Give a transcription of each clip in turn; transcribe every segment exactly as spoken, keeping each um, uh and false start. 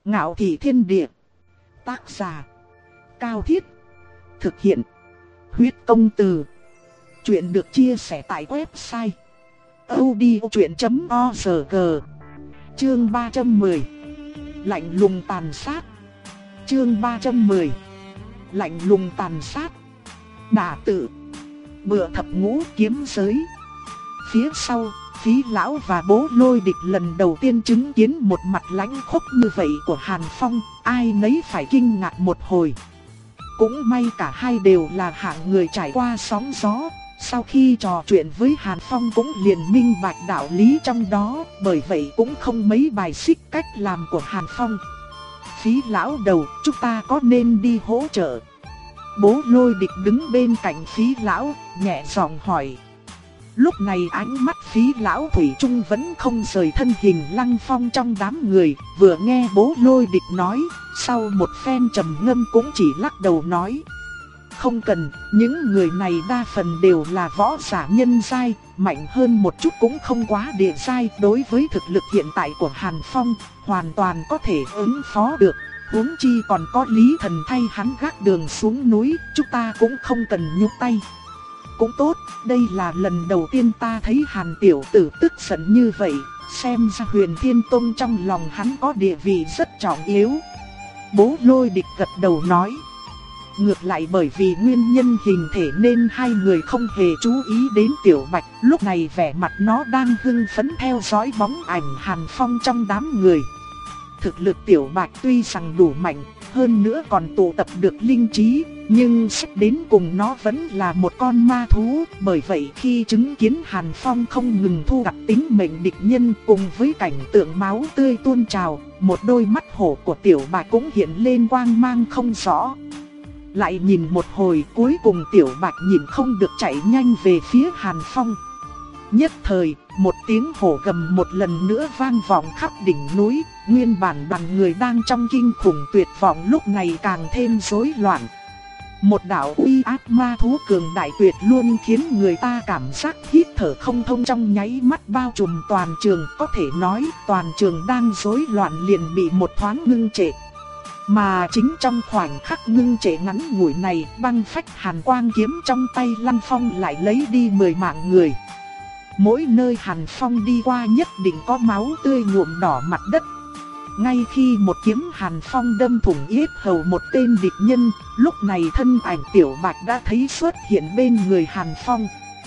Ngạo Thị Thiên Địa. Tác giả Cao Thiết. Thực hiện Huyết Công Từ. Chuyện được chia sẻ tại website audiochuyện chấm org. Chương ba trăm mười. Lạnh lùng tàn sát. Chương ba trăm mười. Lạnh lùng tàn sát. Đả tự. Bựa thập ngũ kiếm giới. Phía sau, Phí Lão và Bố Lôi Địch lần đầu tiên chứng kiến một mặt lãnh khốc như vậy của Hàn Phong, ai nấy phải kinh ngạc một hồi. Cũng may cả hai đều là hạng người trải qua sóng gió, sau khi trò chuyện với Hàn Phong cũng liền minh bạch đạo lý trong đó, bởi vậy cũng không mấy bài xích cách làm của Hàn Phong. Phí Lão đầu, chúng ta có nên đi hỗ trợ? Bố Lôi Địch đứng bên cạnh Phí Lão, nhẹ giọng hỏi. Lúc này ánh mắt Phí Lão thủy chung vẫn không rời thân hình Lăng Phong trong đám người, vừa nghe Bố Lôi Địch nói, sau một phen trầm ngâm cũng chỉ lắc đầu nói. Không cần, những người này đa phần đều là võ giả nhân giai, mạnh hơn một chút cũng không quá địa giai. Đối với thực lực hiện tại của Hàn Phong, hoàn toàn có thể ứng phó được. Huống chi còn có Lý Thần thay hắn gác đường xuống núi, chúng ta cũng không cần nhúc tay. Cũng tốt, đây là lần đầu tiên ta thấy Hàn tiểu tử tức giận như vậy, xem ra Huyền Thiên Tông trong lòng hắn có địa vị rất trọng yếu. Bố Lôi Địch gật đầu nói. Ngược lại bởi vì nguyên nhân hình thể nên hai người không hề chú ý đến Tiểu Bạch, lúc này vẻ mặt nó đang hưng phấn theo dõi bóng ảnh Hàn Phong trong đám người. Thực lực Tiểu Bạch tuy rằng đủ mạnh, hơn nữa còn tụ tập được linh trí, nhưng xét đến cùng nó vẫn là một con ma thú. Bởi vậy khi chứng kiến Hàn Phong không ngừng thu gặt tính mệnh địch nhân cùng với cảnh tượng máu tươi tuôn trào, một đôi mắt hổ của Tiểu Bạch cũng hiện lên quang mang không rõ. Lại nhìn một hồi, cuối cùng Tiểu Bạch nhìn không được chạy nhanh về phía Hàn Phong. Nhất thời, một tiếng hổ gầm một lần nữa vang vọng khắp đỉnh núi, nguyên bản đoàn người đang trong kinh khủng tuyệt vọng lúc này càng thêm rối loạn. Một đạo uy áp ma thú cường đại tuyệt luôn khiến người ta cảm giác hít thở không thông, trong nháy mắt bao trùm toàn trường, có thể nói toàn trường đang rối loạn liền bị một thoáng ngưng trệ. Mà chính trong khoảnh khắc ngưng trệ ngắn ngủi này, băng phách hàn quang kiếm trong tay Lăng Phong lại lấy đi mười mạng người. Mỗi nơi Hàn Phong đi qua nhất định có máu tươi nhuộm đỏ mặt đất. Ngay khi một kiếm Hàn Phong đâm thủng yết hầu một tên địch nhân, lúc này thân ảnh Tiểu Bạch đã thấy xuất hiện bên người Hàn Phong.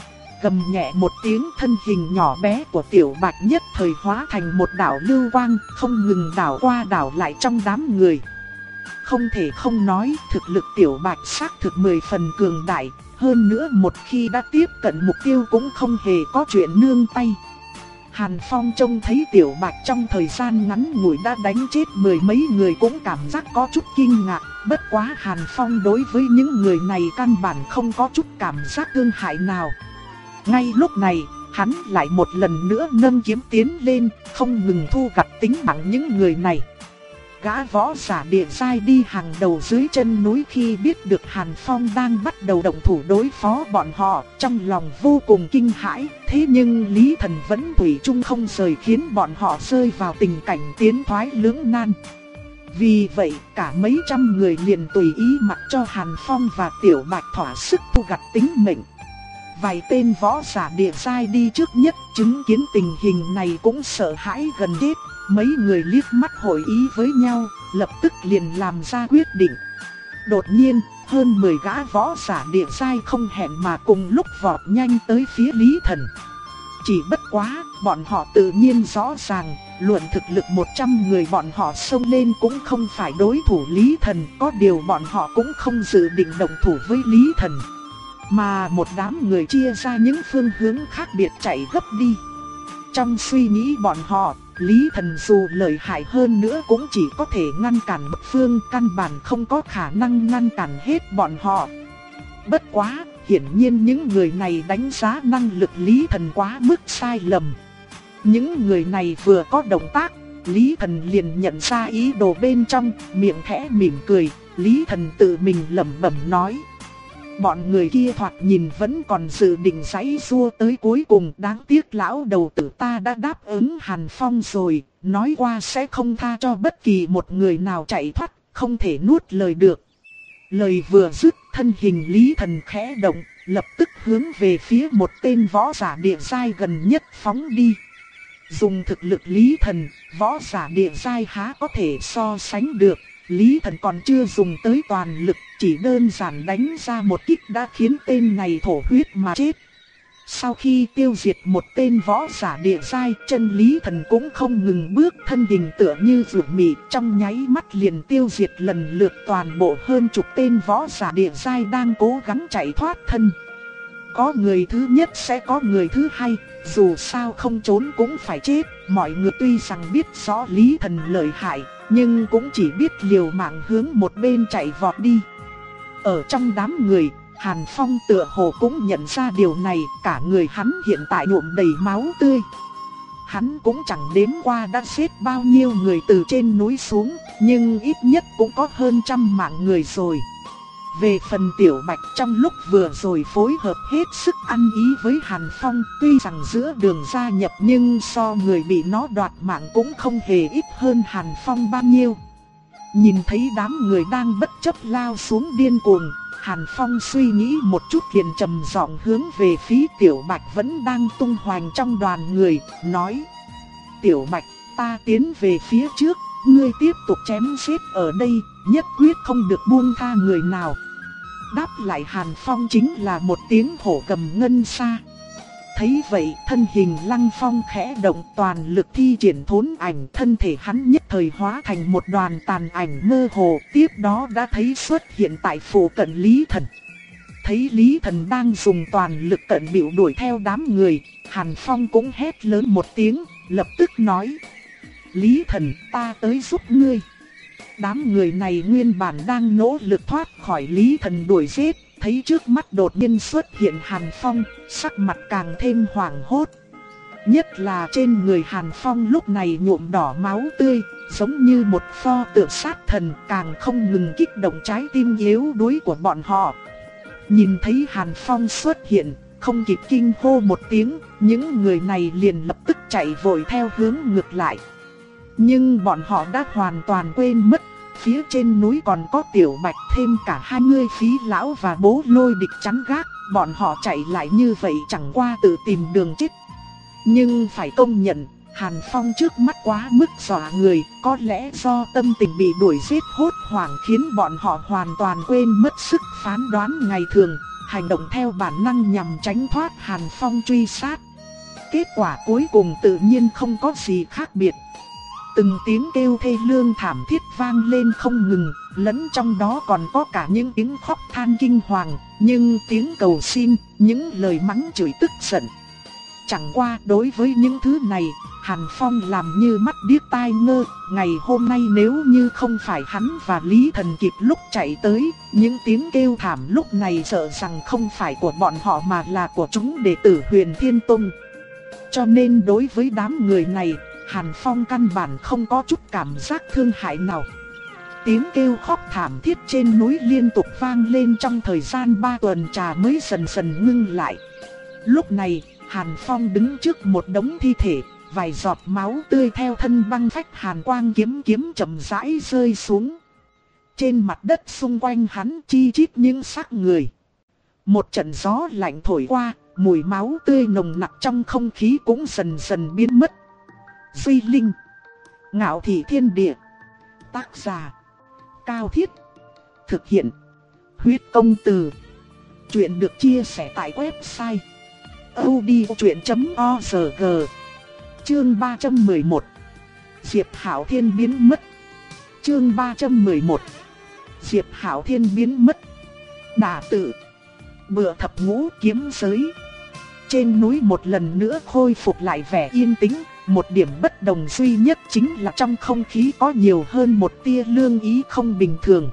Gầm nhẹ một tiếng, thân hình nhỏ bé của Tiểu Bạch nhất thời hóa thành một đạo lưu quang, không ngừng đảo qua đảo lại trong đám người. Không thể không nói, thực lực Tiểu Bạch xác thực mười phần cường đại. Hơn nữa một khi đã tiếp cận mục tiêu cũng không hề có chuyện nương tay. Hàn Phong trông thấy Tiểu Bạch trong thời gian ngắn ngủi đã đánh chết mười mấy người cũng cảm giác có chút kinh ngạc. Bất quá Hàn Phong đối với những người này căn bản không có chút cảm giác thương hại nào. Ngay lúc này, hắn lại một lần nữa nâng kiếm tiến lên, không ngừng thu gặt tính mạng những người này. Gã võ giả địa giai đi hàng đầu dưới chân núi khi biết được Hàn Phong đang bắt đầu động thủ đối phó bọn họ, trong lòng vô cùng kinh hãi. Thế nhưng Lý Thần vẫn thủy chung không rời, khiến bọn họ rơi vào tình cảnh tiến thoái lưỡng nan. Vì vậy cả mấy trăm người liền tùy ý mặc cho Hàn Phong và Tiểu Bạch thỏa sức thu gặt tính mệnh. Vài tên võ giả địa giai đi trước nhất chứng kiến tình hình này cũng sợ hãi gần chết. Mấy người liếc mắt hội ý với nhau, lập tức liền làm ra quyết định. Đột nhiên, hơn mười gã võ giả địa giai không hẹn mà cùng lúc vọt nhanh tới phía Lý Thần. Chỉ bất quá, bọn họ tự nhiên rõ ràng, luận thực lực một trăm người bọn họ xông lên cũng không phải đối thủ Lý Thần. Có điều bọn họ cũng không dự định động thủ với Lý Thần, mà một đám người chia ra những phương hướng khác biệt chạy gấp đi. Trong suy nghĩ bọn họ, Lý Thần dù lợi hại hơn nữa cũng chỉ có thể ngăn cản một phương, căn bản không có khả năng ngăn cản hết bọn họ. Bất quá, hiển nhiên những người này đánh giá năng lực Lý Thần quá mức sai lầm. Những người này vừa có động tác, Lý Thần liền nhận ra ý đồ bên trong, miệng khẽ mỉm cười. Lý Thần tự mình lẩm bẩm nói. Bọn người kia thoạt nhìn vẫn còn dự định giãy giụa tới cuối cùng. Đáng tiếc lão đầu tử ta đã đáp ứng Hàn Phong rồi, nói qua sẽ không tha cho bất kỳ một người nào chạy thoát, không thể nuốt lời được. Lời vừa dứt, thân hình Lý Thần khẽ động, lập tức hướng về phía một tên võ giả địa giai gần nhất phóng đi. Dùng thực lực Lý Thần, võ giả địa giai há có thể so sánh được. Lý Thần còn chưa dùng tới toàn lực, chỉ đơn giản đánh ra một kích đã khiến tên này thổ huyết mà chết. Sau khi tiêu diệt một tên võ giả địa giai, chân Lý Thần cũng không ngừng bước, thân hình tựa như ruột mị, trong nháy mắt liền tiêu diệt lần lượt toàn bộ hơn chục tên võ giả địa giai đang cố gắng chạy thoát thân. Có người thứ nhất sẽ có người thứ hai, dù sao không trốn cũng phải chết. Mọi người tuy rằng biết rõ Lý Thần lợi hại, nhưng cũng chỉ biết liều mạng hướng một bên chạy vọt đi. Ở trong đám người, Hàn Phong tựa hồ cũng nhận ra điều này, cả người hắn hiện tại nhuộm đầy máu tươi. Hắn cũng chẳng đếm qua đã giết bao nhiêu người từ trên núi xuống, nhưng ít nhất cũng có hơn trăm mạng người rồi. Về phần Tiểu Bạch, trong lúc vừa rồi phối hợp hết sức ăn ý với Hàn Phong, tuy rằng giữa đường gia nhập nhưng so người bị nó đoạt mạng cũng không hề ít hơn Hàn Phong bao nhiêu. Nhìn thấy đám người đang bất chấp lao xuống điên cuồng, Hàn Phong suy nghĩ một chút liền trầm giọng hướng về phía Tiểu Bạch vẫn đang tung hoành trong đoàn người, nói: Tiểu Bạch, ta tiến về phía trước, ngươi tiếp tục chém giết ở đây, nhất quyết không được buông tha người nào. Đáp lại Hàn Phong chính là một tiếng hổ gầm ngân xa. Thấy vậy, thân hình Lăng Phong khẽ động, toàn lực thi triển thốn ảnh, thân thể hắn nhất thời hóa thành một đoàn tàn ảnh mơ hồ, tiếp đó đã thấy xuất hiện tại phủ cận Lý Thần. Thấy Lý Thần đang dùng toàn lực cận bỉu đuổi theo đám người, Hàn Phong cũng hét lớn một tiếng, lập tức nói: Lý Thần, ta tới giúp ngươi. Đám người này nguyên bản đang nỗ lực thoát khỏi Lý Thần đuổi giết, thấy trước mắt đột nhiên xuất hiện Hàn Phong, sắc mặt càng thêm hoảng hốt. Nhất là trên người Hàn Phong lúc này nhuộm đỏ máu tươi, giống như một pho tượng sát thần, càng không ngừng kích động trái tim yếu đuối của bọn họ. Nhìn thấy Hàn Phong xuất hiện, không kịp kinh hô một tiếng, những người này liền lập tức chạy vội theo hướng ngược lại. Nhưng bọn họ đã hoàn toàn quên mất, phía trên núi còn có Tiểu Bạch, thêm cả hai người Phí Lão và Bố Lôi địch chắn gác, bọn họ chạy lại như vậy chẳng qua tự tìm đường chết. Nhưng phải công nhận, Hàn Phong trước mắt quá mức dọa người, có lẽ do tâm tình bị đuổi giết hốt hoảng khiến bọn họ hoàn toàn quên mất sức phán đoán ngày thường, hành động theo bản năng nhằm tránh thoát Hàn Phong truy sát. Kết quả cuối cùng tự nhiên không có gì khác biệt. Từng tiếng kêu thê lương thảm thiết vang lên không ngừng, lẫn trong đó còn có cả những tiếng khóc than kinh hoàng, nhưng tiếng cầu xin, những lời mắng chửi tức giận. Chẳng qua đối với những thứ này, Hàn Phong làm như mắt điếc tai ngơ. Ngày hôm nay nếu như không phải hắn và Lý Thần kịp lúc chạy tới, những tiếng kêu thảm lúc này sợ rằng không phải của bọn họ mà là của chúng đệ tử Huyền Thiên Tông. Cho nên đối với đám người này, Hàn Phong căn bản không có chút cảm giác thương hại nào. Tiếng kêu khóc thảm thiết trên núi liên tục vang lên trong thời gian ba tuần trà mới dần dần ngưng lại. Lúc này, Hàn Phong đứng trước một đống thi thể, vài giọt máu tươi theo thân băng phách hàn quang kiếm kiếm chậm rãi rơi xuống. Trên mặt đất xung quanh hắn chi chít những xác người. Một trận gió lạnh thổi qua, mùi máu tươi nồng nặc trong không khí cũng dần dần biến mất. Duy Linh, Ngạo Thị Thiên Địa. Tác giả Cao Thiết. Thực hiện Huyết Công Từ. Chuyện được chia sẻ tại website audiochuyện chấm org. Chương ba trăm mười một. Diệp Hạo Thiên biến mất. Chương ba trăm mười một. Diệp Hạo Thiên biến mất. Đả tự. Bựa thập ngũ kiếm giới. Trên núi một lần nữa khôi phục lại vẻ yên tĩnh. Một điểm bất đồng duy nhất chính là trong không khí có nhiều hơn một tia lương ý không bình thường.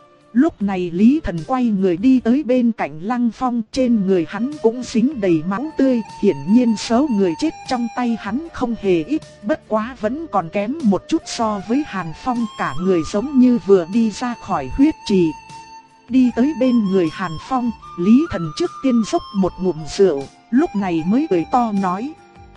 Lúc này Lý Thần quay người đi tới bên cạnh Lăng Phong, trên người hắn cũng dính đầy máu tươi, hiển nhiên số người chết trong tay hắn không hề ít, bất quá vẫn còn kém một chút so với Hàn Phong, cả người giống như vừa đi ra khỏi huyết trì. đi tới bên người Hàn Phong. Lý Thần trước tiên dốc một ngụm rượu, lúc này mới cười to nói: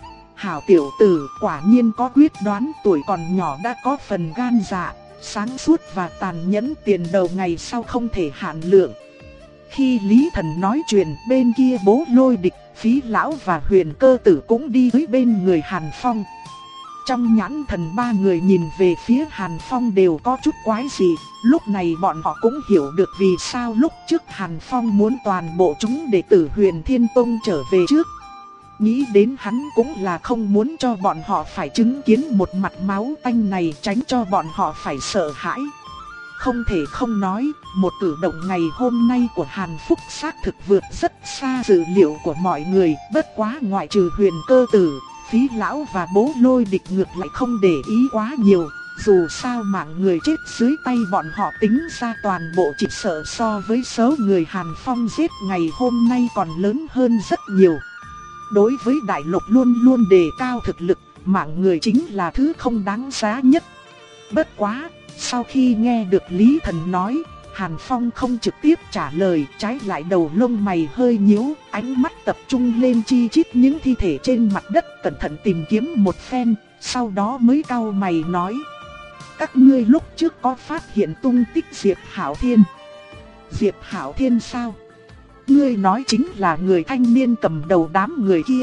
hảo tiểu tử, quả nhiên có quyết đoán, tuổi còn nhỏ đã có phần gan dạ, sáng suốt và tàn nhẫn, tiền đầu ngày sau không thể hạn lượng. Khi Lý Thần nói chuyện, bên kia Bố Lôi Địch, Phí Lão và Huyền Cơ Tử cũng đi tới bên người Hàn Phong. Trong nhãn thần ba người nhìn về phía Hàn Phong đều có chút quái dị. Lúc này bọn họ cũng hiểu được vì sao lúc trước Hàn Phong muốn toàn bộ chúng đệ tử Huyền Thiên Tông trở về trước. Nghĩ đến hắn cũng là không muốn cho bọn họ phải chứng kiến một mặt máu tanh này, tránh cho bọn họ phải sợ hãi. Không thể không nói, một cử động ngày hôm nay của Hàn Phúc xác thực vượt rất xa dự liệu của mọi người. Bất quá ngoại trừ Huyền Cơ Tử, Phí Lão và Bố Lôi Địch ngược lại không để ý quá nhiều. Dù sao mạng người chết dưới tay bọn họ tính ra toàn bộ chỉ sợ so với số người Hàn Phong giết ngày hôm nay còn lớn hơn rất nhiều. Đối với đại lục luôn luôn đề cao thực lực, mạng người chính là thứ không đáng giá nhất. Bất quá, sau khi nghe được Lý Thần nói, Hàn Phong không trực tiếp trả lời, trái lại đầu lông mày hơi nhíu, ánh mắt tập trung lên chi chít những thi thể trên mặt đất, cẩn thận tìm kiếm một phen, sau đó mới cau mày nói: các ngươi lúc trước có phát hiện tung tích Diệp Hạo Thiên. Diệp Hạo Thiên sao? Ngươi nói chính là người thanh niên cầm đầu đám người kia.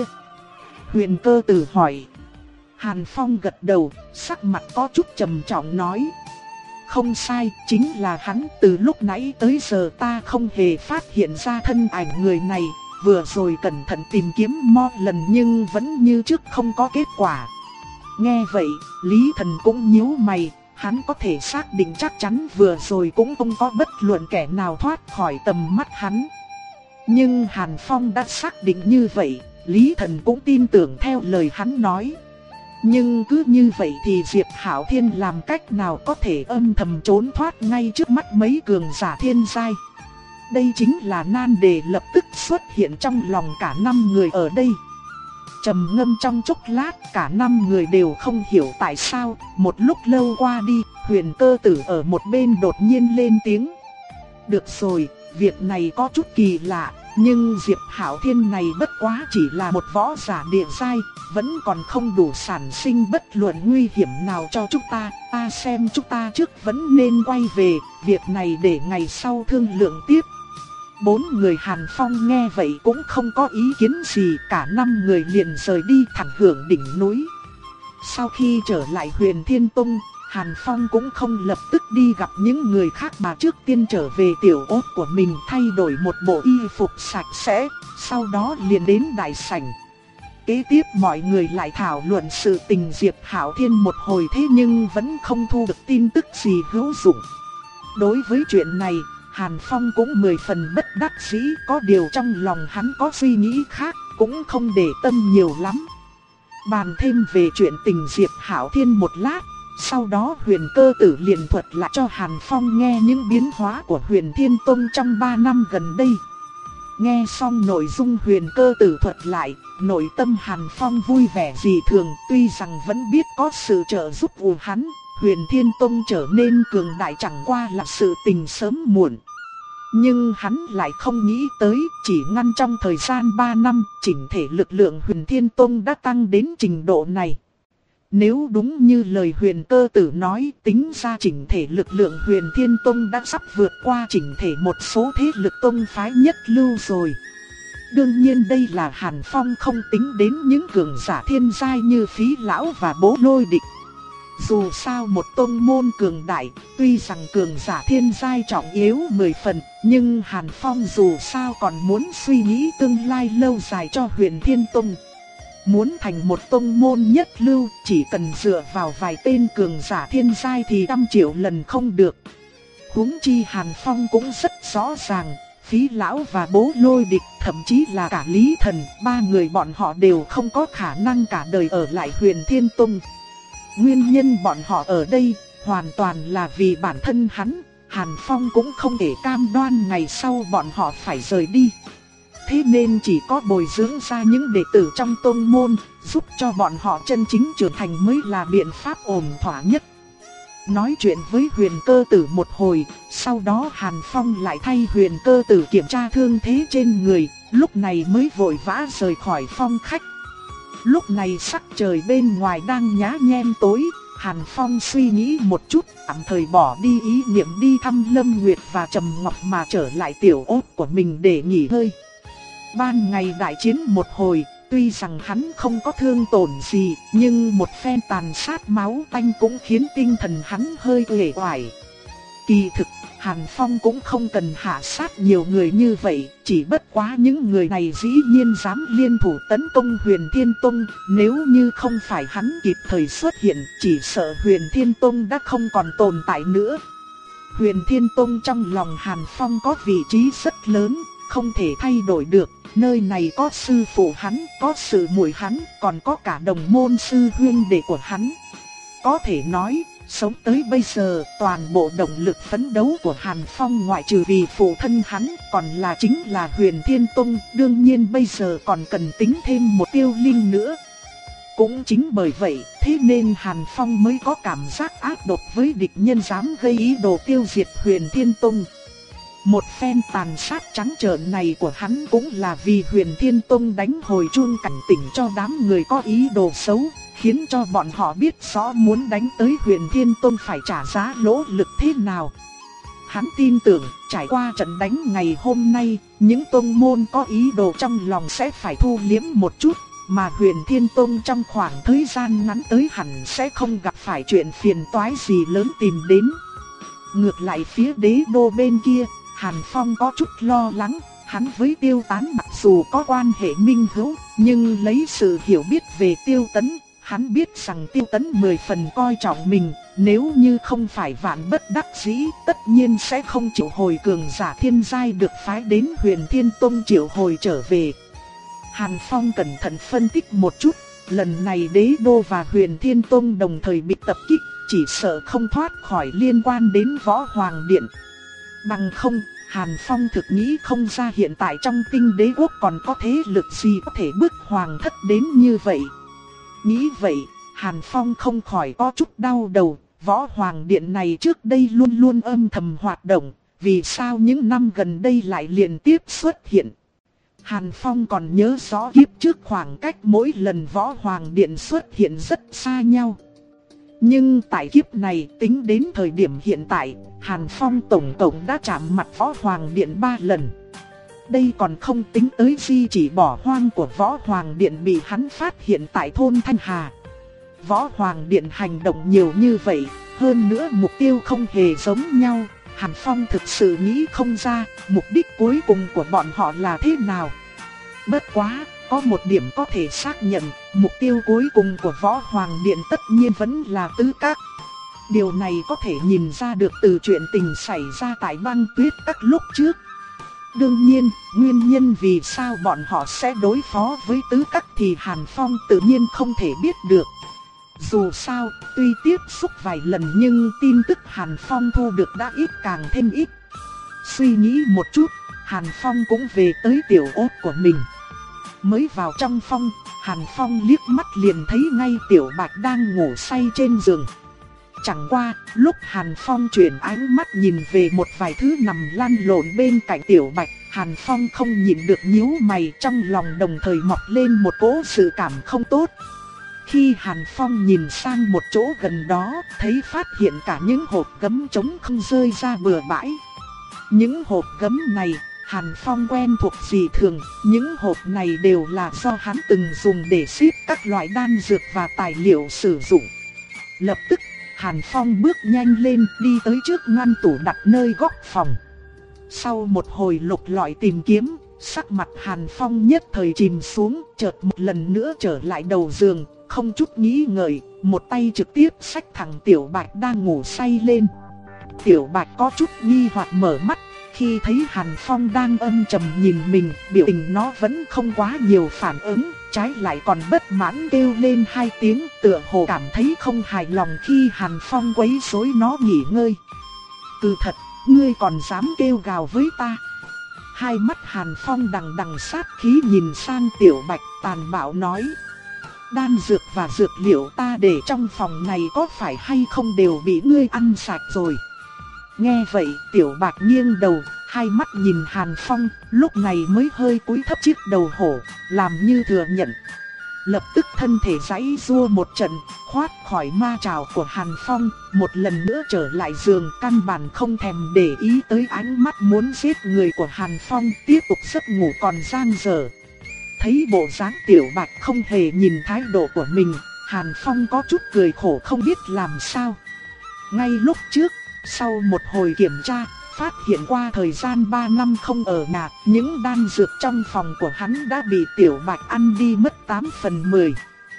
Huyền Cơ Tử hỏi. Hàn Phong gật đầu, sắc mặt có chút trầm trọng nói: không sai, chính là hắn. Từ lúc nãy tới giờ ta không hề phát hiện ra thân ảnh người này. Vừa rồi cẩn thận tìm kiếm mo lần nhưng vẫn như trước không có kết quả. Nghe vậy, Lý Thần cũng nhíu mày. Hắn có thể xác định chắc chắn vừa rồi cũng không có bất luận kẻ nào thoát khỏi tầm mắt hắn. Nhưng Hàn Phong đã xác định như vậy, Lý Thần cũng tin tưởng theo lời hắn nói. Nhưng cứ như vậy thì Diệp Hạo Thiên làm cách nào có thể âm thầm trốn thoát ngay trước mắt mấy cường giả thiên giai. Đây chính là nan đề lập tức xuất hiện trong lòng cả năm người ở đây. Trầm ngâm trong chốc lát, cả năm người đều không hiểu tại sao. Một lúc lâu qua đi, Huyền Cơ Tử ở một bên đột nhiên lên tiếng: được rồi, việc này có chút kỳ lạ, nhưng Diệp Hạo Thiên này bất quá chỉ là một võ giả địa giai, vẫn còn không đủ sản sinh bất luận nguy hiểm nào cho chúng ta. Ta xem chúng ta trước vẫn nên quay về, việc này để ngày sau thương lượng tiếp. Bốn người Hàn Phong nghe vậy cũng không có ý kiến gì, cả năm người liền rời đi thẳng hướng đỉnh núi. Sau khi trở lại Huyền Thiên Tông, Hàn Phong cũng không lập tức đi gặp những người khác mà trước tiên trở về tiểu ốt của mình, thay đổi một bộ y phục sạch sẽ, sau đó liền đến đại sảnh. Kế tiếp mọi người lại thảo luận sự tình Diệp Hạo Thiên một hồi, thế nhưng vẫn không thu được tin tức gì hữu dụng. Đối với chuyện này, Hàn Phong cũng mười phần bất đắc dĩ, có điều trong lòng hắn có suy nghĩ khác, cũng không để tâm nhiều lắm. Bàn thêm về chuyện tình Diệp Hạo Thiên một lát, sau đó Huyền Cơ Tử liền thuật lại cho Hàn Phong nghe những biến hóa của Huyền Thiên Tông trong ba năm gần đây. Nghe xong nội dung Huyền Cơ Tử thuật lại, nội tâm Hàn Phong vui vẻ dị thường, tuy rằng vẫn biết có sự trợ giúp của hắn, Huyền Thiên Tông trở nên cường đại chẳng qua là sự tình sớm muộn. Nhưng hắn lại không nghĩ tới, chỉ ngăn trong thời gian ba năm, chỉnh thể lực lượng Huyền Thiên Tông đã tăng đến trình độ này. Nếu đúng như lời Huyền Cơ Tử nói, tính ra chỉnh thể lực lượng Huyền Thiên Tông đã sắp vượt qua chỉnh thể một số thế lực tông phái nhất lưu rồi. Đương nhiên đây là Hàn Phong không tính đến những cường giả thiên giai như Phí Lão và Bố Lôi Địch. Dù sao một tông môn cường đại, tuy rằng cường giả thiên giai trọng yếu mười phần, nhưng Hàn Phong dù sao còn muốn suy nghĩ tương lai lâu dài cho Huyền Thiên Tông. Muốn thành một tông môn nhất lưu, chỉ cần dựa vào vài tên cường giả thiên giai thì trăm triệu lần không được. Huống chi Hàn Phong cũng rất rõ ràng, Phí Lão và Bố Lôi Địch, thậm chí là cả Lý Thần, ba người bọn họ đều không có khả năng cả đời ở lại Huyền Thiên Tông. Nguyên nhân bọn họ ở đây hoàn toàn là vì bản thân hắn, Hàn Phong cũng không thể cam đoan ngày sau bọn họ phải rời đi. Thế nên chỉ có bồi dưỡng ra những đệ tử trong tông môn, giúp cho bọn họ chân chính trưởng thành mới là biện pháp ổn thỏa nhất. nói chuyện với Huyền Cơ Tử một hồi, sau đó Hàn Phong lại thay Huyền Cơ Tử kiểm tra thương thế trên người, lúc này mới vội vã rời khỏi phòng khách. Lúc này sắc trời bên ngoài đang nhá nhem tối, Hàn Phong suy nghĩ một chút, tạm thời bỏ đi ý niệm đi thăm Lâm Nguyệt và Trầm Ngọc mà trở lại tiểu ốt của mình để nghỉ ngơi. Ban ngày đại chiến một hồi, tuy rằng hắn không có thương tổn gì, nhưng một phen tàn sát máu tanh cũng khiến tinh thần hắn hơi uể oải. Kỳ thực, Hàn Phong cũng không cần hạ sát nhiều người như vậy, chỉ bất quá những người này dĩ nhiên dám liên thủ tấn công Huyền Thiên Tông, nếu như không phải hắn kịp thời xuất hiện, chỉ sợ Huyền Thiên Tông đã không còn tồn tại nữa. Huyền Thiên Tông trong lòng Hàn Phong có vị trí rất lớn, không thể thay đổi được, nơi này có sư phụ hắn, có sư muội hắn, còn có cả đồng môn sư huynh đệ của hắn. Có thể nói, sống tới bây giờ, toàn bộ động lực phấn đấu của Hàn Phong ngoại trừ vì phụ thân hắn, còn là chính là Huyền Thiên Tông, đương nhiên bây giờ còn cần tính thêm một Tiêu Linh nữa. Cũng chính bởi vậy, thế nên Hàn Phong mới có cảm giác ác độc với địch nhân dám gây ý đồ tiêu diệt Huyền Thiên Tông. Một phen tàn sát trắng trợn này của hắn cũng là vì Huyền Thiên Tông đánh hồi chuông cảnh tỉnh cho đám người có ý đồ xấu, khiến cho bọn họ biết rõ muốn đánh tới Huyền Thiên Tông phải trả giá lỗ lực thế nào. Hắn tin tưởng, trải qua trận đánh ngày hôm nay, những tông môn có ý đồ trong lòng sẽ phải thu liếm một chút, mà Huyền Thiên Tông trong khoảng thời gian ngắn tới hẳn sẽ không gặp phải chuyện phiền toái gì lớn tìm đến. Ngược lại phía đế đô bên kia, Hàn Phong có chút lo lắng, hắn với Tiêu Tán mặc dù có quan hệ minh hữu, nhưng lấy sự hiểu biết về Tiêu Tấn, hắn biết rằng Tiêu Tấn mười phần coi trọng mình, nếu như không phải vạn bất đắc dĩ, tất nhiên sẽ không chịu hồi cường giả thiên giai được phái đến Huyền Thiên Tông triệu hồi trở về. Hàn Phong cẩn thận phân tích một chút, lần này đế đô và Huyền Thiên Tông đồng thời bị tập kích, chỉ sợ không thoát khỏi liên quan đến Võ Hoàng Điện. Bằng không, Hàn Phong thực nghĩ không ra hiện tại trong Tinh Đế Quốc còn có thế lực gì có thể bước hoàng thất đến như vậy. Nghĩ vậy, Hàn Phong không khỏi có chút đau đầu, Võ Hoàng Điện này trước đây luôn luôn âm thầm hoạt động, vì sao những năm gần đây lại liên tiếp xuất hiện. Hàn Phong còn nhớ rõ kiếp trước khoảng cách mỗi lần Võ Hoàng Điện xuất hiện rất xa nhau. Nhưng tại kiếp này tính đến thời điểm hiện tại, Hàn Phong tổng cộng đã chạm mặt Võ Hoàng Điện ba lần. Đây còn không tính tới di chỉ bỏ hoang của Võ Hoàng Điện bị hắn phát hiện tại thôn Thanh Hà. Võ Hoàng Điện hành động nhiều như vậy, hơn nữa mục tiêu không hề giống nhau. Hàn Phong thực sự nghĩ không ra mục đích cuối cùng của bọn họ là thế nào. Bất quá, có một điểm có thể xác nhận, mục tiêu cuối cùng của Võ Hoàng Điện tất nhiên vẫn là Tứ Các. Điều này có thể nhìn ra được từ chuyện tình xảy ra tại Băng Tuyết Các lúc trước. Đương nhiên, nguyên nhân vì sao bọn họ sẽ đối phó với Tứ Các thì Hàn Phong tự nhiên không thể biết được. Dù sao, tuy tiếp xúc vài lần nhưng tin tức Hàn Phong thu được đã ít càng thêm ít. Suy nghĩ một chút, Hàn Phong cũng về tới tiểu ốt của mình. Mới vào trong phòng, Hàn Phong liếc mắt liền thấy ngay Tiểu Bạch đang ngủ say trên giường. Chẳng qua, lúc Hàn Phong chuyển ánh mắt nhìn về một vài thứ nằm lăn lộn bên cạnh Tiểu Bạch, Hàn Phong không nhịn được nhíu mày, trong lòng đồng thời mọc lên một cỗ sự cảm không tốt. Khi Hàn Phong nhìn sang một chỗ gần đó, thấy phát hiện cả những hộp gấm trống không rơi ra bừa bãi. Những hộp gấm này, Hàn Phong quen thuộc dị thường, những hộp này đều là do hắn từng dùng để ship các loại đan dược và tài liệu sử dụng. Lập tức, Hàn Phong bước nhanh lên đi tới trước ngăn tủ đặt nơi góc phòng. Sau một hồi lục lọi tìm kiếm, sắc mặt Hàn Phong nhất thời chìm xuống, chợt một lần nữa trở lại đầu giường, không chút nghĩ ngợi, một tay trực tiếp xách thẳng Tiểu Bạch đang ngủ say lên. Tiểu Bạch có chút nghi hoặc mở mắt, khi thấy Hàn Phong đang âm trầm nhìn mình, biểu tình nó vẫn không quá nhiều phản ứng, trái lại còn bất mãn kêu lên hai tiếng, tựa hồ cảm thấy không hài lòng khi Hàn Phong quấy rối nó nghỉ ngơi. Từ thật, ngươi còn dám kêu gào với ta? Hai mắt Hàn Phong đằng đằng sát khí nhìn sang Tiểu Bạch, tàn bạo nói. Đan dược và dược liệu ta để trong phòng này có phải hay không đều bị ngươi ăn sạch rồi. Nghe vậy Tiểu Bạch nghiêng đầu, hai mắt nhìn Hàn Phong, lúc này mới hơi cúi thấp chiếc đầu hổ, làm như thừa nhận. Lập tức thân thể giãy giụa một trận, thoát khỏi ma trảo của Hàn Phong, một lần nữa trở lại giường, căn bản không thèm để ý tới ánh mắt muốn giết người của Hàn Phong, tiếp tục giấc ngủ còn dang dở. Thấy bộ dáng Tiểu Bạch không hề nhìn thái độ của mình, Hàn Phong có chút cười khổ không biết làm sao. Ngay lúc trước, sau một hồi kiểm tra, phát hiện qua thời gian ba năm không ở nhà, những đan dược trong phòng của hắn đã bị Tiểu Bạch ăn đi mất tám phần mười.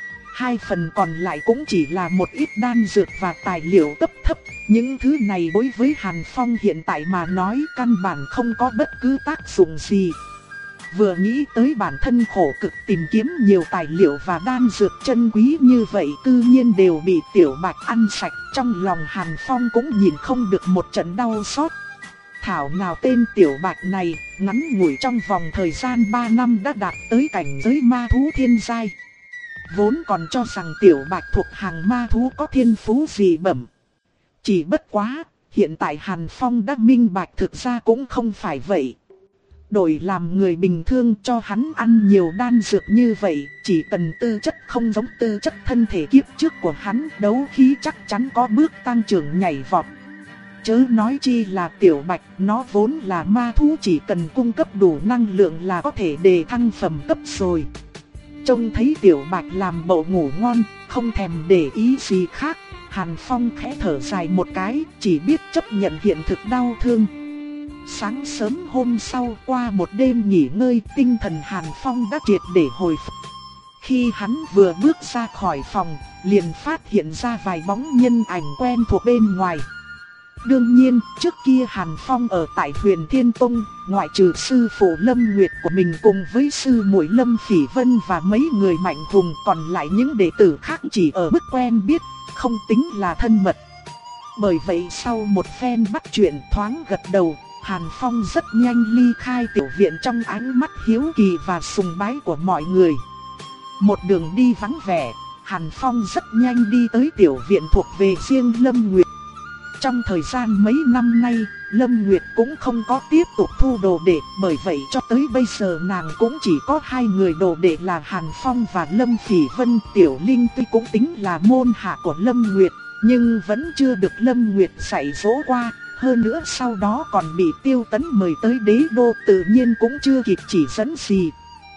Hai phần còn lại cũng chỉ là một ít đan dược và tài liệu cấp thấp. Những thứ này đối với Hàn Phong hiện tại mà nói căn bản không có bất cứ tác dụng gì. Vừa nghĩ tới bản thân khổ cực tìm kiếm nhiều tài liệu và đan dược chân quý như vậy cư nhiên đều bị Tiểu Bạch ăn sạch, trong lòng Hàn Phong cũng nhìn không được một trận đau xót. Thảo nào tên Tiểu Bạch này, ngắn ngủi trong vòng thời gian ba năm đã đạt tới cảnh giới ma thú thiên giai. Vốn còn cho rằng Tiểu Bạch thuộc hàng ma thú có thiên phú dị bẩm. Chỉ bất quá, hiện tại Hàn Phong đã minh bạch thực ra cũng không phải vậy. Đổi làm người bình thường cho hắn ăn nhiều đan dược như vậy, chỉ cần tư chất không giống tư chất thân thể kiếp trước của hắn, đấu khí chắc chắn có bước tăng trưởng nhảy vọt. Chớ nói chi là Tiểu Bạch, nó vốn là ma thú, chỉ cần cung cấp đủ năng lượng là có thể đề thăng phẩm cấp rồi. Trông thấy Tiểu Bạch làm bộ ngủ ngon, không thèm để ý gì khác, Hàn Phong khẽ thở dài một cái, chỉ biết chấp nhận hiện thực đau thương. Sáng sớm hôm sau, qua một đêm nghỉ ngơi, tinh thần Hàn Phong đã triệt để hồi phục. Khi hắn vừa bước ra khỏi phòng, liền phát hiện ra vài bóng nhân ảnh quen thuộc bên ngoài. Đương nhiên, trước kia Hàn Phong ở tại Huyền Thiên Tông, ngoại trừ sư phụ Lâm Nguyệt của mình cùng với sư muội Lâm Phỉ Vân và mấy người mạnh hùng, còn lại những đệ tử khác chỉ ở mức quen biết, không tính là thân mật. Bởi vậy sau một phen bắt chuyện thoáng gật đầu, Hàn Phong rất nhanh ly khai tiểu viện trong ánh mắt hiếu kỳ và sùng bái của mọi người. Một đường đi vắng vẻ, Hàn Phong rất nhanh đi tới tiểu viện thuộc về riêng Lâm Nguyệt. Trong thời gian mấy năm nay, Lâm Nguyệt cũng không có tiếp tục thu đồ đệ, bởi vậy cho tới bây giờ nàng cũng chỉ có hai người đồ đệ là Hàn Phong và Lâm Phỉ Vân. Tiểu Linh tuy cũng tính là môn hạ của Lâm Nguyệt, nhưng vẫn chưa được Lâm Nguyệt dạy dỗ qua. Hơn nữa sau đó còn bị Tiêu Tấn mời tới đế đô, tự nhiên cũng chưa kịp chỉ dẫn gì.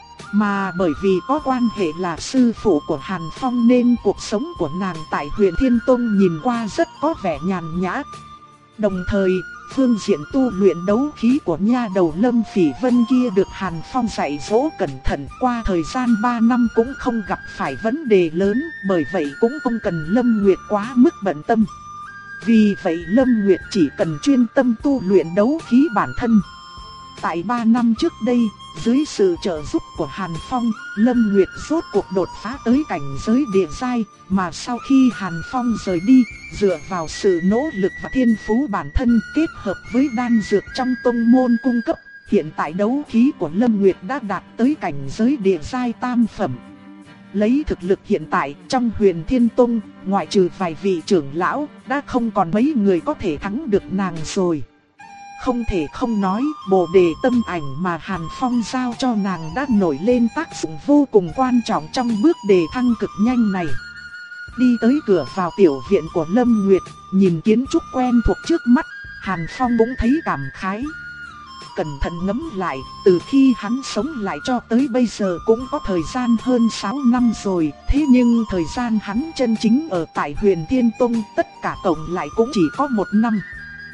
Mà bởi vì có quan hệ là sư phụ của Hàn Phong nên cuộc sống của nàng tại Huyền Thiên Tông nhìn qua rất có vẻ nhàn nhã. Đồng thời, phương diện tu luyện đấu khí của nha đầu Lâm Phỉ Vân kia được Hàn Phong dạy dỗ cẩn thận, qua thời gian ba năm cũng không gặp phải vấn đề lớn, bởi vậy cũng không cần Lâm Nguyệt quá mức bận tâm. Vì vậy Lâm Nguyệt chỉ cần chuyên tâm tu luyện đấu khí bản thân. Tại ba năm trước đây, dưới sự trợ giúp của Hàn Phong, Lâm Nguyệt rốt cuộc đột phá tới cảnh giới địa giai, mà sau khi Hàn Phong rời đi, dựa vào sự nỗ lực và thiên phú bản thân kết hợp với đan dược trong tông môn cung cấp, hiện tại đấu khí của Lâm Nguyệt đã đạt tới cảnh giới địa giai tam phẩm. Lấy thực lực hiện tại trong Huyền Thiên Tông, ngoại trừ vài vị trưởng lão, đã không còn mấy người có thể thắng được nàng rồi. Không thể không nói, bồ đề tâm ảnh mà Hàn Phong giao cho nàng đã nổi lên tác dụng vô cùng quan trọng trong bước đề thăng cực nhanh này. Đi tới cửa vào tiểu viện của Lâm Nguyệt, nhìn kiến trúc quen thuộc trước mắt, Hàn Phong cũng thấy cảm khái. Cẩn thận ngẫm lại, từ khi hắn sống lại cho tới bây giờ cũng có thời gian hơn sáu năm rồi, thế nhưng thời gian hắn chân chính ở tại Huyền Thiên Tông tất cả cộng lại cũng chỉ có một năm.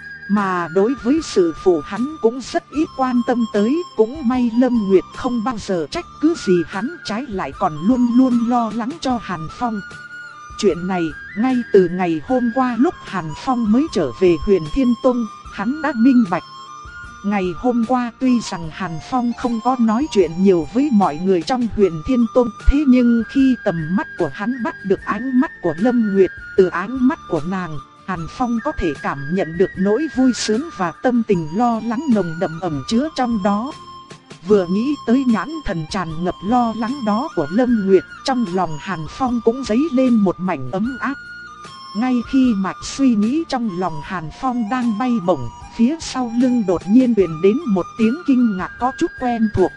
Mà đối với sự phụ hắn cũng rất ít quan tâm tới, cũng may Lâm Nguyệt không bao giờ trách cứ gì hắn, trái lại còn luôn luôn lo lắng cho Hàn Phong. Chuyện này, ngay từ ngày hôm qua lúc Hàn Phong mới trở về Huyền Thiên Tông, hắn đã minh bạch. Ngày hôm qua tuy rằng Hàn Phong không có nói chuyện nhiều với mọi người trong Huyền Thiên Tông, thế nhưng khi tầm mắt của hắn bắt được ánh mắt của Lâm Nguyệt, từ ánh mắt của nàng, Hàn Phong có thể cảm nhận được nỗi vui sướng và tâm tình lo lắng nồng đậm ẩn chứa trong đó. Vừa nghĩ tới nhãn thần tràn ngập lo lắng đó của Lâm Nguyệt, trong lòng Hàn Phong cũng dấy lên một mảnh ấm áp. Ngay khi mạch suy nghĩ trong lòng Hàn Phong đang bay bổng, phía sau lưng đột nhiên truyền đến một tiếng kinh ngạc có chút quen thuộc.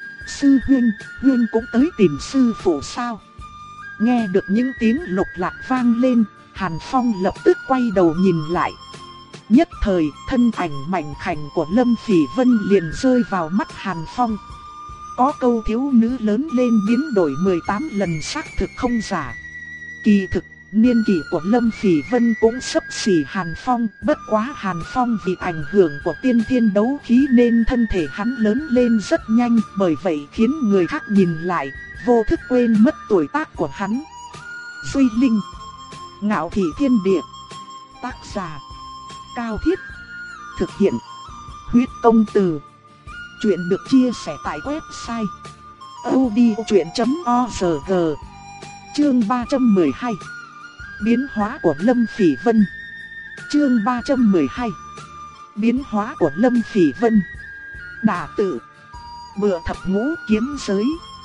Sư huynh, huynh cũng tới tìm sư phụ sao? Nghe được những tiếng lục lạc vang lên, Hàn Phong lập tức quay đầu nhìn lại. Nhất thời, thân ảnh mảnh khảnh của Lâm Phỉ Vân liền rơi vào mắt Hàn Phong. Có câu thiếu nữ lớn lên biến đổi mười tám lần xác thực không giả. Kỳ thực, niên kỷ của Lâm Phỉ Vân cũng xấp xỉ Hàn Phong, bất quá Hàn Phong vì ảnh hưởng của tiên thiên đấu khí nên thân thể hắn lớn lên rất nhanh, bởi vậy khiến người khác nhìn lại, vô thức quên mất tuổi tác của hắn. Duy Linh, Ngạo Thị Thiên Địa. Tác giả Cao Thiết. Thực hiện Huyết Công Từ. Chuyện được chia sẻ tại website audiochuyện chấm org. Chương ba trăm mười hai. Biến hóa của Lâm Phỉ Vân. Chương ba trăm mười hai. Biến hóa của Lâm Phỉ Vân. Đả tự. Bựa thập ngũ kiếm giới.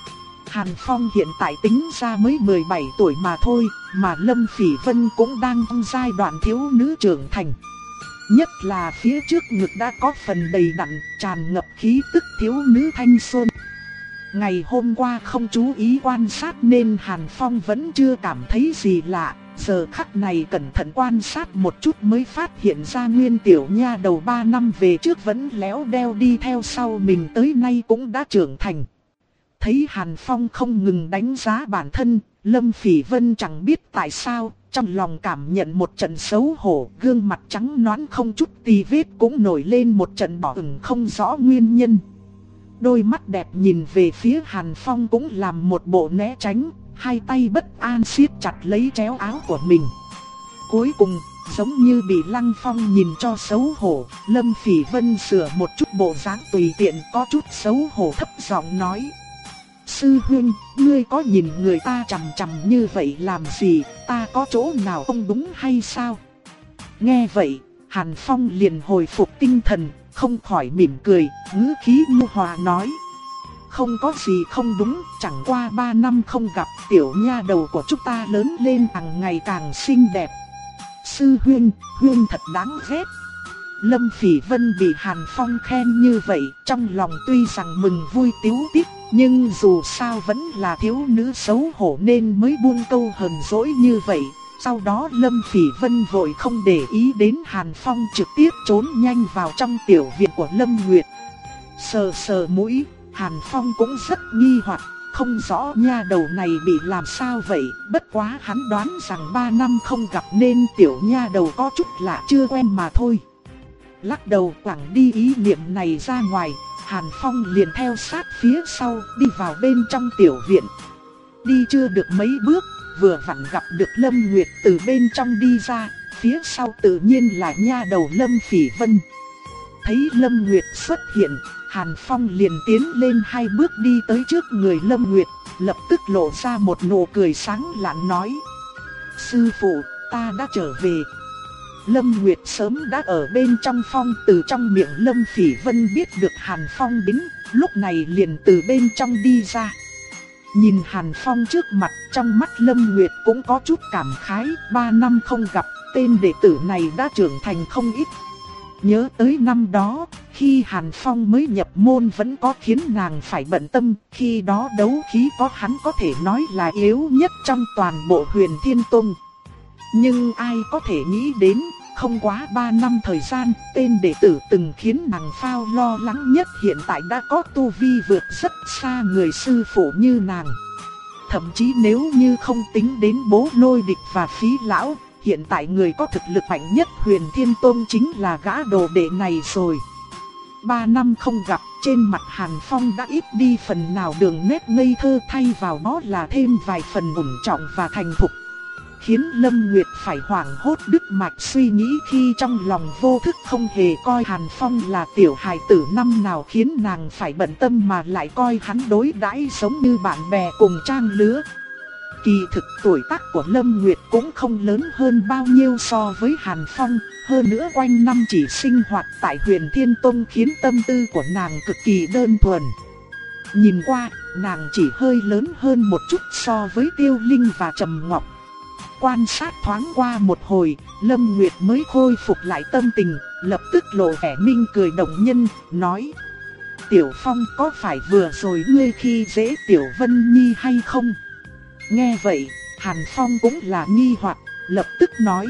Hàn Phong hiện tại tính ra mới mười bảy tuổi mà thôi, mà Lâm Phỉ Vân cũng đang trong giai đoạn thiếu nữ trưởng thành. Nhất là phía trước ngực đã có phần đầy đặn, tràn ngập khí tức thiếu nữ thanh xuân. Ngày hôm qua không chú ý quan sát nên Hàn Phong vẫn chưa cảm thấy gì lạ. Giờ khắc này cẩn thận quan sát một chút mới phát hiện ra nguyên tiểu nha đầu ba năm về trước vẫn léo đeo đi theo sau mình tới nay cũng đã trưởng thành. Thấy Hàn Phong không ngừng đánh giá bản thân, Lâm Phỉ Vân chẳng biết tại sao, trong lòng cảm nhận một trận xấu hổ, gương mặt trắng nõn không chút tì vết cũng nổi lên một trận đỏ ửng không rõ nguyên nhân. Đôi mắt đẹp nhìn về phía Hàn Phong cũng làm một bộ né tránh, hai tay bất an siết chặt lấy chéo áo của mình. Cuối cùng, giống như bị Lăng Phong nhìn cho xấu hổ, Lâm Phỉ Vân sửa một chút bộ dáng tùy tiện có chút xấu hổ thấp giọng nói. Sư huynh, ngươi có nhìn người ta chằm chằm như vậy làm gì, ta có chỗ nào không đúng hay sao? Nghe vậy, Hàn Phong liền hồi phục tinh thần, không khỏi mỉm cười, ngữ khí nhu hòa nói. Không có gì không đúng, chẳng qua ba năm không gặp, tiểu nha đầu của chúng ta lớn lên càng ngày càng xinh đẹp. Sư huynh, huynh thật đáng ghét. Lâm Phỉ Vân bị Hàn Phong khen như vậy, trong lòng tuy rằng mừng vui tíu tít, nhưng dù sao vẫn là thiếu nữ xấu hổ nên mới buông câu hờn dỗi như vậy. Sau đó Lâm Phỉ Vân vội không để ý đến Hàn Phong, trực tiếp trốn nhanh vào trong tiểu viện của Lâm Nguyệt. Sờ sờ mũi, Hàn Phong cũng rất nghi hoặc, không rõ nha đầu này bị làm sao vậy, bất quá hắn đoán rằng ba năm không gặp nên tiểu nha đầu có chút lạ chưa quen mà thôi. Lắc đầu quẳng đi ý niệm này ra ngoài, Hàn Phong liền theo sát phía sau đi vào bên trong tiểu viện. Đi chưa được mấy bước, vừa vặn gặp được Lâm Nguyệt từ bên trong đi ra, phía sau tự nhiên là nha đầu Lâm Phỉ Vân. Thấy Lâm Nguyệt xuất hiện, Hàn Phong liền tiến lên hai bước đi tới trước người Lâm Nguyệt, lập tức lộ ra một nụ cười sáng lạn nói. Sư phụ, ta đã trở về. Lâm Nguyệt sớm đã ở bên trong phòng, từ trong miệng Lâm Phỉ Vân biết được Hàn Phong đến, lúc này liền từ bên trong đi ra. Nhìn Hàn Phong trước mặt, trong mắt Lâm Nguyệt cũng có chút cảm khái, ba năm không gặp, tên đệ tử này đã trưởng thành không ít. Nhớ tới năm đó, khi Hàn Phong mới nhập môn vẫn có khiến nàng phải bận tâm, khi đó đấu khí có hắn có thể nói là yếu nhất trong toàn bộ Huyền Thiên Tông. Nhưng ai có thể nghĩ đến, không quá ba năm thời gian, tên đệ tử từng khiến nàng phao lo lắng nhất hiện tại đã có tu vi vượt rất xa người sư phụ như nàng. Thậm chí nếu như không tính đến Bố Lôi Địch và Phí Lão, hiện tại người có thực lực mạnh nhất Huyền Thiên Tông chính là gã đồ đệ này rồi. Ba năm không gặp, trên mặt Hàn Phong đã ít đi phần nào đường nét ngây thơ, thay vào đó là thêm vài phần ổn trọng và thành thục. Khiến Lâm Nguyệt phải hoảng hốt đứt mạch suy nghĩ khi trong lòng vô thức không hề coi Hàn Phong là tiểu hài tử năm nào khiến nàng phải bận tâm mà lại coi hắn đối đãi giống như bạn bè cùng trang lứa. Kỳ thực tuổi tác của Lâm Nguyệt cũng không lớn hơn bao nhiêu so với Hàn Phong, hơn nữa quanh năm chỉ sinh hoạt tại Huyền Thiên Tông khiến tâm tư của nàng cực kỳ đơn thuần. Nhìn qua, nàng chỉ hơi lớn hơn một chút so với Tiêu Linh và Trầm Ngọc. Quan sát thoáng qua một hồi, Lâm Nguyệt mới khôi phục lại tâm tình, lập tức lộ vẻ minh cười động nhân, nói: Tiểu Phong, có phải vừa rồi ngươi khi dễ Tiểu Vân Nhi hay không? Nghe vậy, Hàn Phong cũng là nghi hoặc, lập tức nói: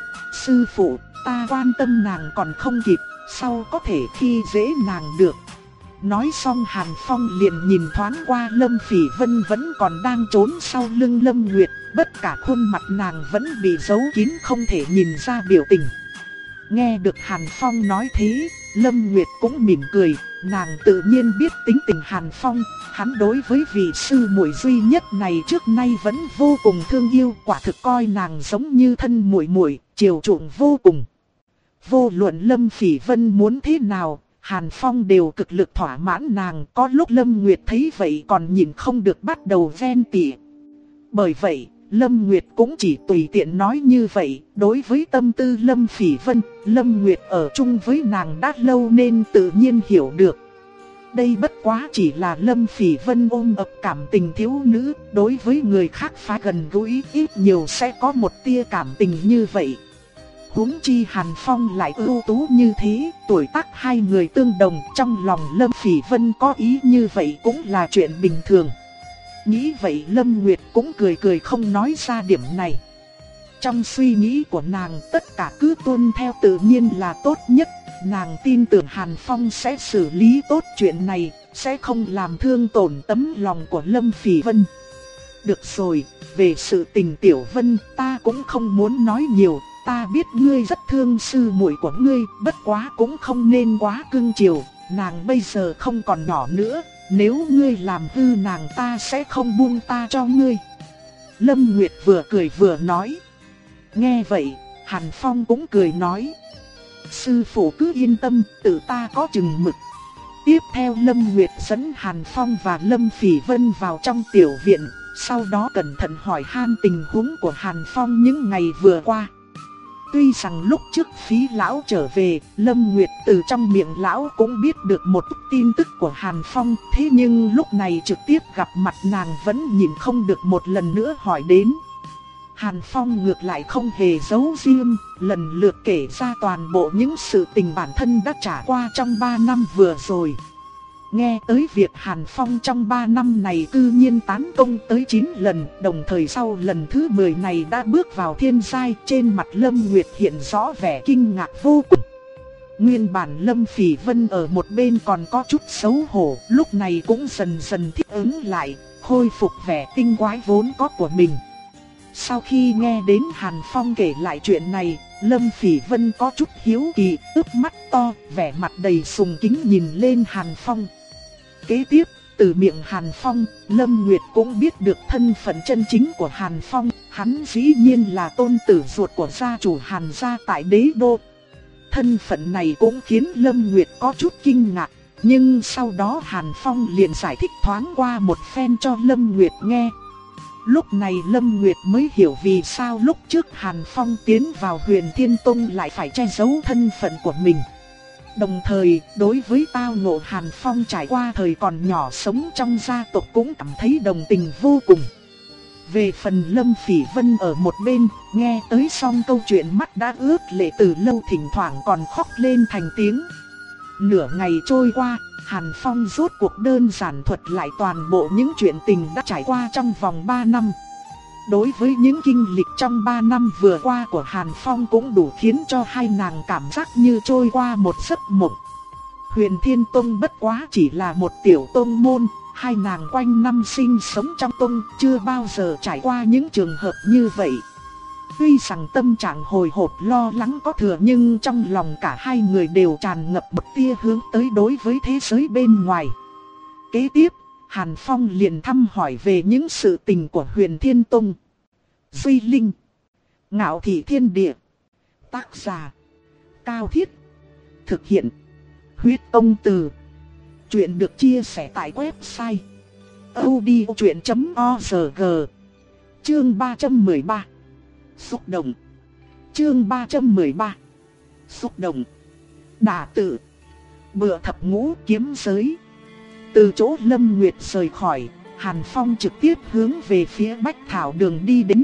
Sư phụ, ta quan tâm nàng còn không kịp, sao có thể khi dễ nàng được? Nói xong Hàn Phong liền nhìn thoáng qua Lâm Phỉ Vân vẫn còn đang trốn sau lưng Lâm Nguyệt, bất cả khuôn mặt nàng vẫn bị giấu kín không thể nhìn ra biểu tình. Nghe được Hàn Phong nói thế, Lâm Nguyệt cũng mỉm cười, nàng tự nhiên biết tính tình Hàn Phong, hắn đối với vị sư muội duy nhất này trước nay vẫn vô cùng thương yêu, quả thực coi nàng giống như thân muội muội, chiều chuộng vô cùng. Vô luận Lâm Phỉ Vân muốn thế nào, Hàn Phong đều cực lực thỏa mãn nàng, có lúc Lâm Nguyệt thấy vậy còn nhìn không được bắt đầu ghen tị. Bởi vậy, Lâm Nguyệt cũng chỉ tùy tiện nói như vậy, đối với tâm tư Lâm Phỉ Vân, Lâm Nguyệt ở chung với nàng đã lâu nên tự nhiên hiểu được. Đây bất quá chỉ là Lâm Phỉ Vân ôm ấp cảm tình thiếu nữ, đối với người khác phá gần gũi ít nhiều sẽ có một tia cảm tình như vậy. Huống chi Hàn Phong lại ưu tú như thế, tuổi tác hai người tương đồng, trong lòng Lâm Phỉ Vân có ý như vậy cũng là chuyện bình thường. Nghĩ vậy Lâm Nguyệt cũng cười cười không nói ra điểm này. Trong suy nghĩ của nàng tất cả cứ tuân theo tự nhiên là tốt nhất, nàng tin tưởng Hàn Phong sẽ xử lý tốt chuyện này, sẽ không làm thương tổn tấm lòng của Lâm Phỉ Vân. Được rồi, về sự tình Tiểu Vân ta cũng không muốn nói nhiều. Ta biết ngươi rất thương sư muội của ngươi, bất quá cũng không nên quá cưng chiều, nàng bây giờ không còn nhỏ nữa, nếu ngươi làm hư nàng ta sẽ không buông ta cho ngươi. Lâm Nguyệt vừa cười vừa nói. Nghe vậy, Hàn Phong cũng cười nói: Sư phụ cứ yên tâm, tự ta có chừng mực. Tiếp theo Lâm Nguyệt dẫn Hàn Phong và Lâm Phỉ Vân vào trong tiểu viện, sau đó cẩn thận hỏi han tình huống của Hàn Phong những ngày vừa qua. Tuy rằng lúc trước Phí lão trở về, Lâm Nguyệt từ trong miệng lão cũng biết được một tin tức của Hàn Phong, thế nhưng lúc này trực tiếp gặp mặt nàng vẫn nhìn không được một lần nữa hỏi đến. Hàn Phong ngược lại không hề giấu riêng, lần lượt kể ra toàn bộ những sự tình bản thân đã trải qua trong ba năm vừa rồi. Nghe tới việc Hàn Phong trong ba năm này cư nhiên tán công tới chín lần, đồng thời sau lần thứ mười này đã bước vào thiên giai, trên mặt Lâm Nguyệt hiện rõ vẻ kinh ngạc vô cùng. Nguyên bản Lâm Phỉ Vân ở một bên còn có chút xấu hổ, lúc này cũng dần dần thích ứng lại, khôi phục vẻ tinh quái vốn có của mình. Sau khi nghe đến Hàn Phong kể lại chuyện này, Lâm Phỉ Vân có chút hiếu kỳ, ướp mắt to, vẻ mặt đầy sùng kính nhìn lên Hàn Phong. Kế tiếp, từ miệng Hàn Phong, Lâm Nguyệt cũng biết được thân phận chân chính của Hàn Phong, hắn dĩ nhiên là tôn tử ruột của gia chủ Hàn gia tại đế đô. Thân phận này cũng khiến Lâm Nguyệt có chút kinh ngạc, nhưng sau đó Hàn Phong liền giải thích thoáng qua một phen cho Lâm Nguyệt nghe. Lúc này Lâm Nguyệt mới hiểu vì sao lúc trước Hàn Phong tiến vào Huyền Thiên Tông lại phải che giấu thân phận của mình. Đồng thời, đối với tao ngộ Hàn Phong trải qua thời còn nhỏ sống trong gia tộc cũng cảm thấy đồng tình vô cùng. Về phần Lâm Phỉ Vân ở một bên, nghe tới xong câu chuyện mắt đã ướt lệ từ lâu, thỉnh thoảng còn khóc lên thành tiếng. Nửa ngày trôi qua, Hàn Phong rốt cuộc đơn giản thuật lại toàn bộ những chuyện tình đã trải qua trong vòng ba năm. Đối với những kinh lịch trong ba năm vừa qua của Hàn Phong cũng đủ khiến cho hai nàng cảm giác như trôi qua một giấc mộng. Huyền Thiên Tông bất quá chỉ là một tiểu tông môn, hai nàng quanh năm sinh sống trong tông chưa bao giờ trải qua những trường hợp như vậy. Tuy rằng tâm trạng hồi hộp lo lắng có thừa, nhưng trong lòng cả hai người đều tràn ngập một tia hướng tới đối với thế giới bên ngoài. Kế tiếp, Hàn Phong liền thăm hỏi về những sự tình của Huyền Thiên Tông. Duy Linh, Ngạo Thị Thiên Địa. Tác giả Cao Thiết. Thực hiện Huyết Công Từ. Chuyện được chia sẻ tại website audiochuyện chấm org. Chương ba trăm mười ba. Xúc động. Chương ba trăm mười ba. Xúc động. Đả tự. Bựa thập ngũ kiếm giới. Từ chỗ Lâm Nguyệt rời khỏi, Hàn Phong trực tiếp hướng về phía Bách Thảo Đường đi đến.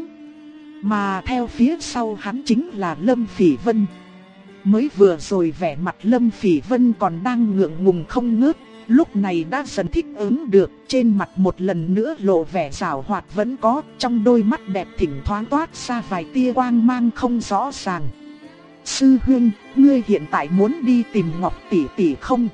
Mà theo phía sau hắn chính là Lâm Phỉ Vân. Mới vừa rồi vẻ mặt Lâm Phỉ Vân còn đang ngượng ngùng không ngớt, lúc này đã dần thích ứng được, trên mặt một lần nữa lộ vẻ giảo hoạt vẫn có, trong đôi mắt đẹp thỉnh thoảng toát ra vài tia quang mang không rõ ràng. Sư huynh, ngươi hiện tại muốn đi tìm Ngọc tỷ tỷ không?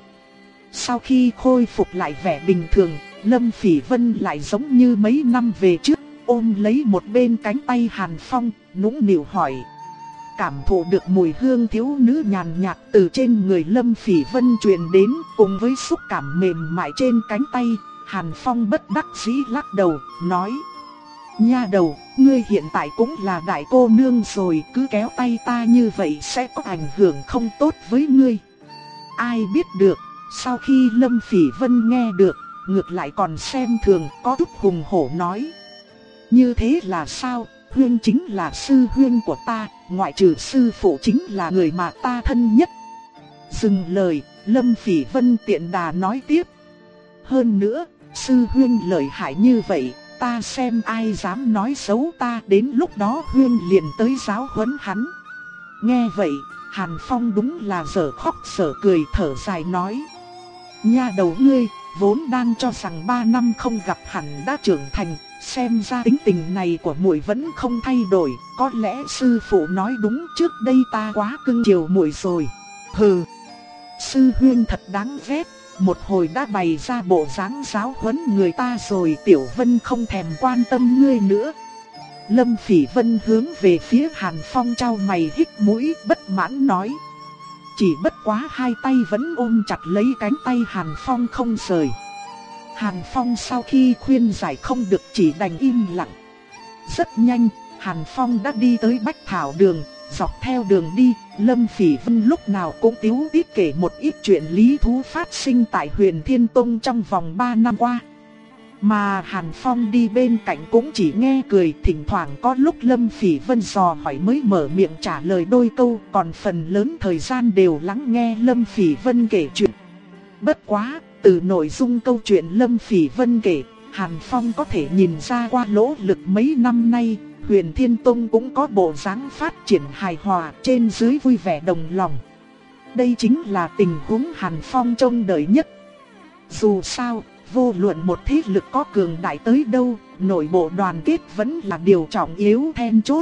Sau khi khôi phục lại vẻ bình thường, Lâm Phỉ Vân lại giống như mấy năm về trước, ôm lấy một bên cánh tay Hàn Phong, nũng nịu hỏi. Cảm thụ được mùi hương thiếu nữ nhàn nhạt từ trên người Lâm Phỉ Vân truyền đến, cùng với xúc cảm mềm mại trên cánh tay, Hàn Phong bất đắc dĩ lắc đầu, nói: Nha đầu, ngươi hiện tại cũng là đại cô nương rồi, cứ kéo tay ta như vậy sẽ có ảnh hưởng không tốt với ngươi. Ai biết được, sau khi Lâm Phỉ Vân nghe được, ngược lại còn xem thường, có chút hùng hổ nói: Như thế là sao? Huyên chính là sư huyên của ta, ngoại trừ sư phụ chính là người mà ta thân nhất. Dừng lời, Lâm Phỉ Vân tiện đà nói tiếp: Hơn nữa, sư huyên lợi hại như vậy, ta xem ai dám nói xấu ta, đến lúc đó huyên liền tới giáo huấn hắn. Nghe vậy, Hàn Phong đúng là dở khóc dở cười, thở dài nói: Nha đầu ngươi, vốn đang cho rằng ba năm không gặp hẳn đã trưởng thành, xem ra tính tình này của muội vẫn không thay đổi, có lẽ sư phụ nói đúng, trước đây ta quá cưng chiều muội rồi. Hừ, sư huyên thật đáng ghét, một hồi đã bày ra bộ dáng giáo huấn người ta rồi, Tiểu Vân không thèm quan tâm ngươi nữa. Lâm Phỉ Vân hướng về phía Hàn Phong trao mày hít mũi, bất mãn nói. Chỉ bất quá hai tay vẫn ôm chặt lấy cánh tay Hàn Phong không rời. Hàn Phong sau khi khuyên giải không được chỉ đành im lặng. Rất nhanh, Hàn Phong đã đi tới Bách Thảo Đường. Dọc theo đường đi, Lâm Phỉ Vân lúc nào cũng tíu tít kể một ít chuyện lý thú phát sinh tại Huyền Thiên Tông trong vòng ba năm qua. Mà Hàn Phong đi bên cạnh cũng chỉ nghe cười, thỉnh thoảng có lúc Lâm Phỉ Vân dò hỏi mới mở miệng trả lời đôi câu, còn phần lớn thời gian đều lắng nghe Lâm Phỉ Vân kể chuyện. Bất quá, từ nội dung câu chuyện Lâm Phỉ Vân kể, Hàn Phong có thể nhìn ra qua nỗ lực mấy năm nay, Huyền Thiên Tông cũng có bộ dáng phát triển hài hòa, trên dưới vui vẻ đồng lòng. Đây chính là tình huống Hàn Phong trông đợi nhất. Dù sao, vô luận một thế lực có cường đại tới đâu, nội bộ đoàn kết vẫn là điều trọng yếu then chốt.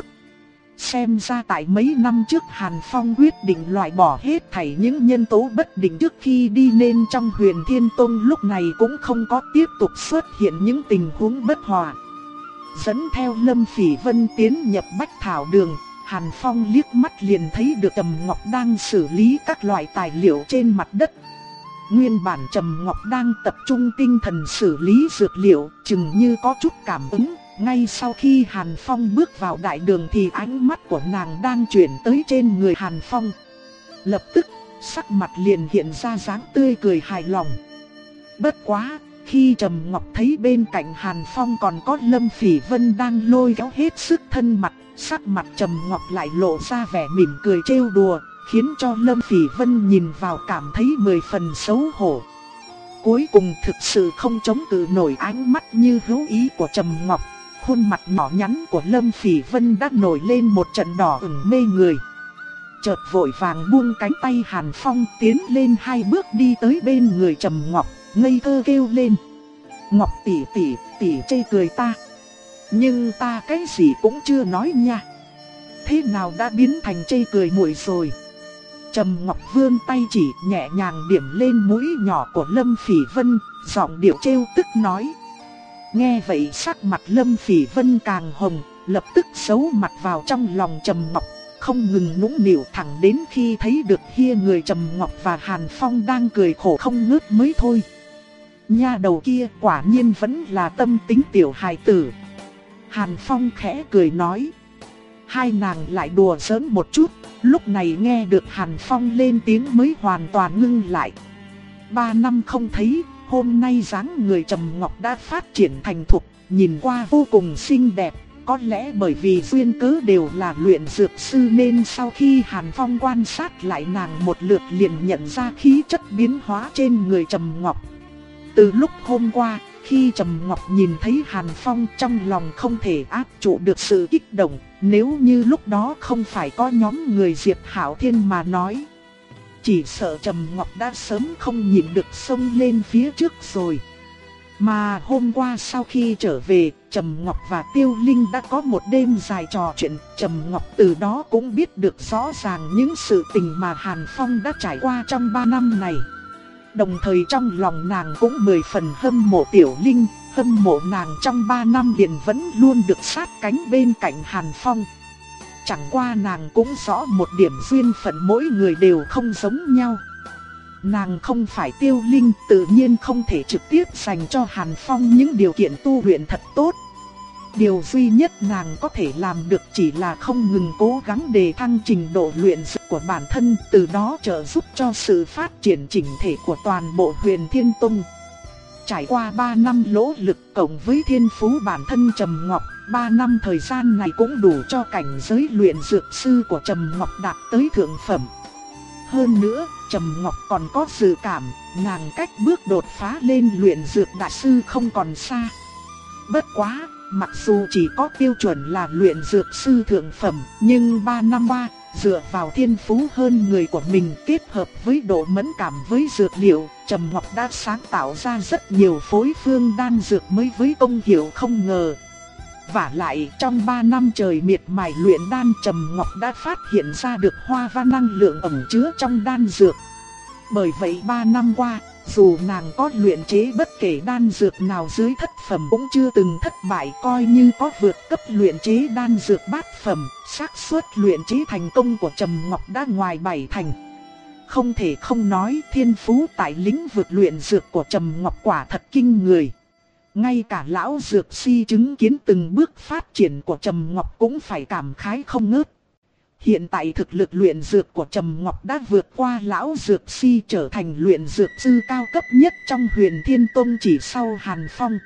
Xem ra tại mấy năm trước Hàn Phong quyết định loại bỏ hết thảy những nhân tố bất định trước khi đi, nên trong Huyền Thiên Tông lúc này cũng không có tiếp tục xuất hiện những tình huống bất hòa. Dẫn theo Lâm Phỉ Vân tiến nhập Bách Thảo Đường, Hàn Phong liếc mắt liền thấy được Trầm Ngọc đang xử lý các loại tài liệu trên mặt đất. Nguyên bản Trầm Ngọc đang tập trung tinh thần xử lý dược liệu, chừng như có chút cảm ứng. Ngay sau khi Hàn Phong bước vào đại đường thì ánh mắt của nàng đang chuyển tới trên người Hàn Phong. Lập tức, sắc mặt liền hiện ra dáng tươi cười hài lòng. Bất quá, khi Trầm Ngọc thấy bên cạnh Hàn Phong còn có Lâm Phỉ Vân đang lôi kéo hết sức thân mật, sắc mặt Trầm Ngọc lại lộ ra vẻ mỉm cười trêu đùa, khiến cho Lâm Phỉ Vân nhìn vào cảm thấy mười phần xấu hổ. Cuối cùng thực sự không chống cự nổi ánh mắt như hữu ý của Trầm Ngọc, khuôn mặt nhỏ nhắn của Lâm Phỉ Vân đã nổi lên một trận đỏ ửng mê người. Chợt vội vàng buông cánh tay Hàn Phong, tiến lên hai bước đi tới bên người Trầm Ngọc, ngây thơ kêu lên. Ngọc tỷ tỷ, tỷ chê cười ta. Nhưng ta cái gì cũng chưa nói nha. Thế nào đã biến thành chê cười muội rồi? Trầm Ngọc vươn tay chỉ nhẹ nhàng điểm lên mũi nhỏ của Lâm Phỉ Vân, giọng điệu trêu tức nói. Nghe vậy sắc mặt Lâm Phỉ Vân càng hồng, lập tức giấu mặt vào trong lòng Trầm Ngọc, không ngừng nũng nịu thẳng đến khi thấy được hia người Trầm Ngọc và Hàn Phong đang cười khổ không ngớt mới thôi. Nha đầu kia quả nhiên vẫn là tâm tính tiểu hài tử. Hàn Phong khẽ cười nói. Hai nàng lại đùa giỡn một chút, lúc này nghe được Hàn Phong lên tiếng mới hoàn toàn ngưng lại. Ba năm không thấy, hôm nay dáng người Trầm Ngọc đã phát triển thành thục, nhìn qua vô cùng xinh đẹp. Có lẽ bởi vì duyên cớ đều là luyện dược sư nên sau khi Hàn Phong quan sát lại nàng một lượt liền nhận ra khí chất biến hóa trên người Trầm Ngọc. Từ lúc hôm qua, khi Trầm Ngọc nhìn thấy Hàn Phong trong lòng không thể áp trụ được sự kích động, nếu như lúc đó không phải có nhóm người Diệp Hạo Thiên mà nói. Chỉ sợ Trầm Ngọc đã sớm không nhịn được xông lên phía trước rồi. Mà hôm qua sau khi trở về, Trầm Ngọc và Tiêu Linh đã có một đêm dài trò chuyện. Trầm Ngọc từ đó cũng biết được rõ ràng những sự tình mà Hàn Phong đã trải qua trong ba năm này. Đồng thời trong lòng nàng cũng mười phần hâm mộ Tiểu Linh, hâm mộ nàng trong ba năm liền vẫn luôn được sát cánh bên cạnh Hàn Phong. Chẳng qua nàng cũng rõ một điểm duyên phận mỗi người đều không giống nhau. Nàng không phải Tiêu Linh, tự nhiên không thể trực tiếp dành cho Hàn Phong những điều kiện tu luyện thật tốt. Điều duy nhất nàng có thể làm được chỉ là không ngừng cố gắng đề thăng trình độ luyện dược của bản thân, từ đó trợ giúp cho sự phát triển chỉnh thể của toàn bộ Huyền Thiên Tông. Trải qua ba năm nỗ lực cộng với thiên phú bản thân Trầm Ngọc, ba năm thời gian này cũng đủ cho cảnh giới luyện dược sư của Trầm Ngọc đạt tới thượng phẩm. Hơn nữa, Trầm Ngọc còn có dự cảm, nàng cách bước đột phá lên luyện dược đại sư không còn xa. Bất quá, mặc dù chỉ có tiêu chuẩn là luyện dược sư thượng phẩm, nhưng ba năm qua, dựa vào thiên phú hơn người của mình kết hợp với độ mẫn cảm với dược liệu, Trầm Ngọc đã sáng tạo ra rất nhiều phối phương đan dược mới với công hiệu không ngờ. Vả lại trong ba năm trời miệt mài luyện đan, Trầm Ngọc đã phát hiện ra được hoa văn năng lượng ẩn chứa trong đan dược. Bởi vậy ba năm qua, dù nàng có luyện chế bất kể đan dược nào dưới thất phẩm cũng chưa từng thất bại, coi như có vượt cấp luyện chế đan dược bát phẩm, xác suất luyện chế thành công của Trầm Ngọc đã ngoài bảy thành. Không thể không nói thiên phú tại lĩnh vực luyện dược của Trầm Ngọc quả thật kinh người. Ngay cả lão dược si chứng kiến từng bước phát triển của Trầm Ngọc cũng phải cảm khái không ngớt. Hiện tại thực lực luyện dược của Trầm Ngọc đã vượt qua lão dược si, trở thành luyện dược sư cao cấp nhất trong Huyền Thiên Tông chỉ sau Hàn Phong.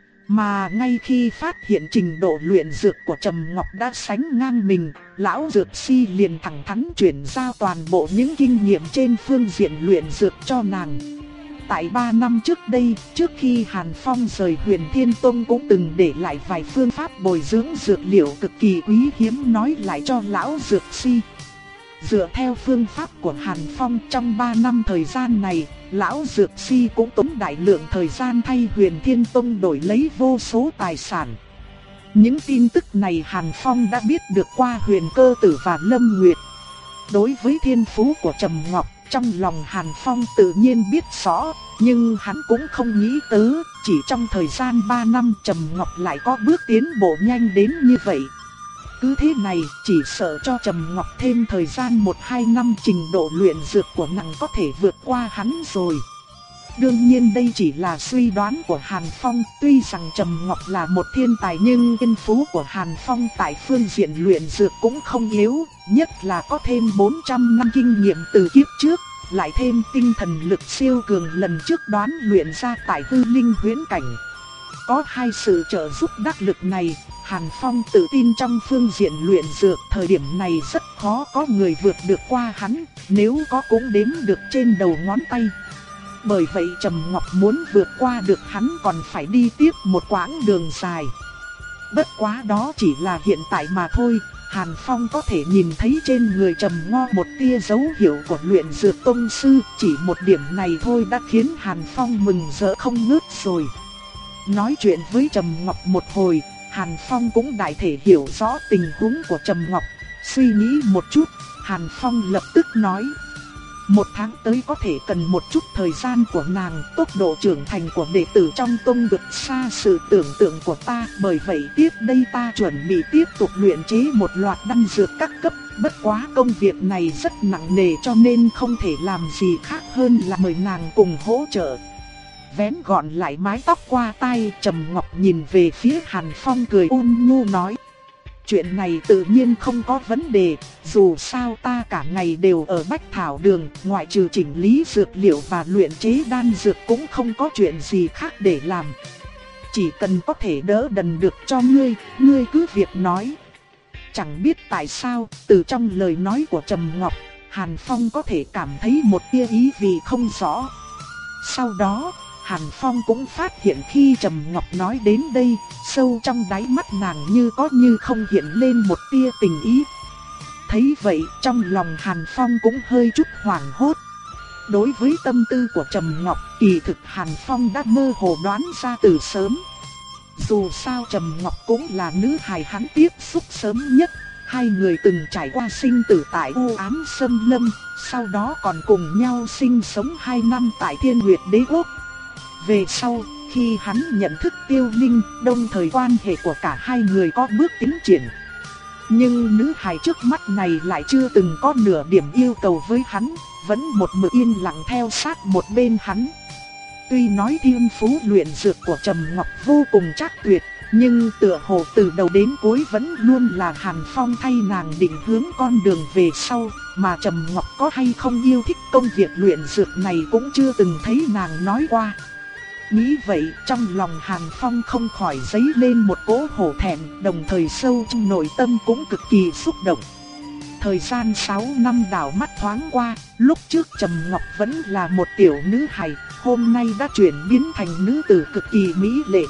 Mà ngay khi phát hiện trình độ luyện dược của Trầm Ngọc đã sánh ngang mình, lão dược si liền thẳng thắn chuyển giao toàn bộ những kinh nghiệm trên phương diện luyện dược cho nàng. Tại ba năm trước đây, trước khi Hàn Phong rời Huyền Thiên Tông cũng từng để lại vài phương pháp bồi dưỡng dược liệu cực kỳ quý hiếm nói lại cho lão dược si. Dựa theo phương pháp của Hàn Phong trong ba năm thời gian này, lão dược si cũng tốn đại lượng thời gian thay Huyền Thiên Tông đổi lấy vô số tài sản. Những tin tức này Hàn Phong đã biết được qua Huyền Cơ Tử và Lâm Nguyệt. Đối với thiên phú của Trầm Ngọc, trong lòng Hàn Phong tự nhiên biết rõ, nhưng hắn cũng không nghĩ tới, chỉ trong thời gian ba năm Trầm Ngọc lại có bước tiến bộ nhanh đến như vậy. Cứ thế này, chỉ sợ cho Trầm Ngọc thêm thời gian một hai năm trình độ luyện dược của nàng có thể vượt qua hắn rồi. Đương nhiên đây chỉ là suy đoán của Hàn Phong, tuy rằng Trầm Ngọc là một thiên tài nhưng thiên phú của Hàn Phong tại phương diện luyện dược cũng không yếu, nhất là có thêm bốn trăm năm kinh nghiệm từ kiếp trước, lại thêm tinh thần lực siêu cường lần trước đoán luyện ra tại Hư Linh Huyễn Cảnh. Có hai sự trợ giúp đắc lực này, Hàn Phong tự tin trong phương diện luyện dược, thời điểm này rất khó có người vượt được qua hắn, nếu có cũng đếm được trên đầu ngón tay. Bởi vậy Trầm Ngọc muốn vượt qua được hắn còn phải đi tiếp một quãng đường dài. Bất quá đó chỉ là hiện tại mà thôi, Hàn Phong có thể nhìn thấy trên người Trầm Ngo một tia dấu hiệu của luyện dược tông sư, chỉ một điểm này thôi đã khiến Hàn Phong mừng rỡ không ngớt rồi. Nói chuyện với Trầm Ngọc một hồi, Hàn Phong cũng đại thể hiểu rõ tình huống của Trầm Ngọc. Suy nghĩ một chút, Hàn Phong lập tức nói: một tháng tới có thể cần một chút thời gian của nàng, tốc độ trưởng thành của đệ tử trong tông vượt xa sự tưởng tượng của ta. Bởi vậy tiếp đây ta chuẩn bị tiếp tục luyện chế một loạt đan dược các cấp. Bất quá công việc này rất nặng nề cho nên không thể làm gì khác hơn là mời nàng cùng hỗ trợ. Vén gọn lại mái tóc qua tai, Trầm Ngọc nhìn về phía Hàn Phong cười ôn nhu nói: chuyện này tự nhiên không có vấn đề, dù sao ta cả ngày đều ở Bách Thảo Đường, ngoại trừ chỉnh lý dược liệu và luyện chế đan dược cũng không có chuyện gì khác để làm. Chỉ cần có thể đỡ đần được cho ngươi, ngươi cứ việc nói. Chẳng biết tại sao, từ trong lời nói của Trầm Ngọc, Hàn Phong có thể cảm thấy một tia ý vị không rõ. Sau đó, Hàn Phong cũng phát hiện khi Trầm Ngọc nói đến đây, sâu trong đáy mắt nàng như có như không hiện lên một tia tình ý. Thấy vậy, trong lòng Hàn Phong cũng hơi chút hoảng hốt. Đối với tâm tư của Trầm Ngọc, kỳ thực Hàn Phong đã mơ hồ đoán ra từ sớm. Dù sao Trầm Ngọc cũng là nữ hài hắn tiếp xúc sớm nhất. Hai người từng trải qua sinh tử tại u ám Sâm Lâm, sau đó còn cùng nhau sinh sống hai năm tại Thiên Nguyệt Đế Quốc. Về sau, khi hắn nhận thức Tiêu Linh, đồng thời quan hệ của cả hai người có bước tiến triển. Nhưng nữ hài trước mắt này lại chưa từng có nửa điểm yêu cầu với hắn, vẫn một mực yên lặng theo sát một bên hắn. Tuy nói thiên phú luyện dược của Trầm Ngọc vô cùng chắc tuyệt, nhưng tựa hồ từ đầu đến cuối vẫn luôn là Hàn Phong thay nàng định hướng con đường về sau, mà Trầm Ngọc có hay không yêu thích công việc luyện dược này cũng chưa từng thấy nàng nói qua. Nghĩ vậy, trong lòng Hàn Phong không khỏi dấy lên một cỗ hổ thẹn, đồng thời sâu trong nội tâm cũng cực kỳ xúc động. Thời gian sáu năm đảo mắt thoáng qua, lúc trước Trầm Ngọc vẫn là một tiểu nữ hài, hôm nay đã chuyển biến thành nữ tử cực kỳ mỹ lệ.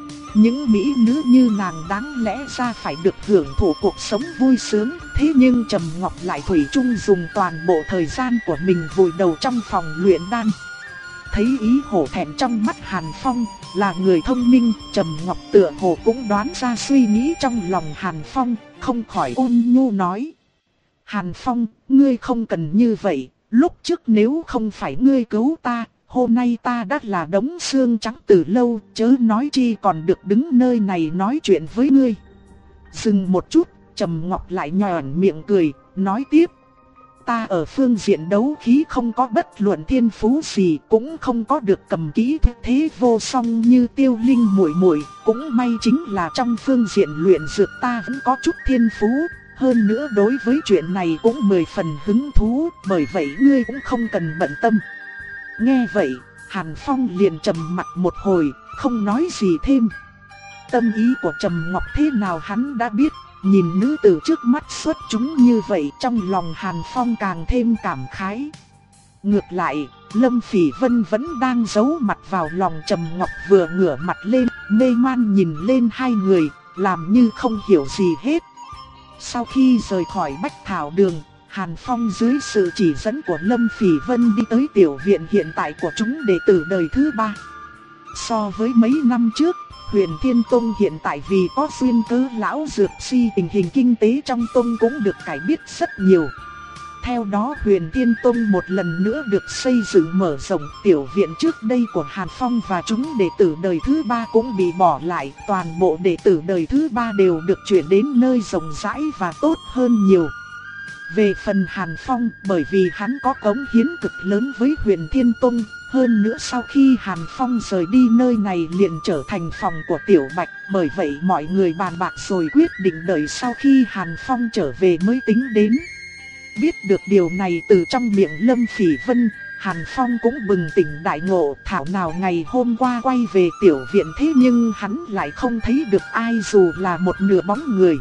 Những mỹ nữ như nàng đáng lẽ ra phải được hưởng thụ cuộc sống vui sướng, thế nhưng Trầm Ngọc lại thủy chung dùng toàn bộ thời gian của mình vùi đầu trong phòng luyện đan. Thấy ý hổ thẹn trong mắt Hàn Phong, là người thông minh, Trầm Ngọc tựa hồ cũng đoán ra suy nghĩ trong lòng Hàn Phong, không khỏi ôn nhu nói. Hàn Phong, ngươi không cần như vậy, lúc trước nếu không phải ngươi cứu ta, hôm nay ta đã là đống xương trắng từ lâu, chớ nói chi còn được đứng nơi này nói chuyện với ngươi. Dừng một chút, Trầm Ngọc lại nhòn miệng cười, nói tiếp. Ta ở phương diện đấu khí không có bất luận thiên phú gì, cũng không có được cầm kỹ thế vô song như Tiêu Linh muội muội, cũng may chính là trong phương diện luyện dược ta vẫn có chút thiên phú, hơn nữa đối với chuyện này cũng mười phần hứng thú, bởi vậy ngươi cũng không cần bận tâm. Nghe vậy, Hàn Phong liền trầm mặt một hồi, không nói gì thêm. Tâm ý của Trầm Ngọc thế nào hắn đã biết. Nhìn nữ tử trước mắt xuất chúng như vậy, trong lòng Hàn Phong càng thêm cảm khái. Ngược lại, Lâm Phỉ Vân vẫn đang giấu mặt vào lòng Trầm Ngọc, vừa ngửa mặt lên, mê man nhìn lên hai người, làm như không hiểu gì hết. Sau khi rời khỏi Bách Thảo Đường, Hàn Phong dưới sự chỉ dẫn của Lâm Phỉ Vân đi tới tiểu viện hiện tại của chúng đệ tử đời thứ ba. So với mấy năm trước, Huyền Thiên Tông hiện tại vì có duyên cớ lão dược si, tình hình kinh tế trong tông cũng được cải biến rất nhiều. Theo đó Huyền Thiên Tông một lần nữa được xây dựng mở rộng, tiểu viện trước đây của Hàn Phong và chúng đệ tử đời thứ ba cũng bị bỏ lại, toàn bộ đệ tử đời thứ ba đều được chuyển đến nơi rộng rãi và tốt hơn nhiều. Về phần Hàn Phong, bởi vì hắn có cống hiến cực lớn với Huyền Thiên Tông, hơn nữa sau khi Hàn Phong rời đi nơi này liền trở thành phòng của Tiểu Bạch, bởi vậy mọi người bàn bạc rồi quyết định đợi sau khi Hàn Phong trở về mới tính đến. Biết được điều này từ trong miệng Lâm Phỉ Vân, Hàn Phong cũng bừng tỉnh đại ngộ, thảo nào ngày hôm qua quay về tiểu viện thế nhưng hắn lại không thấy được ai dù là một nửa bóng người.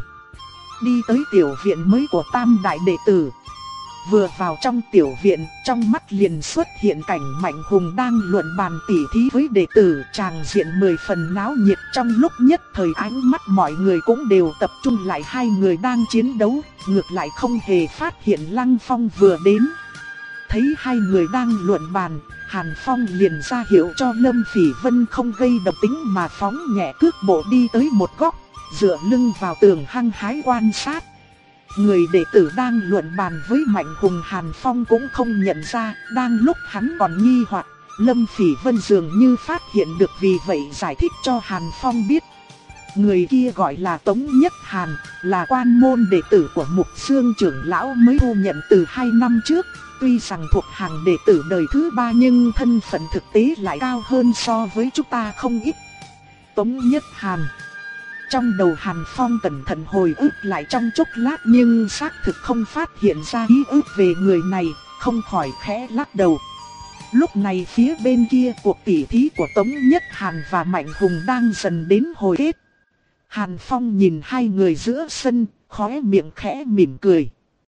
Đi tới tiểu viện mới của tam đại đệ tử. Vừa vào trong tiểu viện, trong mắt liền xuất hiện cảnh Mạnh Hùng đang luận bàn tỉ thí với đệ tử, tràng diện mười phần náo nhiệt. Trong lúc nhất thời ánh mắt mọi người cũng đều tập trung lại hai người đang chiến đấu, ngược lại không hề phát hiện Lăng Phong vừa đến. Thấy hai người đang luận bàn, Hàn Phong liền ra hiệu cho Lâm Phỉ Vân không gây động tĩnh mà phóng nhẹ cước bộ đi tới một góc, dựa lưng vào tường hăng hái quan sát. Người đệ tử đang luận bàn với Mạnh Hùng Hàn Phong cũng không nhận ra, đang lúc hắn còn nghi hoặc, Lâm Phỉ Vân dường như phát hiện được, vì vậy giải thích cho Hàn Phong biết. Người kia gọi là Tống Nhất Hàn, là quan môn đệ tử của Mục Xương trưởng lão mới thu nhận từ hai năm trước. Tuy rằng thuộc hàng đệ tử đời thứ ba nhưng thân phận thực tế lại cao hơn so với chúng ta không ít. Tống Nhất Hàn. Trong đầu Hàn Phong cẩn thận hồi ức lại trong chốc lát nhưng xác thực không phát hiện ra ký ức về người này, không khỏi khẽ lắc đầu. Lúc này phía bên kia cuộc tỉ thí của Tống Nhất Hàn và Mạnh Hùng đang dần đến hồi kết. Hàn Phong nhìn hai người giữa sân, khóe miệng khẽ mỉm cười.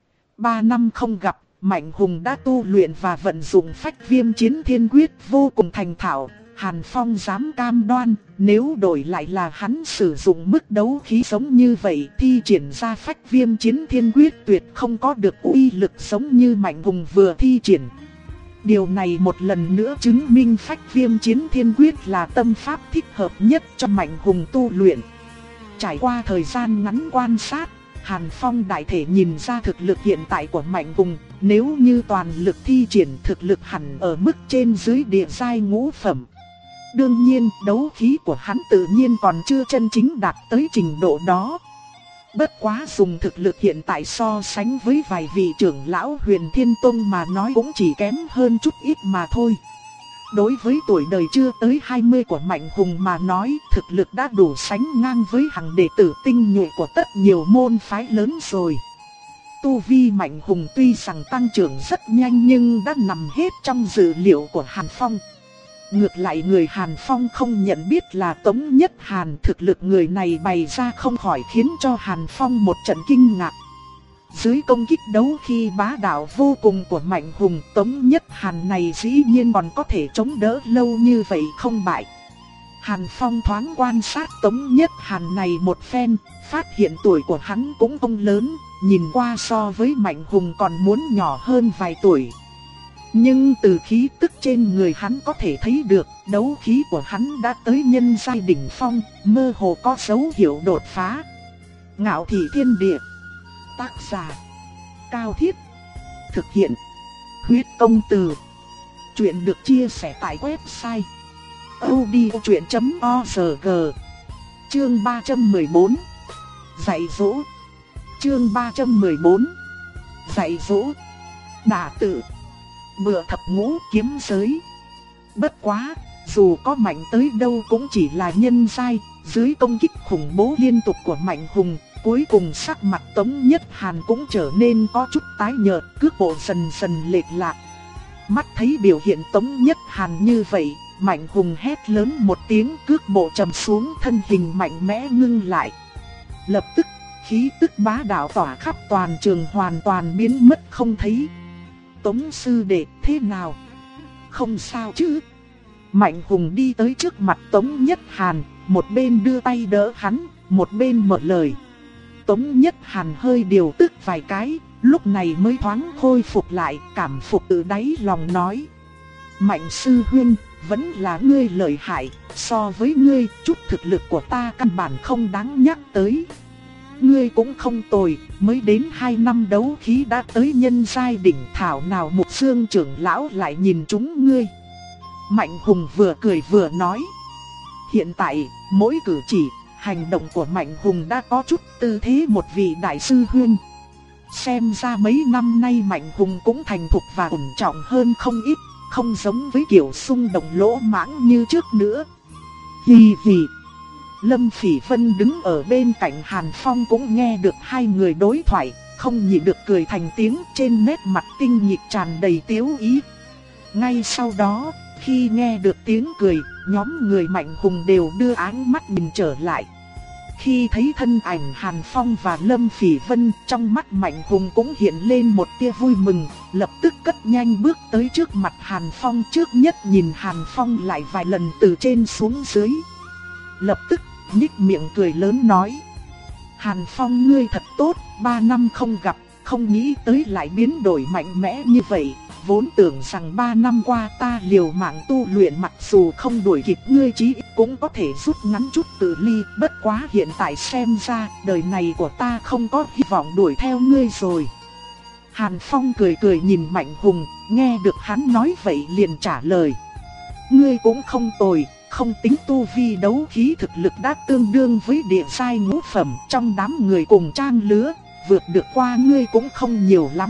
Ba năm không gặp, Mạnh Hùng đã tu luyện và vận dụng phách viêm chiến thiên quyết vô cùng thành thạo. Hàn Phong dám cam đoan, nếu đổi lại là hắn sử dụng mức đấu khí giống như vậy, thi triển ra phách viêm chiến thiên quyết tuyệt không có được uy lực giống như Mạnh Hùng vừa thi triển. Điều này một lần nữa chứng minh phách viêm chiến thiên quyết là tâm pháp thích hợp nhất cho Mạnh Hùng tu luyện. Trải qua thời gian ngắn quan sát, Hàn Phong đại thể nhìn ra thực lực hiện tại của Mạnh Hùng, nếu như toàn lực thi triển thực lực hẳn ở mức trên dưới địa giai ngũ phẩm. Đương nhiên, đấu khí của hắn tự nhiên còn chưa chân chính đạt tới trình độ đó. Bất quá dùng thực lực hiện tại so sánh với vài vị trưởng lão Huyền Thiên Tông mà nói cũng chỉ kém hơn chút ít mà thôi. Đối với tuổi đời chưa tới hai mươi của Mạnh Hùng mà nói, thực lực đã đủ sánh ngang với hàng đệ tử tinh nhuệ của tất nhiều môn phái lớn rồi. Tu vi Mạnh Hùng tuy rằng tăng trưởng rất nhanh nhưng đã nằm hết trong dự liệu của Hàn Phong. Ngược lại người Hàn Phong không nhận biết là Tống Nhất Hàn, thực lực người này bày ra không khỏi khiến cho Hàn Phong một trận kinh ngạc. Dưới công kích đấu khi bá đạo vô cùng của Mạnh Hùng, Tống Nhất Hàn này dĩ nhiên còn có thể chống đỡ lâu như vậy không bại. Hàn Phong thoáng quan sát Tống Nhất Hàn này một phen, phát hiện tuổi của hắn cũng không lớn, nhìn qua so với Mạnh Hùng còn muốn nhỏ hơn vài tuổi. Nhưng từ khí tức trên người hắn có thể thấy được, đấu khí của hắn đã tới nhân giai đỉnh phong, mơ hồ có dấu hiệu đột phá. Ngạo Thị Thiên Địa. Tác giả Cao Thiết. Thực hiện Huyết Công Từ. Chuyện được chia sẻ tại website audiochuyện chấm org. Chương ba trăm mười bốn Dạy dỗ. Chương ba trăm mười bốn Dạy dỗ. Đả tự. Bựa thập ngũ kiếm giới. Bất quá, dù có mạnh tới đâu cũng chỉ là nhân giai, dưới công kích khủng bố liên tục của Mạnh Hùng, cuối cùng sắc mặt Tống Nhất Hàn cũng trở nên có chút tái nhợt, cước bộ dần dần lệch lạc. Mắt thấy biểu hiện Tống Nhất Hàn như vậy, Mạnh Hùng hét lớn một tiếng, cước bộ trầm xuống, thân hình mạnh mẽ ngưng lại. Lập tức, khí tức bá đạo tỏa khắp toàn trường hoàn toàn biến mất không thấy. Tống sư đệ, thế nào? Không sao chứ? Mạnh Hùng đi tới trước mặt Tống Nhất Hàn, một bên đưa tay đỡ hắn, một bên mở lời. Tống Nhất Hàn hơi điều tức vài cái, lúc này mới thoáng khôi phục lại, cảm phục từ đáy lòng nói. Mạnh sư huynh, vẫn là ngươi lợi hại, so với ngươi, chút thực lực của ta căn bản không đáng nhắc tới. Ngươi cũng không tồi, mới đến hai năm đấu khí đã tới nhân giai đỉnh, thảo nào Mục Dương trưởng lão lại nhìn chúng ngươi. Mạnh Hùng vừa cười vừa nói. Hiện tại, mỗi cử chỉ, hành động của Mạnh Hùng đã có chút tư thế một vị đại sư huynh. Xem ra mấy năm nay Mạnh Hùng cũng thành thục và ổn trọng hơn không ít, không giống với kiểu xung động lỗ mãng như trước nữa. Hì hì. Lâm Phỉ Vân đứng ở bên cạnh Hàn Phong cũng nghe được hai người đối thoại, không nhịn được cười thành tiếng, trên nét mặt tinh nghịch tràn đầy tiếu ý. Ngay sau đó, khi nghe được tiếng cười, nhóm người Mạnh Hùng đều đưa ánh mắt nhìn trở lại. Khi thấy thân ảnh Hàn Phong và Lâm Phỉ Vân, trong mắt Mạnh Hùng cũng hiện lên một tia vui mừng, lập tức cất nhanh bước tới trước mặt Hàn Phong, trước nhất nhìn Hàn Phong lại vài lần từ trên xuống dưới. Lập tức, nhếch miệng cười lớn nói. Hàn Phong ngươi thật tốt, ba năm không gặp, không nghĩ tới lại biến đổi mạnh mẽ như vậy. Vốn tưởng rằng ba năm qua ta liều mạng tu luyện, mặc dù không đuổi kịp ngươi chí ít cũng có thể rút ngắn chút tự ly. Bất quá hiện tại xem ra, đời này của ta không có hy vọng đuổi theo ngươi rồi. Hàn Phong cười cười nhìn Mạnh Hùng, nghe được hắn nói vậy liền trả lời. Ngươi cũng không tồi. Không tính tu vi đấu khí thực lực đã tương đương với địa giai ngũ phẩm, trong đám người cùng trang lứa, vượt được qua ngươi cũng không nhiều lắm.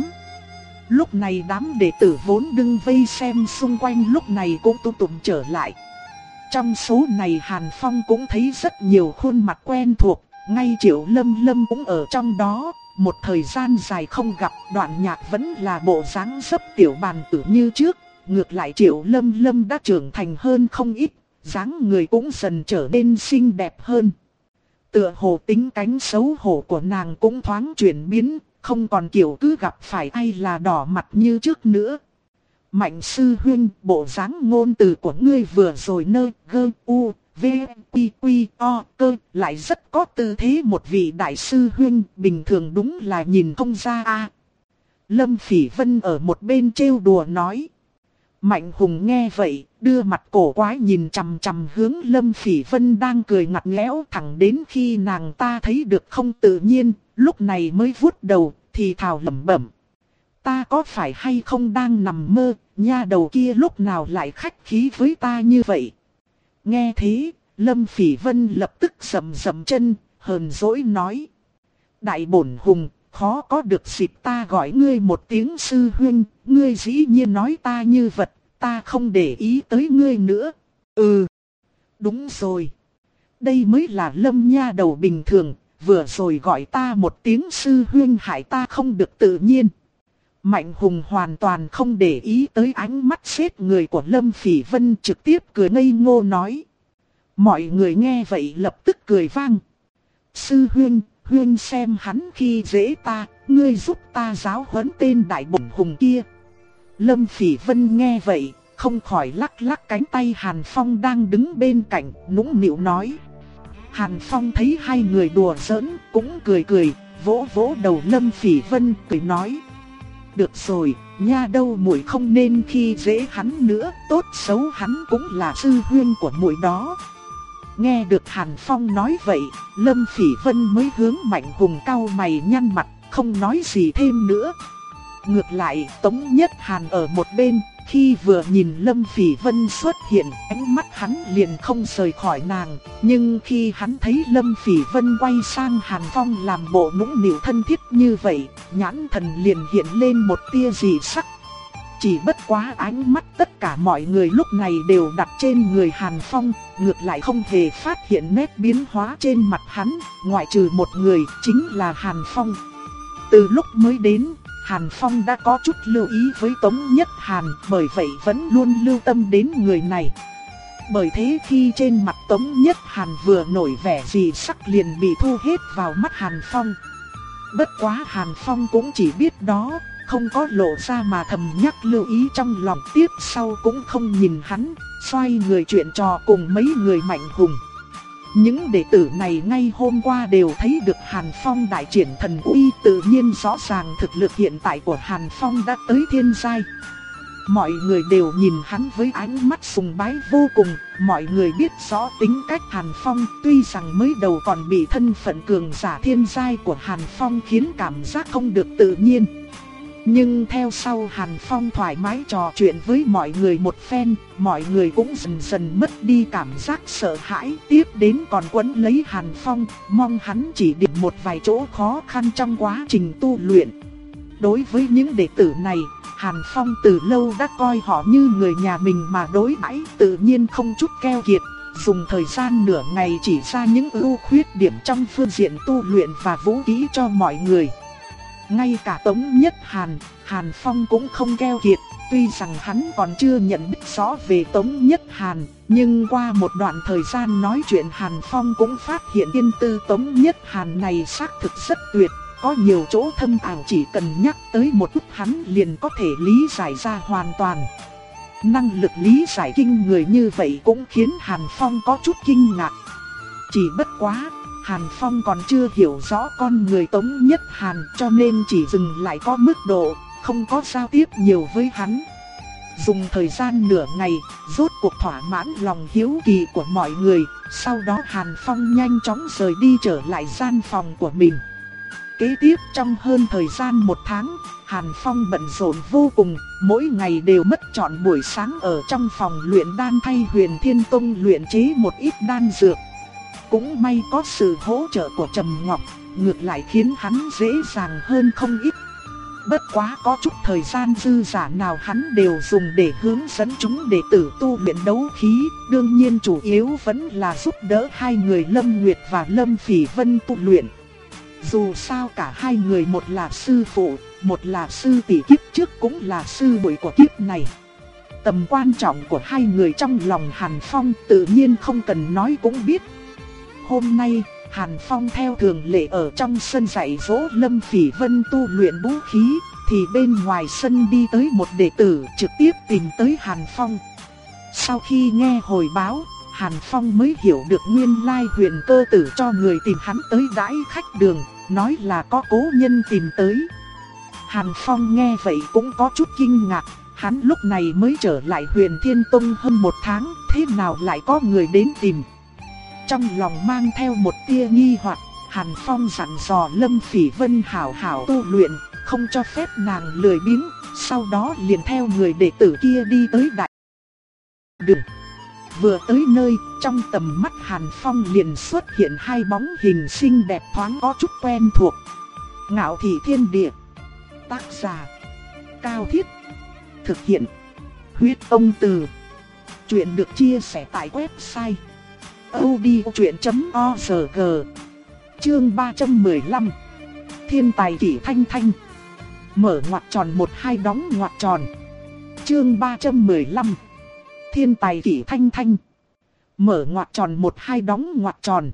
Lúc này đám đệ tử vốn đứng vây xem xung quanh lúc này cũng tụ tụm trở lại. Trong số này Hàn Phong cũng thấy rất nhiều khuôn mặt quen thuộc, ngay Triệu Lâm Lâm cũng ở trong đó. Một thời gian dài không gặp, Đoạn Nhạc vẫn là bộ dáng dấp tiểu bàn tử như trước, ngược lại Triệu Lâm Lâm đã trưởng thành hơn không ít. Dáng người cũng dần trở nên xinh đẹp hơn. Tựa hồ tính cánh xấu hổ của nàng cũng thoáng chuyển biến, không còn kiểu cứ gặp phải ai là đỏ mặt như trước nữa. Mạnh sư huynh, bộ dáng ngôn từ của ngươi vừa rồi nơ gơ u v quy quy o cơ lại rất có tư thế một vị đại sư huynh, bình thường đúng là nhìn không ra a. Lâm Phỉ Vân ở một bên trêu đùa nói. Mạnh Hùng nghe vậy, đưa mặt cổ quái nhìn chằm chằm hướng Lâm Phỉ Vân đang cười ngặt nghẽo, thẳng đến khi nàng ta thấy được không tự nhiên, lúc này mới vuốt đầu, thì thào lẩm bẩm. Ta có phải hay không đang nằm mơ, nha đầu kia lúc nào lại khách khí với ta như vậy. Nghe thế, Lâm Phỉ Vân lập tức sầm sầm chân, hờn dỗi nói. Đại bổn hùng, khó có được dịp ta gọi ngươi một tiếng sư huynh, ngươi dĩ nhiên nói ta như vật, ta không để ý tới ngươi nữa. Ừ, đúng rồi. Đây mới là Lâm nha đầu bình thường, vừa rồi gọi ta một tiếng sư huynh hại ta không được tự nhiên. Mạnh Hùng hoàn toàn không để ý tới ánh mắt xếp người của Lâm Phỉ Vân, trực tiếp cười ngây ngô nói. Mọi người nghe vậy lập tức cười vang. Sư huynh, huynh xem hắn khi dễ ta, ngươi giúp ta giáo huấn tên đại bổn hùng kia. Lâm Phỉ Vân nghe vậy, không khỏi lắc lắc cánh tay Hàn Phong đang đứng bên cạnh, nũng nịu nói. Hàn Phong thấy hai người đùa giỡn, cũng cười cười, vỗ vỗ đầu Lâm Phỉ Vân, cười nói. Được rồi, nha đâu muội không nên khi dễ hắn nữa, tốt xấu hắn cũng là sư huynh của muội đó. Nghe được Hàn Phong nói vậy, Lâm Phỉ Vân mới hướng Mạnh Hùng cau mày nhăn mặt, không nói gì thêm nữa. Ngược lại, Tống Nhất Hàn ở một bên, khi vừa nhìn Lâm Phỉ Vân xuất hiện, ánh mắt hắn liền không rời khỏi nàng. Nhưng khi hắn thấy Lâm Phỉ Vân quay sang Hàn Phong làm bộ nũng nịu thân thiết như vậy, nhãn thần liền hiện lên một tia dị sắc. Chỉ bất quá ánh mắt tất cả mọi người lúc này đều đặt trên người Hàn Phong, ngược lại không hề phát hiện nét biến hóa trên mặt hắn, ngoại trừ một người, chính là Hàn Phong. Từ lúc mới đến, Hàn Phong đã có chút lưu ý với Tống Nhất Hàn, bởi vậy vẫn luôn lưu tâm đến người này. Bởi thế khi trên mặt Tống Nhất Hàn vừa nổi vẻ dị sắc liền bị thu hết vào mắt Hàn Phong. Bất quá Hàn Phong cũng chỉ biết đó, không có lộ ra mà thầm nhắc lưu ý trong lòng, tiếp sau cũng không nhìn hắn, xoay người chuyện trò cùng mấy người Mạnh Hùng. Những đệ tử này ngay hôm qua đều thấy được Hàn Phong đại triển thần uy, tự nhiên rõ ràng thực lực hiện tại của Hàn Phong đã tới thiên giai. Mọi người đều nhìn hắn với ánh mắt sùng bái vô cùng, mọi người biết rõ tính cách Hàn Phong, tuy rằng mới đầu còn bị thân phận cường giả thiên giai của Hàn Phong khiến cảm giác không được tự nhiên. Nhưng theo sau Hàn Phong thoải mái trò chuyện với mọi người một phen, mọi người cũng dần dần mất đi cảm giác sợ hãi, tiếp đến còn quấn lấy Hàn Phong, mong hắn chỉ điểm một vài chỗ khó khăn trong quá trình tu luyện. Đối với những đệ tử này, Hàn Phong từ lâu đã coi họ như người nhà mình mà đối đãi, tự nhiên không chút keo kiệt, dùng thời gian nửa ngày chỉ ra những ưu khuyết điểm trong phương diện tu luyện và vũ khí cho mọi người. Ngay cả Tống Nhất Hàn, Hàn Phong cũng không keo kiệt, tuy rằng hắn còn chưa nhận biết rõ về Tống Nhất Hàn, nhưng qua một đoạn thời gian nói chuyện Hàn Phong cũng phát hiện thiên tư Tống Nhất Hàn này xác thực rất tuyệt, có nhiều chỗ thâm ảo chỉ cần nhắc tới một chút hắn liền có thể lý giải ra hoàn toàn. Năng lực lý giải kinh người như vậy cũng khiến Hàn Phong có chút kinh ngạc. Chỉ bất quá, Hàn Phong còn chưa hiểu rõ con người Tống Nhất Hàn cho nên chỉ dừng lại có mức độ, không có giao tiếp nhiều với hắn. Dùng thời gian nửa ngày, rốt cuộc thỏa mãn lòng hiếu kỳ của mọi người, sau đó Hàn Phong nhanh chóng rời đi trở lại gian phòng của mình. Kế tiếp trong hơn thời gian một tháng, Hàn Phong bận rộn vô cùng, mỗi ngày đều mất trọn buổi sáng ở trong phòng luyện đan thay Huyền Thiên Tông luyện chế một ít đan dược. Cũng may có sự hỗ trợ của Trầm Ngọc, ngược lại khiến hắn dễ dàng hơn không ít. Bất quá có chút thời gian dư dả nào hắn đều dùng để hướng dẫn chúng đệ tử tu luyện đấu khí, đương nhiên chủ yếu vẫn là giúp đỡ hai người Lâm Nguyệt và Lâm Phỉ Vân tu luyện. Dù sao cả hai người một là sư phụ, một là sư tỷ, kiếp trước cũng là sư muội của kiếp này. Tầm quan trọng của hai người trong lòng Hàn Phong tự nhiên không cần nói cũng biết. Hôm nay, Hàn Phong theo thường lệ ở trong sân dạy dỗ Lâm Phỉ Vân tu luyện vũ khí, thì bên ngoài sân đi tới một đệ tử trực tiếp tìm tới Hàn Phong. Sau khi nghe hồi báo, Hàn Phong mới hiểu được nguyên lai Huyền Cơ Tử cho người tìm hắn tới đãi khách đường, nói là có cố nhân tìm tới. Hàn Phong nghe vậy cũng có chút kinh ngạc, hắn lúc này mới trở lại Huyền Thiên Tông hơn một tháng, thế nào lại có người đến tìm. Trong lòng mang theo một tia nghi hoặc, Hàn Phong dặn dò Lâm Phỉ Vân hảo hảo tu luyện, không cho phép nàng lười biếng, sau đó liền theo người đệ tử kia đi tới đại đường. Vừa tới nơi, trong tầm mắt Hàn Phong liền xuất hiện hai bóng hình xinh đẹp thoáng có chút quen thuộc. Ngạo Thị Thiên Địa. Tác giả Cao Thiết. Thực hiện Huyết Công Từ. Chuyện được chia sẻ tại website audiochuyện chấm org. Chương ba trăm mười lăm. Thiên tài Kỷ Thanh Thanh. Mở ngoặc tròn một hai đóng ngoặc tròn. Chương ba trăm mười lăm. Thiên tài Kỷ Thanh Thanh. Mở ngoặc tròn một hai đóng ngoặc tròn.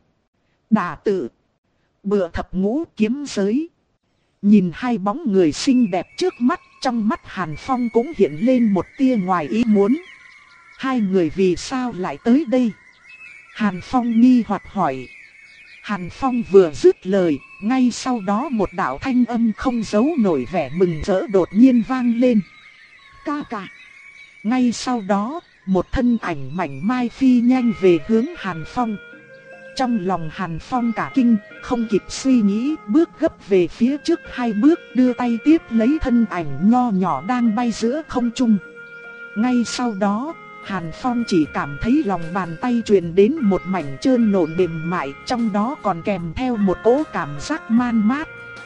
Đả tự. Bựa thập ngũ kiếm giới. Nhìn hai bóng người xinh đẹp trước mắt, trong mắt Hàn Phong cũng hiện lên một tia ngoài ý muốn. Hai người vì sao lại tới đây? Hàn Phong nghi hoặc hỏi. Hàn Phong vừa dứt lời, ngay sau đó một đạo thanh âm không giấu nổi vẻ mừng rỡ đột nhiên vang lên. Ca ca. Ngay sau đó, một thân ảnh mảnh mai phi nhanh về hướng Hàn Phong. Trong lòng Hàn Phong cả kinh, không kịp suy nghĩ, bước gấp về phía trước hai bước, đưa tay tiếp lấy thân ảnh nho nhỏ đang bay giữa không trung. Ngay sau đó, Hàn Phong chỉ cảm thấy lòng bàn tay truyền đến một mảnh trơn nộn mềm mại, trong đó còn kèm theo một cỗ cảm giác man mát.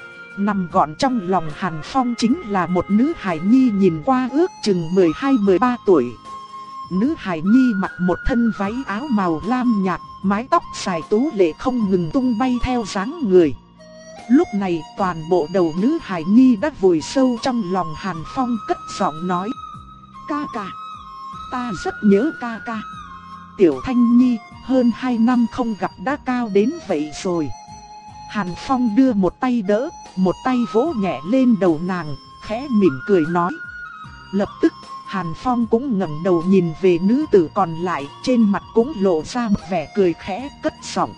Nằm gọn trong lòng Hàn Phong chính là một nữ hài nhi nhìn qua ước chừng mười hai mười ba tuổi. Nữ hài nhi mặc một thân váy áo màu lam nhạt, mái tóc dài tú lệ không ngừng tung bay theo dáng người. Lúc này toàn bộ đầu nữ hài nhi đã vùi sâu trong lòng Hàn Phong, cất giọng nói. Ca ca, ta rất nhớ ca ca. Tiểu Thanh Nhi, hơn hai năm không gặp đã cao đến vậy rồi. Hàn Phong đưa một tay đỡ, một tay vỗ nhẹ lên đầu nàng, khẽ mỉm cười nói. Lập tức, Hàn Phong cũng ngẩng đầu nhìn về nữ tử còn lại, trên mặt cũng lộ ra một vẻ cười khẽ, cất giọng.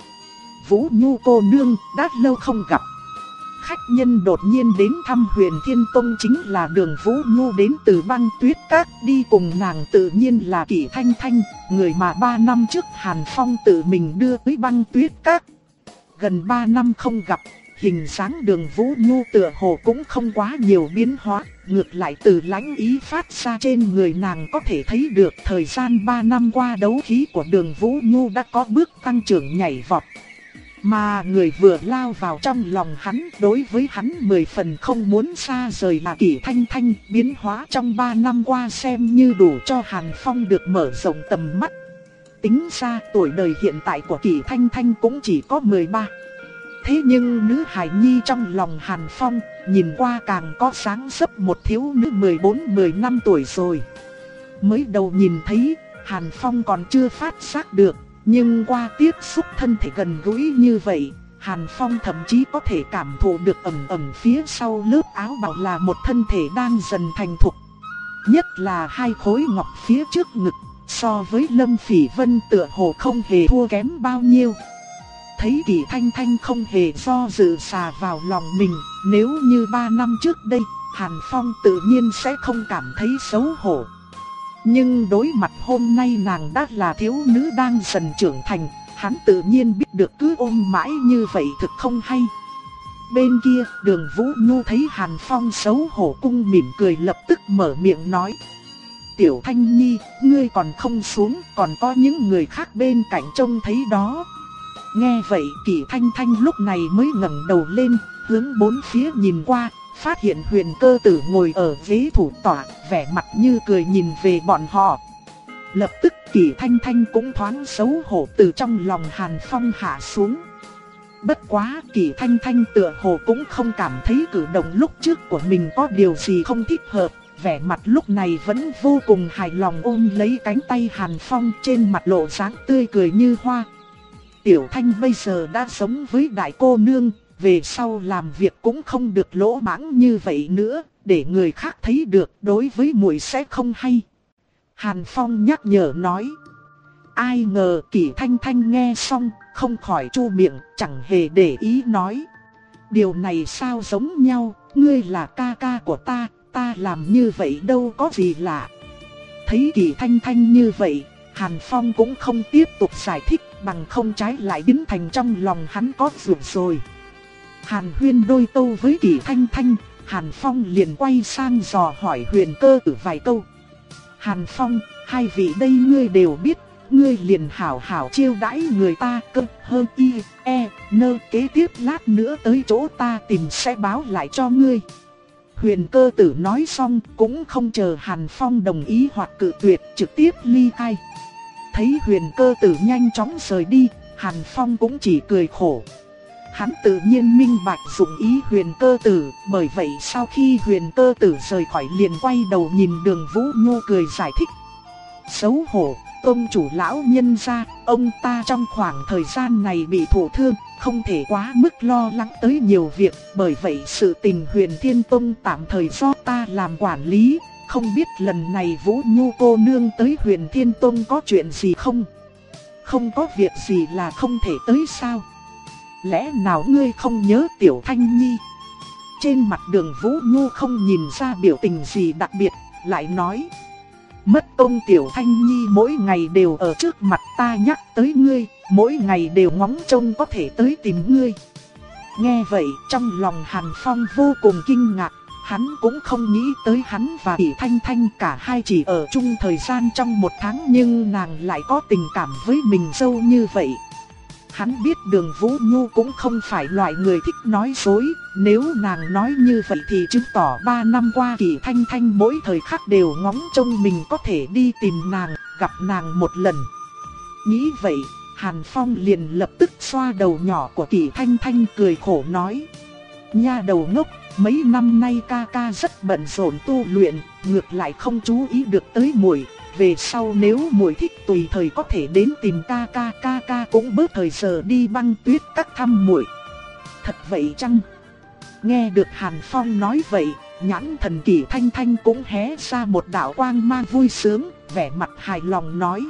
Vũ Nhu cô nương, đã lâu không gặp. Khách nhân đột nhiên đến thăm Huyền Thiên Tông chính là Đường Vũ Nhu đến từ Băng Tuyết Các, đi cùng nàng tự nhiên là Kỷ Thanh Thanh, người mà ba năm trước Hàn Phong tự mình đưa tới Băng Tuyết Các. Gần ba năm không gặp, hình dáng Đường Vũ Nhu tựa hồ cũng không quá nhiều biến hóa, ngược lại từ lãnh ý phát ra trên người nàng có thể thấy được thời gian ba năm qua đấu khí của Đường Vũ Nhu đã có bước tăng trưởng nhảy vọt. Mà người vừa lao vào trong lòng hắn, đối với hắn mười phần không muốn xa rời là Kỷ Thanh Thanh, biến hóa trong ba năm qua xem như đủ cho Hàn Phong được mở rộng tầm mắt. Tính ra tuổi đời hiện tại của Kỷ Thanh Thanh cũng chỉ có mười ba. Thế nhưng nữ hài nhi trong lòng Hàn Phong, nhìn qua càng có dáng dấp một thiếu nữ mười bốn mười lăm tuổi rồi. Mới đầu nhìn thấy, Hàn Phong còn chưa phát giác được, nhưng qua tiếp xúc thân thể gần gũi như vậy, Hàn Phong thậm chí có thể cảm thụ được ẩn ẩn phía sau lớp áo bào là một thân thể đang dần thành thục. Nhất là hai khối ngọc phía trước ngực, so với Lâm Phỉ Vân tựa hồ không hề thua kém bao nhiêu. Thấy Kỷ Thanh Thanh không hề do dự xà vào lòng mình, nếu như ba năm trước đây, Hàn Phong tự nhiên sẽ không cảm thấy xấu hổ. Nhưng đối mặt hôm nay nàng đã là thiếu nữ đang dần trưởng thành, hắn tự nhiên biết được cứ ôm mãi như vậy thực không hay. Bên kia, Đường Vũ Nhu thấy Hàn Phong xấu hổ cung mỉm cười, lập tức mở miệng nói. Tiểu Thanh Nhi, ngươi còn không xuống, còn có những người khác bên cạnh trông thấy đó. Nghe vậy Kỷ Thanh Thanh lúc này mới ngẩng đầu lên, hướng bốn phía nhìn qua, phát hiện Huyền Cơ Tử ngồi ở ghế thủ tọa, vẻ mặt như cười nhìn về bọn họ. Lập tức Kỷ Thanh Thanh cũng thoáng xấu hổ từ trong lòng Hàn Phong hạ xuống. Bất quá Kỷ Thanh Thanh tựa hồ cũng không cảm thấy cử động lúc trước của mình có điều gì không thích hợp, vẻ mặt lúc này vẫn vô cùng hài lòng ôm lấy cánh tay Hàn Phong, trên mặt lộ dáng tươi cười như hoa. Tiểu Thanh bây giờ đã sống với đại cô nương, về sau làm việc cũng không được lỗ mãng như vậy nữa, để người khác thấy được đối với muội sẽ không hay. Hàn Phong nhắc nhở nói. Ai ngờ Kỷ Thanh Thanh nghe xong, không khỏi chu miệng, chẳng hề để ý nói. Điều này sao giống nhau, ngươi là ca ca của ta, ta làm như vậy đâu có gì lạ. Thấy Kỷ Thanh Thanh như vậy, Hàn Phong cũng không tiếp tục giải thích, bằng không trái lại biến thành trong lòng hắn có ruột rồi. Hàn Huyên đôi câu với Kỷ Thanh Thanh, Hàn Phong liền quay sang dò hỏi Huyền Cơ Tử vài câu. Hàn Phong, hai vị đây ngươi đều biết, ngươi liền hảo hảo chiêu đãi người ta, cơ hơn y, e, nơ kế tiếp lát nữa tới chỗ ta tìm sẽ báo lại cho ngươi. Huyền Cơ Tử nói xong cũng không chờ Hàn Phong đồng ý hoặc cự tuyệt, trực tiếp ly khai. Thấy Huyền Cơ Tử nhanh chóng rời đi, Hàn Phong cũng chỉ cười khổ. Hắn tự nhiên minh bạch dụng ý Huyền Cơ Tử, bởi vậy sau khi Huyền Cơ Tử rời khỏi liền quay đầu nhìn Đường Vũ Nhu cười giải thích. Xấu hổ, ông chủ lão nhân gia, ông ta trong khoảng thời gian này bị thụ thương, không thể quá mức lo lắng tới nhiều việc, bởi vậy sự tình Huyền Thiên Tông tạm thời do ta làm quản lý, không biết lần này Vũ Nhu cô nương tới Huyền Thiên Tông có chuyện gì không? Không có việc gì là không thể tới sao? Lẽ nào ngươi không nhớ Tiểu Thanh Nhi? Trên mặt Đường Vũ Nhu không nhìn ra biểu tình gì đặc biệt, lại nói. Mất công Tiểu Thanh Nhi mỗi ngày đều ở trước mặt ta nhắc tới ngươi, mỗi ngày đều ngóng trông có thể tới tìm ngươi. Nghe vậy trong lòng Hàn Phong vô cùng kinh ngạc, hắn cũng không nghĩ tới hắn và Kỷ Thanh Thanh cả hai chỉ ở chung thời gian trong một tháng nhưng nàng lại có tình cảm với mình sâu như vậy. Hắn biết Đường Vũ Nhu cũng không phải loại người thích nói dối, nếu nàng nói như vậy thì chứng tỏ ba năm qua Kỷ Thanh Thanh mỗi thời khắc đều ngóng trông mình có thể đi tìm nàng, gặp nàng một lần. Nghĩ vậy, Hàn Phong liền lập tức xoa đầu nhỏ của Kỷ Thanh Thanh cười khổ nói. Nha đầu ngốc, mấy năm nay ca ca rất bận rộn tu luyện, ngược lại không chú ý được tới muội. Về sau nếu muội thích tùy thời có thể đến tìm ca ca, ca ca cũng bớt thời giờ đi băng tuyết các thăm muội. Thật vậy chăng? Nghe được Hàn Phong nói vậy, nhãn thần Kỷ Thanh Thanh cũng hé ra một đạo quang mang vui sướng, vẻ mặt hài lòng nói.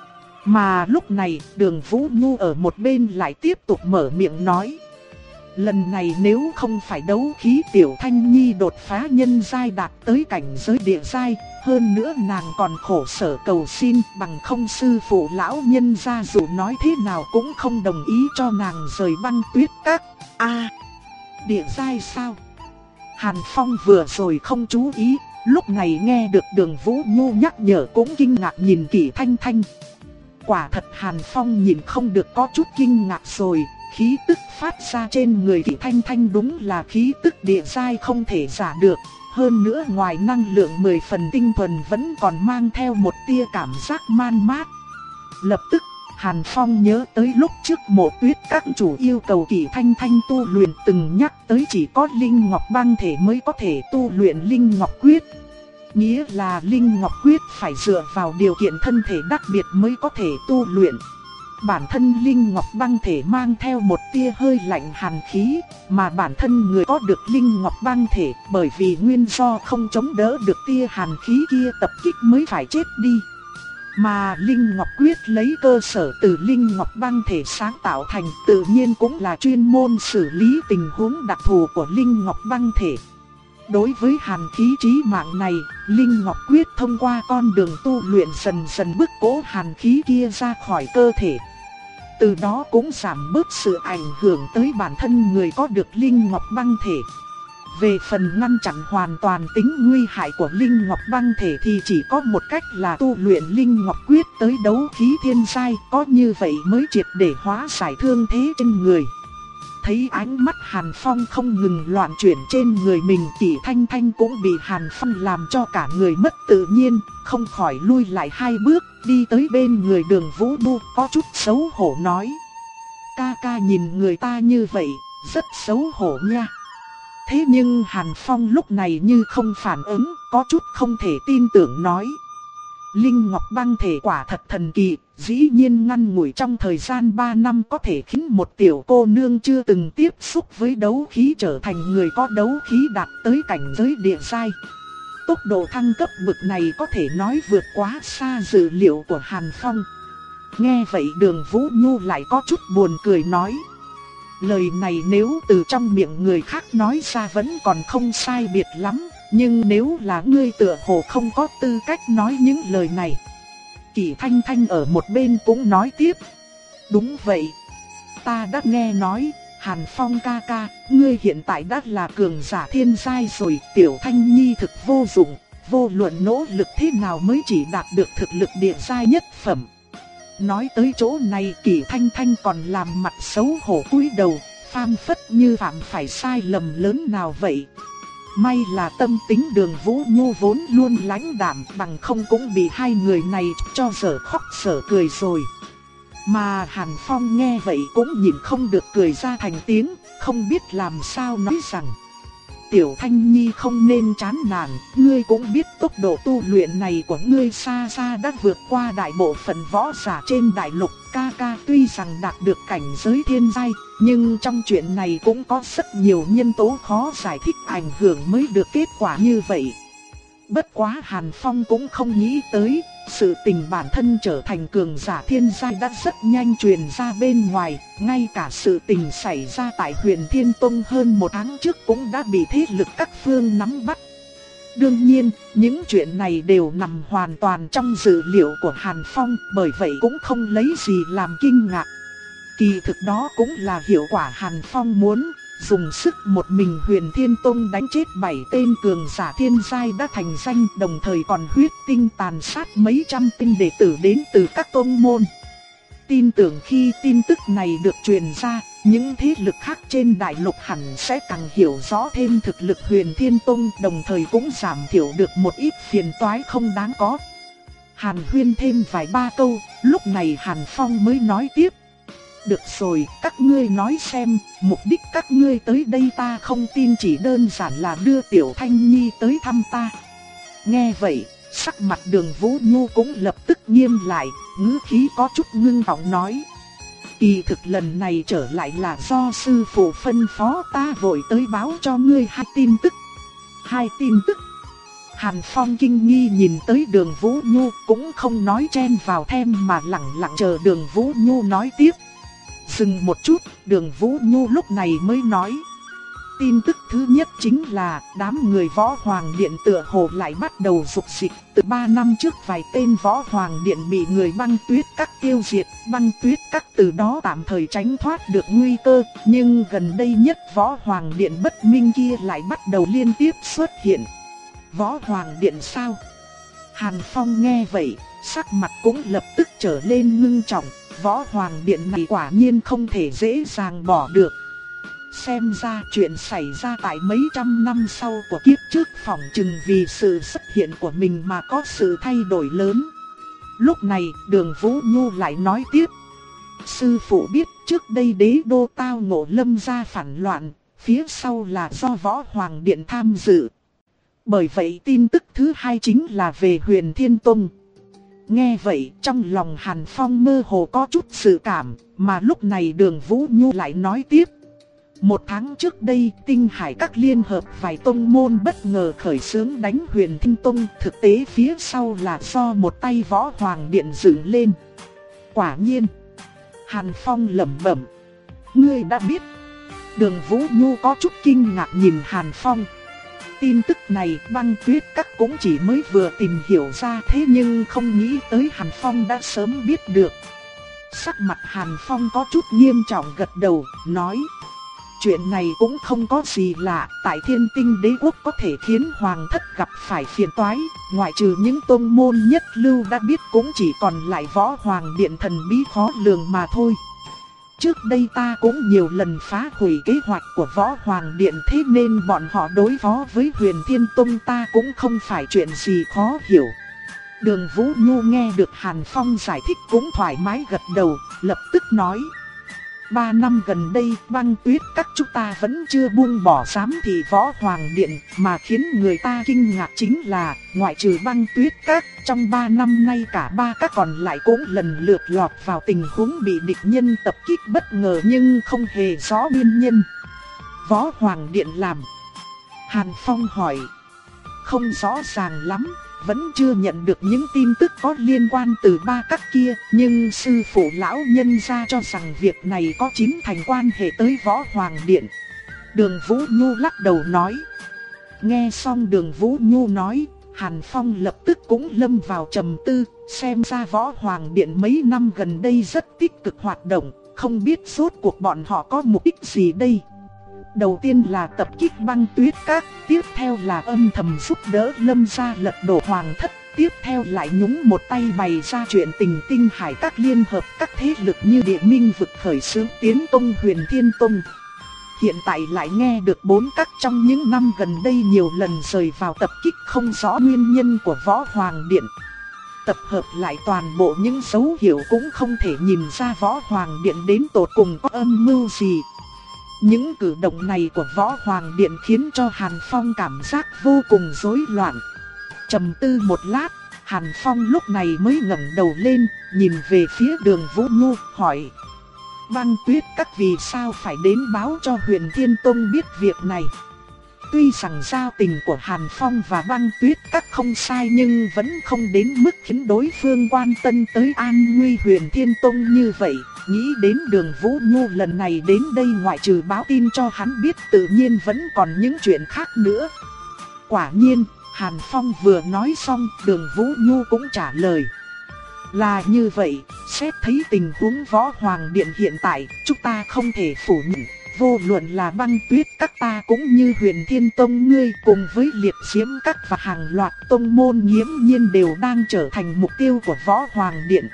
Mà lúc này, Đường Vũ Nhu ở một bên lại tiếp tục mở miệng nói. Lần này nếu không phải đấu khí Tiểu Thanh Nhi đột phá nhân giai đạt tới cảnh giới địa giai, hơn nữa nàng còn khổ sở cầu xin, bằng không sư phụ lão nhân gia dù nói thế nào cũng không đồng ý cho nàng rời băng tuyết các. A, địa giai sao? Hàn Phong vừa rồi không chú ý, lúc này nghe được Đường Vũ Nhu nhắc nhở cũng kinh ngạc nhìn Kỷ Thanh Thanh. Quả thật Hàn Phong nhìn không được có chút kinh ngạc rồi. Khí tức phát ra trên người Kỷ Thanh Thanh đúng là khí tức địa giai không thể giả được. Hơn nữa ngoài năng lượng mười phần tinh thuần vẫn còn mang theo một tia cảm giác man mát. Lập tức, Hàn Phong nhớ tới lúc trước Mộ Tuyết các chủ yêu cầu Kỷ Thanh Thanh tu luyện từng nhắc tới chỉ có Linh Ngọc băng thể mới có thể tu luyện Linh Ngọc Quyết. Nghĩa là Linh Ngọc Quyết phải dựa vào điều kiện thân thể đặc biệt mới có thể tu luyện. Bản thân Linh Ngọc băng thể mang theo một tia hơi lạnh hàn khí, mà bản thân người có được Linh Ngọc băng thể bởi vì nguyên do không chống đỡ được tia hàn khí kia tập kích mới phải chết đi. Mà Linh Ngọc Quyết lấy cơ sở từ Linh Ngọc băng thể sáng tạo thành, tự nhiên cũng là chuyên môn xử lý tình huống đặc thù của Linh Ngọc băng thể. Đối với hàn khí chí mạng này, Linh Ngọc Quyết thông qua con đường tu luyện dần dần bức cố hàn khí kia ra khỏi cơ thể. Từ đó cũng giảm bớt sự ảnh hưởng tới bản thân người có được Linh Ngọc băng thể. Về phần ngăn chặn hoàn toàn tính nguy hại của Linh Ngọc băng thể thì chỉ có một cách là tu luyện Linh Ngọc Quyết tới đấu khí thiên giai, có như vậy mới triệt để hóa giải thương thế trên người. Thấy ánh mắt Hàn Phong không ngừng loạn chuyển trên người mình, Kỷ Thanh Thanh cũng bị Hàn Phong làm cho cả người mất tự nhiên, không khỏi lui lại hai bước, đi tới bên người Đường Vũ Nhu, có chút xấu hổ nói. Ca ca nhìn người ta như vậy, rất xấu hổ nha. Thế nhưng Hàn Phong lúc này như không phản ứng, có chút không thể tin tưởng nói. Linh Ngọc Băng thể quả thật thần kỳ, dĩ nhiên ngăn ngủi trong thời gian ba năm có thể khiến một tiểu cô nương chưa từng tiếp xúc với đấu khí trở thành người có đấu khí đạt tới cảnh giới địa giai. Tốc độ thăng cấp bực này có thể nói vượt quá xa dự liệu của Hàn Phong. Nghe vậy Đường Vũ Nhu lại có chút buồn cười nói. Lời này nếu từ trong miệng người khác nói ra vẫn còn không sai biệt lắm, nhưng nếu là ngươi tựa hồ không có tư cách nói những lời này. Kỷ Thanh Thanh ở một bên cũng nói tiếp. Đúng vậy, ta đã nghe nói, Hàn Phong ca ca, ngươi hiện tại đã là cường giả thiên giai rồi, Tiểu Thanh Nhi thực vô dụng, vô luận nỗ lực thế nào mới chỉ đạt được thực lực địa giai nhất phẩm. Nói tới chỗ này Kỷ Thanh Thanh còn làm mặt xấu hổ cúi đầu, phảng phất như phạm phải sai lầm lớn nào vậy. May là tâm tính Đường Vũ Nhu vốn luôn lãnh đạm, bằng không cũng bị hai người này cho dở khóc dở cười rồi. Mà Hàn Phong nghe vậy cũng nhìn không được cười ra thành tiếng, không biết làm sao nói rằng. Tiểu Thanh Nhi không nên chán nản, ngươi cũng biết tốc độ tu luyện này của ngươi xa xa đã vượt qua đại bộ phận võ giả trên đại lục. Ca ca tuy rằng đạt được cảnh giới thiên giai, nhưng trong chuyện này cũng có rất nhiều nhân tố khó giải thích ảnh hưởng mới được kết quả như vậy. Bất quá Hàn Phong cũng không nghĩ tới, sự tình bản thân trở thành cường giả thiên giai đã rất nhanh truyền ra bên ngoài, ngay cả sự tình xảy ra tại Huyền Thiên Tông hơn một tháng trước cũng đã bị thế lực các phương nắm bắt. Đương nhiên, những chuyện này đều nằm hoàn toàn trong dự liệu của Hàn Phong, bởi vậy cũng không lấy gì làm kinh ngạc. Kỳ thực đó cũng là hiệu quả Hàn Phong muốn, dùng sức một mình Huyền Thiên Tông đánh chết bảy tên cường giả thiên giai đã thành danh, đồng thời còn huyết tinh tàn sát mấy trăm tên đệ tử đến từ các tông môn. Tin tưởng khi tin tức này được truyền ra, những thế lực khác trên đại lục hẳn sẽ càng hiểu rõ thêm thực lực Huyền Thiên Tông, đồng thời cũng giảm thiểu được một ít phiền toái không đáng có. Hàn huyên thêm vài ba câu, lúc này Hàn Phong mới nói tiếp. Được rồi, các ngươi nói xem, mục đích các ngươi tới đây ta không tin chỉ đơn giản là đưa Tiểu Thanh Nhi tới thăm ta. Nghe vậy, sắc mặt Đường Vũ Nhu cũng lập tức nghiêm lại, ngữ khí có chút ngưng trọng nói. Kỳ thực lần này trở lại là do sư phụ phân phó ta vội tới báo cho ngươi hai tin tức. Hai tin tức? Hàn Phong kinh nghi nhìn tới Đường Vũ Nhu cũng không nói chen vào thêm mà lặng lặng chờ Đường Vũ Nhu nói tiếp. Dừng một chút, Đường Vũ Nhu lúc này mới nói. Tin tức thứ nhất chính là đám người Võ Hoàng Điện tựa hồ lại bắt đầu dục dịch. Từ ba năm trước vài tên Võ Hoàng Điện bị người Băng Tuyết Các tiêu diệt, Băng Tuyết Các từ đó tạm thời tránh thoát được nguy cơ. Nhưng gần đây nhất Võ Hoàng Điện bất minh kia lại bắt đầu liên tiếp xuất hiện. Võ Hoàng Điện sao? Hàn Phong nghe vậy, sắc mặt cũng lập tức trở lên ngưng trọng. Võ Hoàng Điện này quả nhiên không thể dễ dàng bỏ được. Xem ra chuyện xảy ra tại mấy trăm năm sau của kiếp trước phỏng chừng vì sự xuất hiện của mình mà có sự thay đổi lớn. Lúc này Đường Vũ Nhu lại nói tiếp. Sư phụ biết trước đây đế đô tao ngộ lâm gia phản loạn, phía sau là do Võ Hoàng Điện tham dự. Bởi vậy tin tức thứ hai chính là về Huyền Thiên Tông. Nghe vậy trong lòng Hàn Phong mơ hồ có chút sự cảm, mà lúc này Đường Vũ Nhu lại nói tiếp. Một tháng trước đây, Tinh Hải Các liên hợp vài tông môn bất ngờ khởi xướng đánh Huyền Thiên Tông, thực tế phía sau là do một tay Võ Hoàng Điện dựng lên. Quả nhiên. Hàn Phong lẩm bẩm. Ngươi đã biết. Đường Vũ Nhu có chút kinh ngạc nhìn Hàn Phong. Tin tức này Băng Tuyết Các cũng chỉ mới vừa tìm hiểu ra, thế nhưng không nghĩ tới Hàn Phong đã sớm biết được. Sắc mặt Hàn Phong có chút nghiêm trọng gật đầu, nói. Chuyện này cũng không có gì lạ, tại Thiên Tinh Đế Quốc có thể khiến Hoàng thất gặp phải phiền toái, ngoại trừ những tông môn nhất lưu đã biết cũng chỉ còn lại Võ Hoàng Điện thần bí khó lường mà thôi. Trước đây ta cũng nhiều lần phá hủy kế hoạch của Võ Hoàng Điện, thế nên bọn họ đối phó với Huyền Thiên Tông ta cũng không phải chuyện gì khó hiểu. Đường Vũ Nhu nghe được Hàn Phong giải thích cũng thoải mái gật đầu, lập tức nói. ba năm gần đây Băng Tuyết Các chúng ta vẫn chưa buông bỏ giám thị Võ Hoàng Điện, mà khiến người ta kinh ngạc chính là, ngoại trừ Băng Tuyết Các, trong ba năm nay cả ba các còn lại cũng lần lượt lọt vào tình huống bị địch nhân tập kích bất ngờ nhưng không hề rõ nguyên nhân. Võ Hoàng Điện làm? Hàn Phong hỏi. Không rõ ràng lắm, vẫn chưa nhận được những tin tức có liên quan từ ba các kia, nhưng sư phụ lão nhân ra cho rằng việc này có chín thành quan hệ tới Võ Hoàng Điện. Đường Vũ Nhu lắc đầu nói. Nghe xong Đường Vũ Nhu nói, Hàn Phong lập tức cũng lâm vào trầm tư, xem ra Võ Hoàng Điện mấy năm gần đây rất tích cực hoạt động, không biết rốt cuộc bọn họ có mục đích gì đây. Đầu tiên là tập kích Băng Tuyết Các, tiếp theo là âm thầm giúp đỡ Lâm gia lật đổ hoàng thất, tiếp theo lại nhúng một tay bày ra chuyện tình Tinh Hải Các liên hợp các thế lực như Địa Minh vực khởi xướng tiến công Huyền Thiên Tông. Hiện tại lại nghe được bốn các trong những năm gần đây nhiều lần rời vào tập kích không rõ nguyên nhân của Võ Hoàng Điện. Tập hợp lại toàn bộ những dấu hiệu cũng không thể nhìn ra Võ Hoàng Điện đến tột cùng có âm mưu gì. Những cử động này của Võ Hoàng Điện khiến cho Hàn Phong cảm giác vô cùng rối loạn. Trầm tư một lát, Hàn Phong lúc này mới ngẩng đầu lên, nhìn về phía Đường Vũ Nhu, hỏi. Băng Tuyết Các vì sao phải đến báo cho Huyền Thiên Tông biết việc này? Tuy rằng giao tình của Hàn Phong và Băng Tuyết Các không sai nhưng vẫn không đến mức khiến đối phương quan tâm tới an nguy Huyền Thiên Tông như vậy. Nghĩ đến Đường Vũ Nhu lần này đến đây ngoại trừ báo tin cho hắn biết tự nhiên vẫn còn những chuyện khác nữa. Quả nhiên, Hàn Phong vừa nói xong, Đường Vũ Nhu cũng trả lời. Là như vậy, xét thấy tình huống Võ Hoàng Điện hiện tại, chúng ta không thể phủ nhận. Vô luận là Băng Tuyết Các ta cũng như Huyền Thiên Tông ngươi cùng với Liệt Diễm Các và hàng loạt tông môn nghiễm nhiên đều đang trở thành mục tiêu của Võ Hoàng Điện.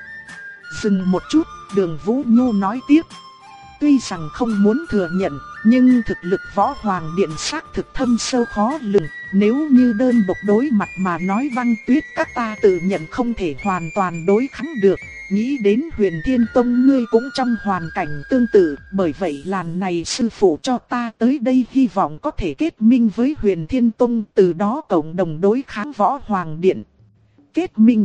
Dừng một chút, Đường Vũ Nhu nói tiếp. Tuy rằng không muốn thừa nhận, nhưng thực lực Võ Hoàng Điện xác thực thâm sâu khó lường. Nếu như đơn độc đối mặt mà nói Băng Tuyết Các ta tự nhận không thể hoàn toàn đối kháng được. Nghĩ đến Huyền Thiên Tông ngươi cũng trong hoàn cảnh tương tự, bởi vậy lần này sư phụ cho ta tới đây hy vọng có thể kết minh với Huyền Thiên Tông, từ đó cộng đồng đối kháng Võ Hoàng Điện. Kết minh?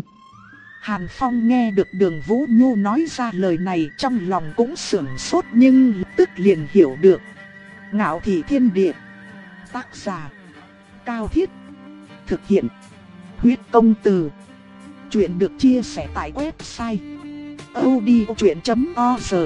Hàn Phong nghe được Đường Vũ Nhu nói ra lời này trong lòng cũng sửng sốt nhưng lập tức liền hiểu được. Ngạo Thị Thiên Địa. Tác giả Cao Thiết. Thực hiện Huyết Công Từ. Chuyện được chia sẻ tại website audiochuyện chấm org.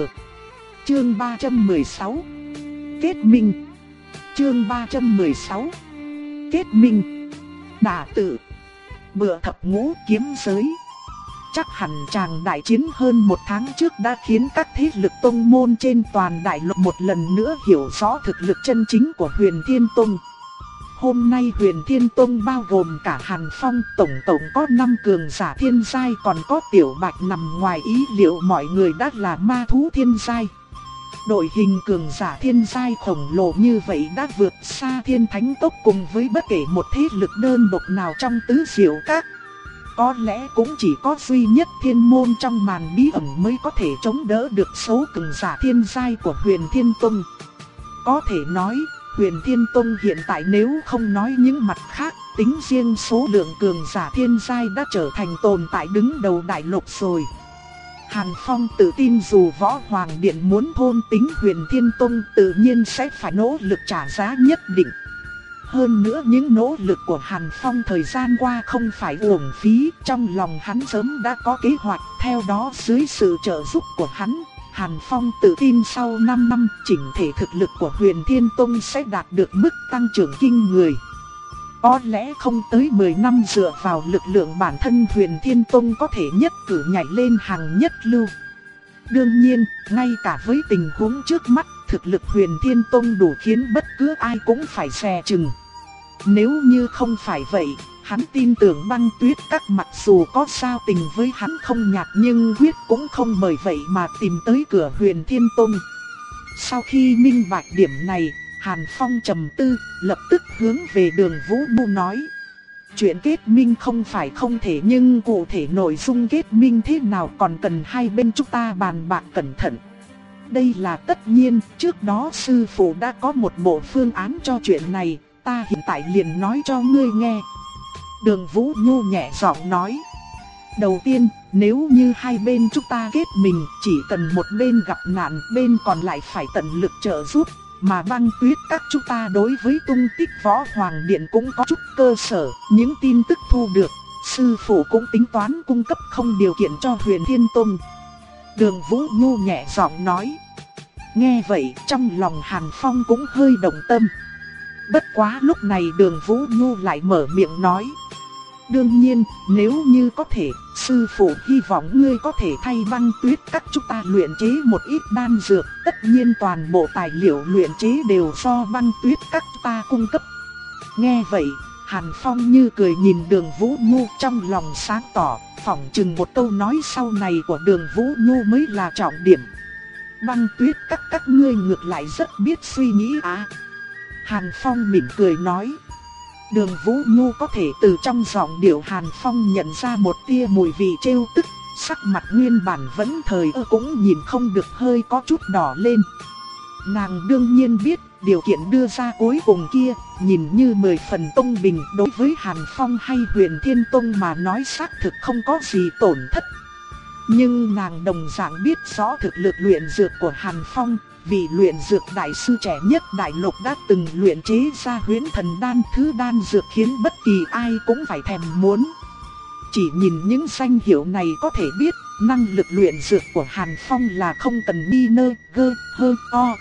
Chương ba trăm mười sáu. Kết minh. Chương ba trăm mười sáu. Kết minh. Đả tự. Bựa thập ngũ kiếm giới. Chắc hẳn chàng đại chiến hơn một tháng trước đã khiến các thế lực tông môn trên toàn đại lục một lần nữa hiểu rõ thực lực chân chính của Huyền Thiên Tông. Hôm nay Huyền Thiên Tông bao gồm cả Hàn Phong, tổng tổng có năm cường giả thiên giai, còn có Tiểu Bạch nằm ngoài ý liệu mọi người đã là ma thú thiên giai. Đội hình cường giả thiên giai khổng lồ như vậy đã vượt xa Thiên Thánh Tốc cùng với bất kể một thế lực đơn độc nào trong tứ diệu các. Có lẽ cũng chỉ có duy nhất Thiên Môn trong màn bí ẩn mới có thể chống đỡ được số cường giả thiên giai của Huyền Thiên Tông. Có thể nói, Huyền Thiên Tông hiện tại nếu không nói những mặt khác, tính riêng số lượng cường giả thiên giai đã trở thành tồn tại đứng đầu đại lục rồi. Hàn Phong tự tin dù Võ Hoàng Điện muốn thôn tính Huyền Thiên Tông tự nhiên sẽ phải nỗ lực trả giá nhất định. Hơn nữa những nỗ lực của Hàn Phong thời gian qua không phải uổng phí, trong lòng hắn sớm đã có kế hoạch, theo đó dưới sự trợ giúp của hắn, Hàn Phong tự tin sau năm năm chỉnh thể thực lực của Huyền Thiên Tông sẽ đạt được mức tăng trưởng kinh người. Có lẽ không tới mười năm dựa vào lực lượng bản thân Huyền Thiên Tông có thể nhất cử nhảy lên hàng nhất lưu. Đương nhiên, ngay cả với tình huống trước mắt, thực lực Huyền Thiên Tông đủ khiến bất cứ ai cũng phải dè chừng. Nếu như không phải vậy, hắn tin tưởng Băng Tuyết Các mặc dù có giao tình với hắn không nhạt nhưng quyết cũng không bởi vậy mà tìm tới cửa Huyền Thiên Tông. Sau khi minh bạch điểm này, Hàn Phong trầm tư, lập tức hướng về Đường Vũ Nhu nói. Chuyện kết minh không phải không thể nhưng cụ thể nội dung kết minh thế nào còn cần hai bên chúng ta bàn bạc cẩn thận. Đây là tất nhiên, trước đó sư phụ đã có một bộ phương án cho chuyện này, ta hiện tại liền nói cho ngươi nghe. Đường Vũ Nhu nhẹ giọng nói. Đầu tiên, nếu như hai bên chúng ta kết mình, chỉ cần một bên gặp nạn, bên còn lại phải tận lực trợ giúp. Mà Băng Tuyết các chúng ta đối với tung tích Võ Hoàng Điện cũng có chút cơ sở, những tin tức thu được, sư phụ cũng tính toán cung cấp không điều kiện cho Huyền Thiên Tông. Đường Vũ Nhu nhẹ giọng nói. Nghe vậy, trong lòng Hàn Phong cũng hơi động tâm. Bất quá lúc này Đường Vũ Nhu lại mở miệng nói. Đương nhiên, nếu như có thể, sư phụ hy vọng ngươi có thể thay Băng Tuyết các chúng ta luyện chế một ít đan dược. Tất nhiên toàn bộ tài liệu luyện chế đều do Băng Tuyết các chúng ta cung cấp. Nghe vậy, Hàn Phong như cười nhìn Đường Vũ Nhu, trong lòng sáng tỏ, phỏng chừng một câu nói sau này của Đường Vũ Nhu mới là trọng điểm. Băng Tuyết các các ngươi ngược lại rất biết suy nghĩ à. Hàn Phong mỉm cười nói. Đường Vũ Nhu có thể từ trong giọng điệu Hàn Phong nhận ra một tia mùi vị trêu tức, sắc mặt nguyên bản vẫn thời ơ cũng nhìn không được hơi có chút đỏ lên. Nàng đương nhiên biết, điều kiện đưa ra cuối cùng kia, nhìn như mười phần công bình, đối với Hàn Phong hay Huyền Thiên Tông mà nói xác thực không có gì tổn thất. Nhưng nàng đồng dạng biết rõ thực lực luyện dược của Hàn Phong, vị luyện dược đại sư trẻ nhất đại lục đã từng luyện chế ra Huyễn Thần Đan, thứ đan dược khiến bất kỳ ai cũng phải thèm muốn. Chỉ nhìn những danh hiệu này có thể biết, năng lực luyện dược của Hàn Phong là không cần nghi nơ, gơ, hơ, o.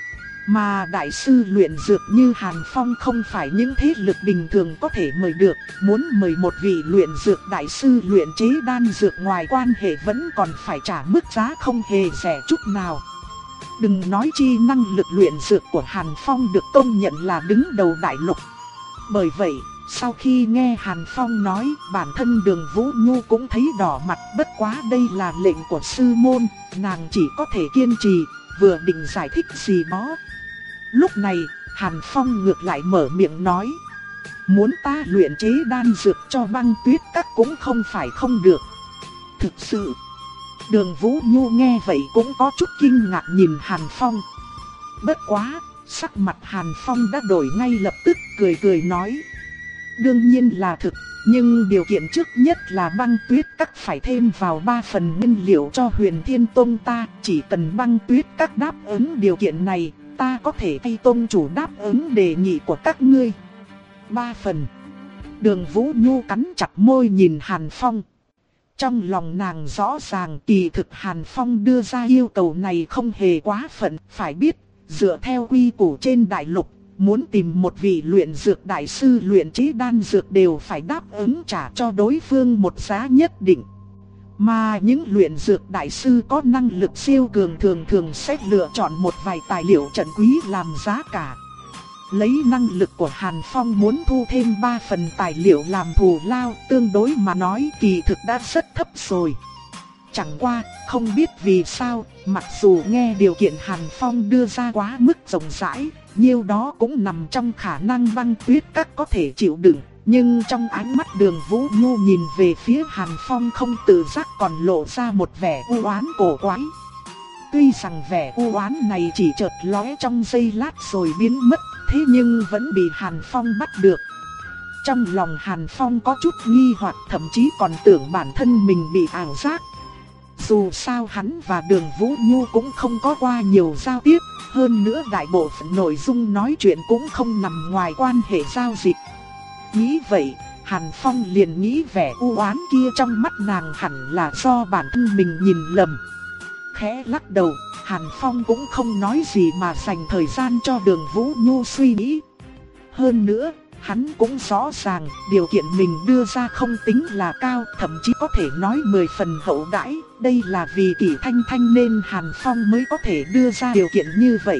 Mà đại sư luyện dược như Hàn Phong không phải những thế lực bình thường có thể mời được, muốn mời một vị luyện dược đại sư luyện chế đan dược ngoài quan hệ vẫn còn phải trả mức giá không hề rẻ chút nào. Đừng nói chi năng lực luyện dược của Hàn Phong được công nhận là đứng đầu đại lục. Bởi vậy, sau khi nghe Hàn Phong nói, bản thân Đường Vũ Nhu cũng thấy đỏ mặt, bất quá đây là lệnh của sư môn, nàng chỉ có thể kiên trì, vừa định giải thích gì đó. Lúc này, Hàn Phong ngược lại mở miệng nói. Muốn ta luyện chế đan dược cho Băng Tuyết các cũng không phải không được. Thực sự, Đường Vũ Nhu nghe vậy cũng có chút kinh ngạc nhìn Hàn Phong. Bất quá, sắc mặt Hàn Phong đã đổi ngay lập tức, cười cười nói. Đương nhiên là thực, nhưng điều kiện trước nhất là Băng Tuyết các phải thêm vào ba phần nguyên liệu cho Huyền Thiên Tông ta. Chỉ cần Băng Tuyết các đáp ứng điều kiện này, ta có thể thay tông chủ đáp ứng đề nghị của các ngươi. Ba phần. Đường Vũ Nhu cắn chặt môi nhìn Hàn Phong. Trong lòng nàng rõ ràng kỳ thực Hàn Phong đưa ra yêu cầu này không hề quá phận. Phải biết, dựa theo quy củ trên đại lục, muốn tìm một vị luyện dược đại sư luyện chế đan dược đều phải đáp ứng trả cho đối phương một giá nhất định. Mà những luyện dược đại sư có năng lực siêu cường thường thường sẽ lựa chọn một vài tài liệu trân quý làm giá cả. Lấy năng lực của Hàn Phong muốn thu thêm ba phần tài liệu làm thù lao, tương đối mà nói kỳ thực đã rất thấp rồi. Chẳng qua, không biết vì sao, mặc dù nghe điều kiện Hàn Phong đưa ra quá mức rộng rãi, nhiêu đó cũng nằm trong khả năng Băng Tuyết các có thể chịu đựng. Nhưng trong ánh mắt Đường Vũ Nhu nhìn về phía Hàn Phong không tự giác còn lộ ra một vẻ u oán cổ quái. Tuy rằng vẻ u oán này chỉ chợt lóe trong giây lát rồi biến mất, thế nhưng vẫn bị Hàn Phong bắt được. Trong lòng Hàn Phong có chút nghi hoặc, thậm chí còn tưởng bản thân mình bị ảo giác. Dù sao hắn và Đường Vũ Nhu cũng không có qua nhiều giao tiếp, hơn nữa đại bộ phận nội dung nói chuyện cũng không nằm ngoài quan hệ giao dịch. Nghĩ vậy, Hàn Phong liền nghĩ vẻ u oán kia trong mắt nàng hẳn là do bản thân mình nhìn lầm. Khẽ lắc đầu, Hàn Phong cũng không nói gì mà dành thời gian cho Đường Vũ Nhu suy nghĩ. Hơn nữa, hắn cũng rõ ràng điều kiện mình đưa ra không tính là cao, thậm chí có thể nói mười phần hậu đãi. Đây là vì Kỷ Thanh Thanh nên Hàn Phong mới có thể đưa ra điều kiện như vậy.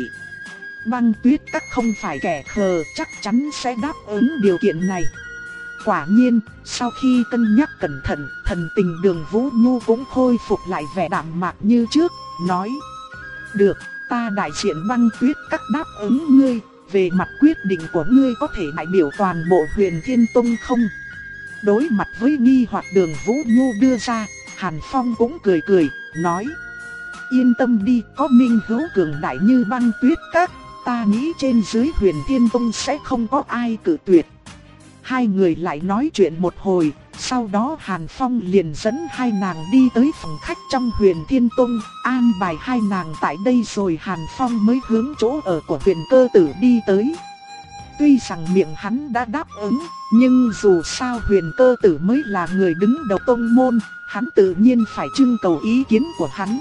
Băng Tuyết các không phải kẻ khờ, chắc chắn sẽ đáp ứng điều kiện này. Quả nhiên, sau khi cân nhắc cẩn thận, thần tình Đường Vũ Nhu cũng khôi phục lại vẻ đạm mạc như trước, nói. Được, ta đại diện Băng Tuyết các đáp ứng ngươi, về mặt quyết định của ngươi có thể đại biểu toàn bộ Huyền Thiên Tông không? Đối mặt với nghi hoặc Đường Vũ Nhu đưa ra, Hàn Phong cũng cười cười, nói. yên tâm đi, có Minh Hữu cường đại như Băng Tuyết Các, ta nghĩ trên dưới Huyền Thiên Tông sẽ không có ai cự tuyệt. Hai người lại nói chuyện một hồi, sau đó Hàn Phong liền dẫn hai nàng đi tới phòng khách trong Huyền Thiên Tông, an bài hai nàng tại đây rồi Hàn Phong mới hướng chỗ ở của Huyền Cơ Tử đi tới. Tuy rằng miệng hắn đã đáp ứng, nhưng dù sao Huyền Cơ Tử mới là người đứng đầu tông môn, hắn tự nhiên phải trưng cầu ý kiến của hắn.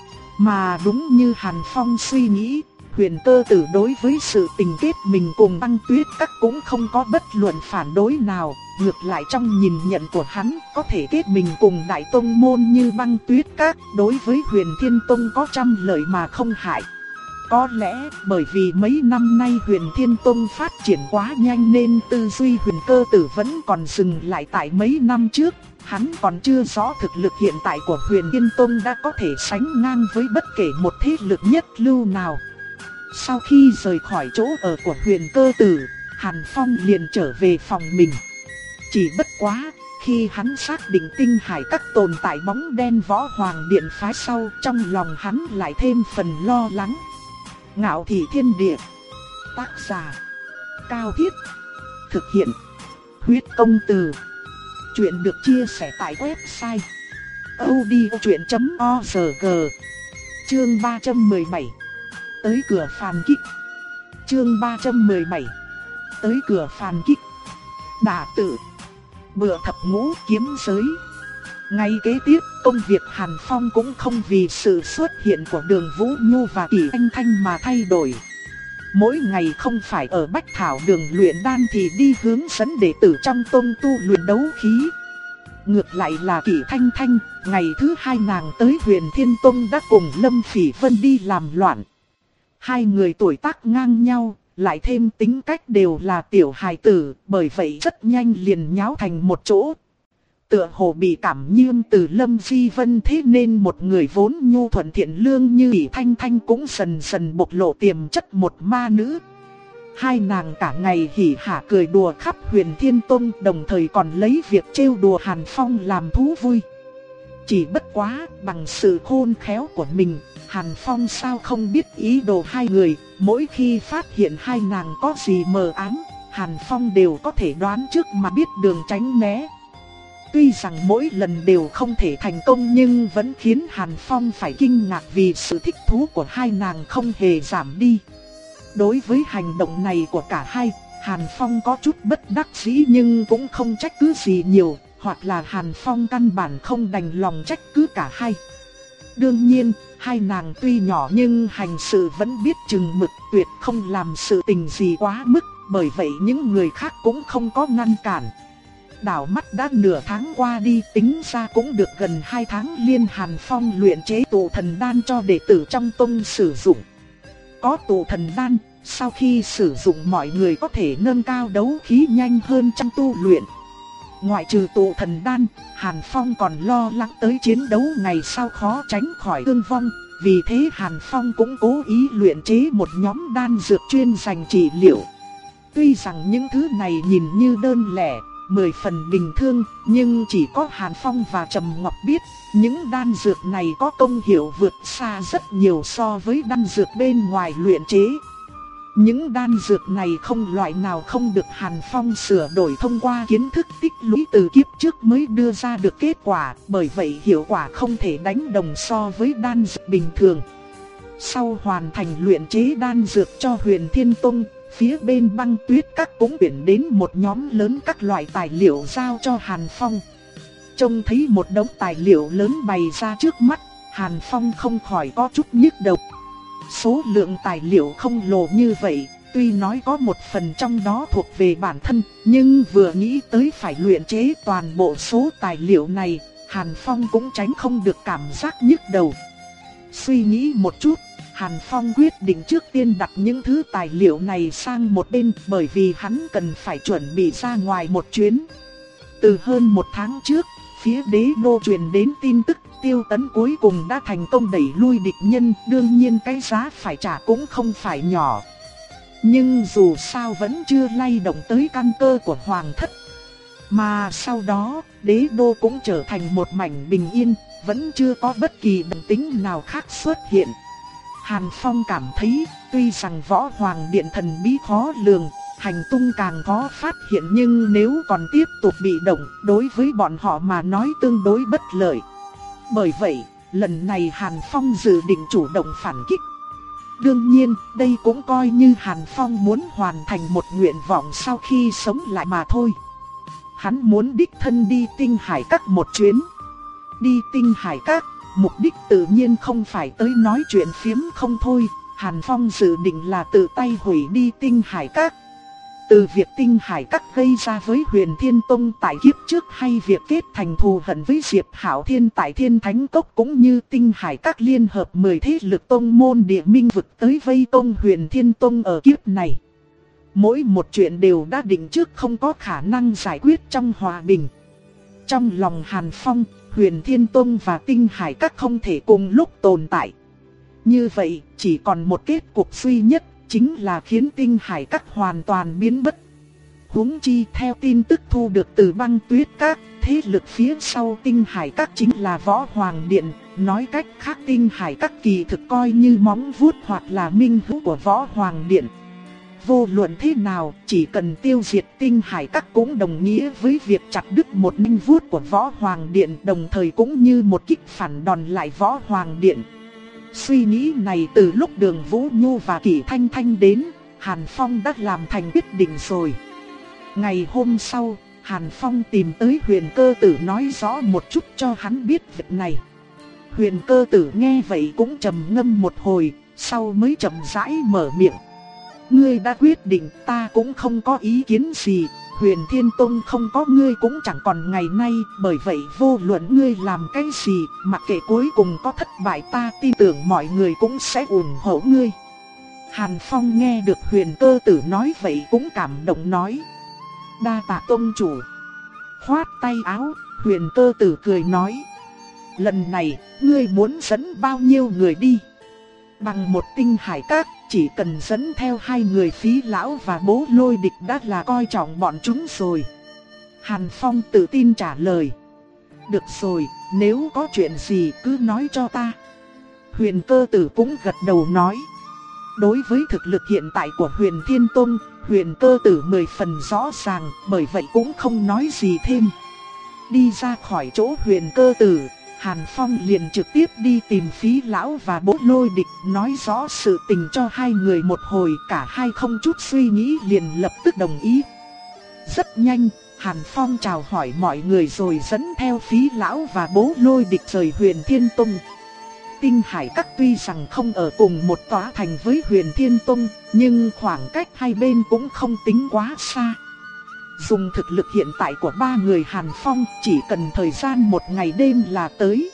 Mà đúng như Hàn Phong suy nghĩ, Huyền Cơ Tử đối với sự tình kết mình cùng Băng Tuyết Các cũng không có bất luận phản đối nào. Ngược lại trong nhìn nhận của hắn, có thể kết mình cùng đại tông môn như Băng Tuyết Các, đối với Huyền Thiên Tông có trăm lợi mà không hại. Có lẽ bởi vì mấy năm nay Huyền Thiên Tông phát triển quá nhanh nên tư duy Huyền Cơ Tử vẫn còn dừng lại tại mấy năm trước. Hắn còn chưa rõ thực lực hiện tại của Huyền Thiên Tông đã có thể sánh ngang với bất kể một thế lực nhất lưu nào. Sau khi rời khỏi chỗ ở của Huyền Cơ Tử, Hàn Phong liền trở về phòng mình. Chỉ bất quá, khi hắn xác định Tinh Hải Các tồn tại bóng đen Võ Hoàng Điện phái sau, trong lòng hắn lại thêm phần lo lắng. Ngạo Thị Thiên Địa. Tác giả: Cao Thiết. Thực hiện: Huyết Công Từ. Chuyện được chia sẻ tại website audiochuyện chấm org. Chương ba trăm mười bảy. Tới cửa phàn kích. Chương ba trăm mười bảy. Tới cửa phàn kích. Đả tử. Bựa thập ngũ kiếm giới. Ngay kế tiếp, công việc Hàn Phong cũng không vì sự xuất hiện của Đường Vũ Nhu và Kỷ Thanh Thanh mà thay đổi. Mỗi ngày không phải ở Bách Thảo Đường luyện đan thì đi hướng dẫn đệ tử trong tông tu luyện đấu khí. Ngược lại là Kỷ Thanh Thanh, ngày thứ hai nàng tới Huyền Thiên Tông đã cùng Lâm Phỉ Vân đi làm loạn. Hai người tuổi tác ngang nhau, lại thêm tính cách đều là tiểu hài tử, bởi vậy rất nhanh liền nháo thành một chỗ. Tựa hồ bị cảm nhiễm từ Lâm Phi Vân, thế nên một người vốn nhu thuận thiện lương như Kỷ Thanh Thanh cũng dần dần bộc lộ tiềm chất một ma nữ. Hai nàng cả ngày hỉ hả cười đùa khắp Huyền Thiên Tông, đồng thời còn lấy việc trêu đùa Hàn Phong làm thú vui. Chỉ bất quá, bằng sự khôn khéo của mình, Hàn Phong sao không biết ý đồ hai người. Mỗi khi phát hiện hai nàng có gì mờ ám, Hàn Phong đều có thể đoán trước mà biết đường tránh né. Tuy rằng mỗi lần đều không thể thành công nhưng vẫn khiến Hàn Phong phải kinh ngạc vì sự thích thú của hai nàng không hề giảm đi. Đối với hành động này của cả hai, Hàn Phong có chút bất đắc dĩ nhưng cũng không trách cứ gì nhiều, hoặc là Hàn Phong căn bản không đành lòng trách cứ cả hai. Đương nhiên, hai nàng tuy nhỏ nhưng hành sự vẫn biết chừng mực, tuyệt không làm sự tình gì quá mức, bởi vậy những người khác cũng không có ngăn cản. Đảo mắt đã nửa tháng qua đi, tính ra cũng được gần hai tháng liên Hàn Phong luyện chế tụ thần đan cho đệ tử trong tông sử dụng. Có tụ thần đan, sau khi sử dụng mọi người có thể nâng cao đấu khí nhanh hơn trong tu luyện. Ngoại trừ tụ thần đan, Hàn Phong còn lo lắng tới chiến đấu ngày sau khó tránh khỏi thương vong. Vì thế Hàn Phong cũng cố ý luyện chế một nhóm đan dược chuyên dành trị liệu. Tuy rằng những thứ này nhìn như đơn lẻ, mười phần bình thường, nhưng chỉ có Hàn Phong và Trầm Ngọc biết, những đan dược này có công hiệu vượt xa rất nhiều so với đan dược bên ngoài luyện chế. Những đan dược này không loại nào không được Hàn Phong sửa đổi thông qua kiến thức tích lũy từ kiếp trước mới đưa ra được kết quả, bởi vậy hiệu quả không thể đánh đồng so với đan dược bình thường. Sau hoàn thành luyện chế đan dược cho Huyền Thiên Tông, phía bên Băng Tuyết Các cũng chuyển đến một nhóm lớn các loại tài liệu giao cho Hàn Phong. Trông thấy một đống tài liệu lớn bày ra trước mắt, Hàn Phong không khỏi có chút nhức đầu. Số lượng tài liệu không lồ như vậy, tuy nói có một phần trong đó thuộc về bản thân, nhưng vừa nghĩ tới phải luyện chế toàn bộ số tài liệu này, Hàn Phong cũng tránh không được cảm giác nhức đầu. Suy nghĩ một chút, Hàn Phong quyết định trước tiên đặt những thứ tài liệu này sang một bên, bởi vì hắn cần phải chuẩn bị ra ngoài một chuyến. Từ hơn một tháng trước, phía đế đô truyền đến tin tức Tiêu Tấn cuối cùng đã thành công đẩy lui địch nhân, đương nhiên cái giá phải trả cũng không phải nhỏ. Nhưng dù sao vẫn chưa lay động tới căn cơ của Hoàng thất. Mà sau đó, đế đô cũng trở thành một mảnh bình yên, vẫn chưa có bất kỳ động tĩnh nào khác xuất hiện. Hàn Phong cảm thấy, tuy rằng Võ Hoàng Điện thần bí khó lường, hành tung càng khó phát hiện, nhưng nếu còn tiếp tục bị động, đối với bọn họ mà nói tương đối bất lợi. Bởi vậy, lần này Hàn Phong dự định chủ động phản kích. Đương nhiên, đây cũng coi như Hàn Phong muốn hoàn thành một nguyện vọng sau khi sống lại mà thôi. Hắn muốn đích thân đi Tinh Hải Các một chuyến. Đi Tinh Hải Các, mục đích tự nhiên không phải tới nói chuyện phiếm không thôi. Hàn Phong dự định là tự tay hủy đi Tinh Hải Các. Từ việc Tinh Hải Các gây ra với Huyền Thiên Tông tại kiếp trước, hay việc kết thành thù hận với Diệp Hạo Thiên tại Thiên Thánh Cốc, cũng như Tinh Hải Các liên hợp mười thế lực tông môn địa minh vực tới vây công Huyền Thiên Tông ở kiếp này. Mỗi một chuyện đều đã định trước, không có khả năng giải quyết trong hòa bình. Trong lòng Hàn Phong, Huyền Thiên Tông và Tinh Hải Các không thể cùng lúc tồn tại. Như vậy, chỉ còn một kết cục duy nhất, chính là khiến Tinh Hải Các hoàn toàn biến mất. Huống chi theo tin tức thu được từ Băng Tuyết Các, thế lực phía sau Tinh Hải Các chính là Võ Hoàng Điện. Nói cách khác, Tinh Hải Các kỳ thực coi như móng vuốt hoặc là minh hữu của Võ Hoàng Điện. Vô luận thế nào, chỉ cần tiêu diệt Tinh Hải Các cũng đồng nghĩa với việc chặt đứt một minh vuốt của Võ Hoàng Điện, đồng thời cũng như một kích phản đòn lại Võ Hoàng Điện. Suy nghĩ này từ lúc Đường Vũ Nhu và Kỷ Thanh Thanh đến, Hàn Phong đã làm thành quyết định rồi. Ngày hôm sau, Hàn Phong tìm tới Huyền Cơ Tử nói rõ một chút cho hắn biết việc này. Huyền Cơ Tử nghe vậy cũng trầm ngâm một hồi, sau mới chậm rãi mở miệng. Ngươi đã quyết định, ta cũng không có ý kiến gì. Huyền Thiên Tông không có ngươi cũng chẳng còn ngày nay, bởi vậy vô luận ngươi làm cái gì, mặc kệ cuối cùng có thất bại, ta tin tưởng mọi người cũng sẽ ủng hộ ngươi. Hàn Phong nghe được Huyền Cơ Tử nói vậy cũng cảm động nói: đa tạ tông chủ. Khoát tay áo, Huyền Cơ Tử cười nói: lần này, ngươi muốn dẫn bao nhiêu người đi? Bằng một Tinh Hải Các, chỉ cần dẫn theo hai người Phí Lão và Bố Lôi Địch đã là coi trọng bọn chúng rồi. Hàn Phong tự tin trả lời: được rồi, nếu có chuyện gì cứ nói cho ta. Huyền Cơ Tử cũng gật đầu nói: đối với thực lực hiện tại của Huyền Thiên Tông, Huyền Cơ Tử mười phần rõ ràng, bởi vậy cũng không nói gì thêm. Đi ra khỏi chỗ Huyền Cơ Tử, Hàn Phong liền trực tiếp đi tìm Phí Lão và Bố Lôi Địch, nói rõ sự tình cho hai người một hồi, cả hai không chút suy nghĩ liền lập tức đồng ý. Rất nhanh, Hàn Phong chào hỏi mọi người rồi dẫn theo Phí Lão và Bố Lôi Địch rời Huyền Thiên Tông. Tinh Hải Các tuy rằng không ở cùng một tòa thành với Huyền Thiên Tông, nhưng khoảng cách hai bên cũng không tính quá xa. Dùng thực lực hiện tại của ba người Hàn Phong, chỉ cần thời gian một ngày đêm là tới.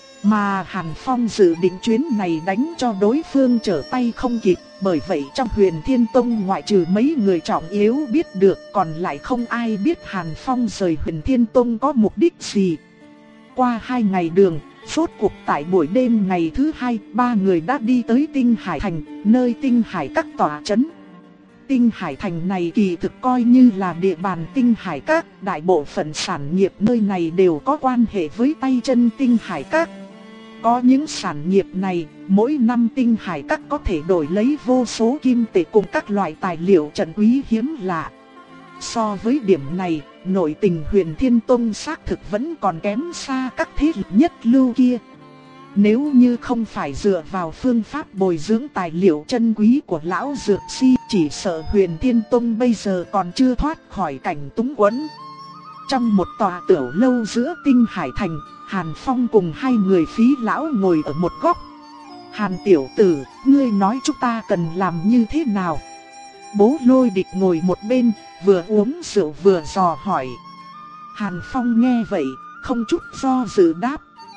Mà Hàn Phong dự định chuyến này đánh cho đối phương trở tay không kịp, bởi vậy trong Huyền Thiên Tông ngoại trừ mấy người trọng yếu biết được, còn lại không ai biết Hàn Phong rời Huyền Thiên Tông có mục đích gì. Qua hai ngày đường, rốt cuộc tại buổi đêm ngày thứ hai, ba người đã đi tới Tinh Hải Thành, nơi Tinh Hải Các tọa trấn. Tinh Hải Thành này kỳ thực coi như là địa bàn Tinh Hải Các, đại bộ phận sản nghiệp nơi này đều có quan hệ với tay chân Tinh Hải Các. Có những sản nghiệp này, mỗi năm Tinh Hải Các có thể đổi lấy vô số kim tệ cùng các loại tài liệu trận quý hiếm lạ. So với điểm này, nội tình Huyền Thiên Tông xác thực vẫn còn kém xa các thế lực nhất lưu kia. Nếu như không phải dựa vào phương pháp bồi dưỡng tài liệu chân quý của lão dược si, chỉ sợ Huyền Thiên Tông bây giờ còn chưa thoát khỏi cảnh túng quẫn. Trong một tòa tiểu lâu giữa Tinh Hải Thành, Hàn Phong cùng hai người Phí Lão ngồi ở một góc. Hàn tiểu tử, ngươi nói chúng ta cần làm như thế nào? Bố Lôi Địch ngồi một bên, vừa uống rượu vừa dò hỏi. Hàn Phong nghe vậy, không chút do dự đáp: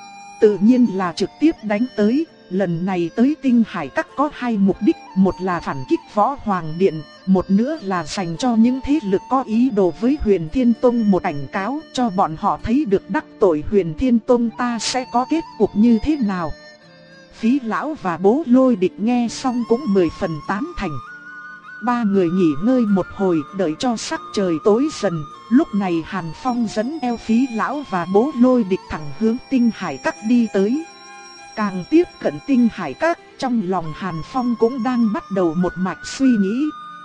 tự nhiên là trực tiếp đánh tới. Lần này tới Tinh Hải Các có hai mục đích, một là phản kích Võ Hoàng Điện, một nữa là dành cho những thế lực có ý đồ với Huyền Thiên Tông một cảnh cáo, cho bọn họ thấy được đắc tội Huyền Thiên Tông ta sẽ có kết cục như thế nào. Phí Lão và Bố Lôi Địch nghe xong cũng mười phần tán thành. ba người nghỉ ngơi một hồi đợi cho sắc trời tối dần. Lúc này Hàn Phong dẫn theo Phí Lão và Bố Lôi Địch thẳng hướng Tinh Hải Các đi tới. Càng tiếp cận Tinh Hải Các, trong lòng Hàn Phong cũng đang bắt đầu một mạch suy nghĩ.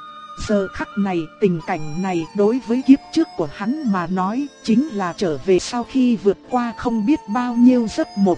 Giờ khắc này, tình cảnh này đối với kiếp trước của hắn mà nói chính là trở về sau khi vượt qua không biết bao nhiêu giấc mộng.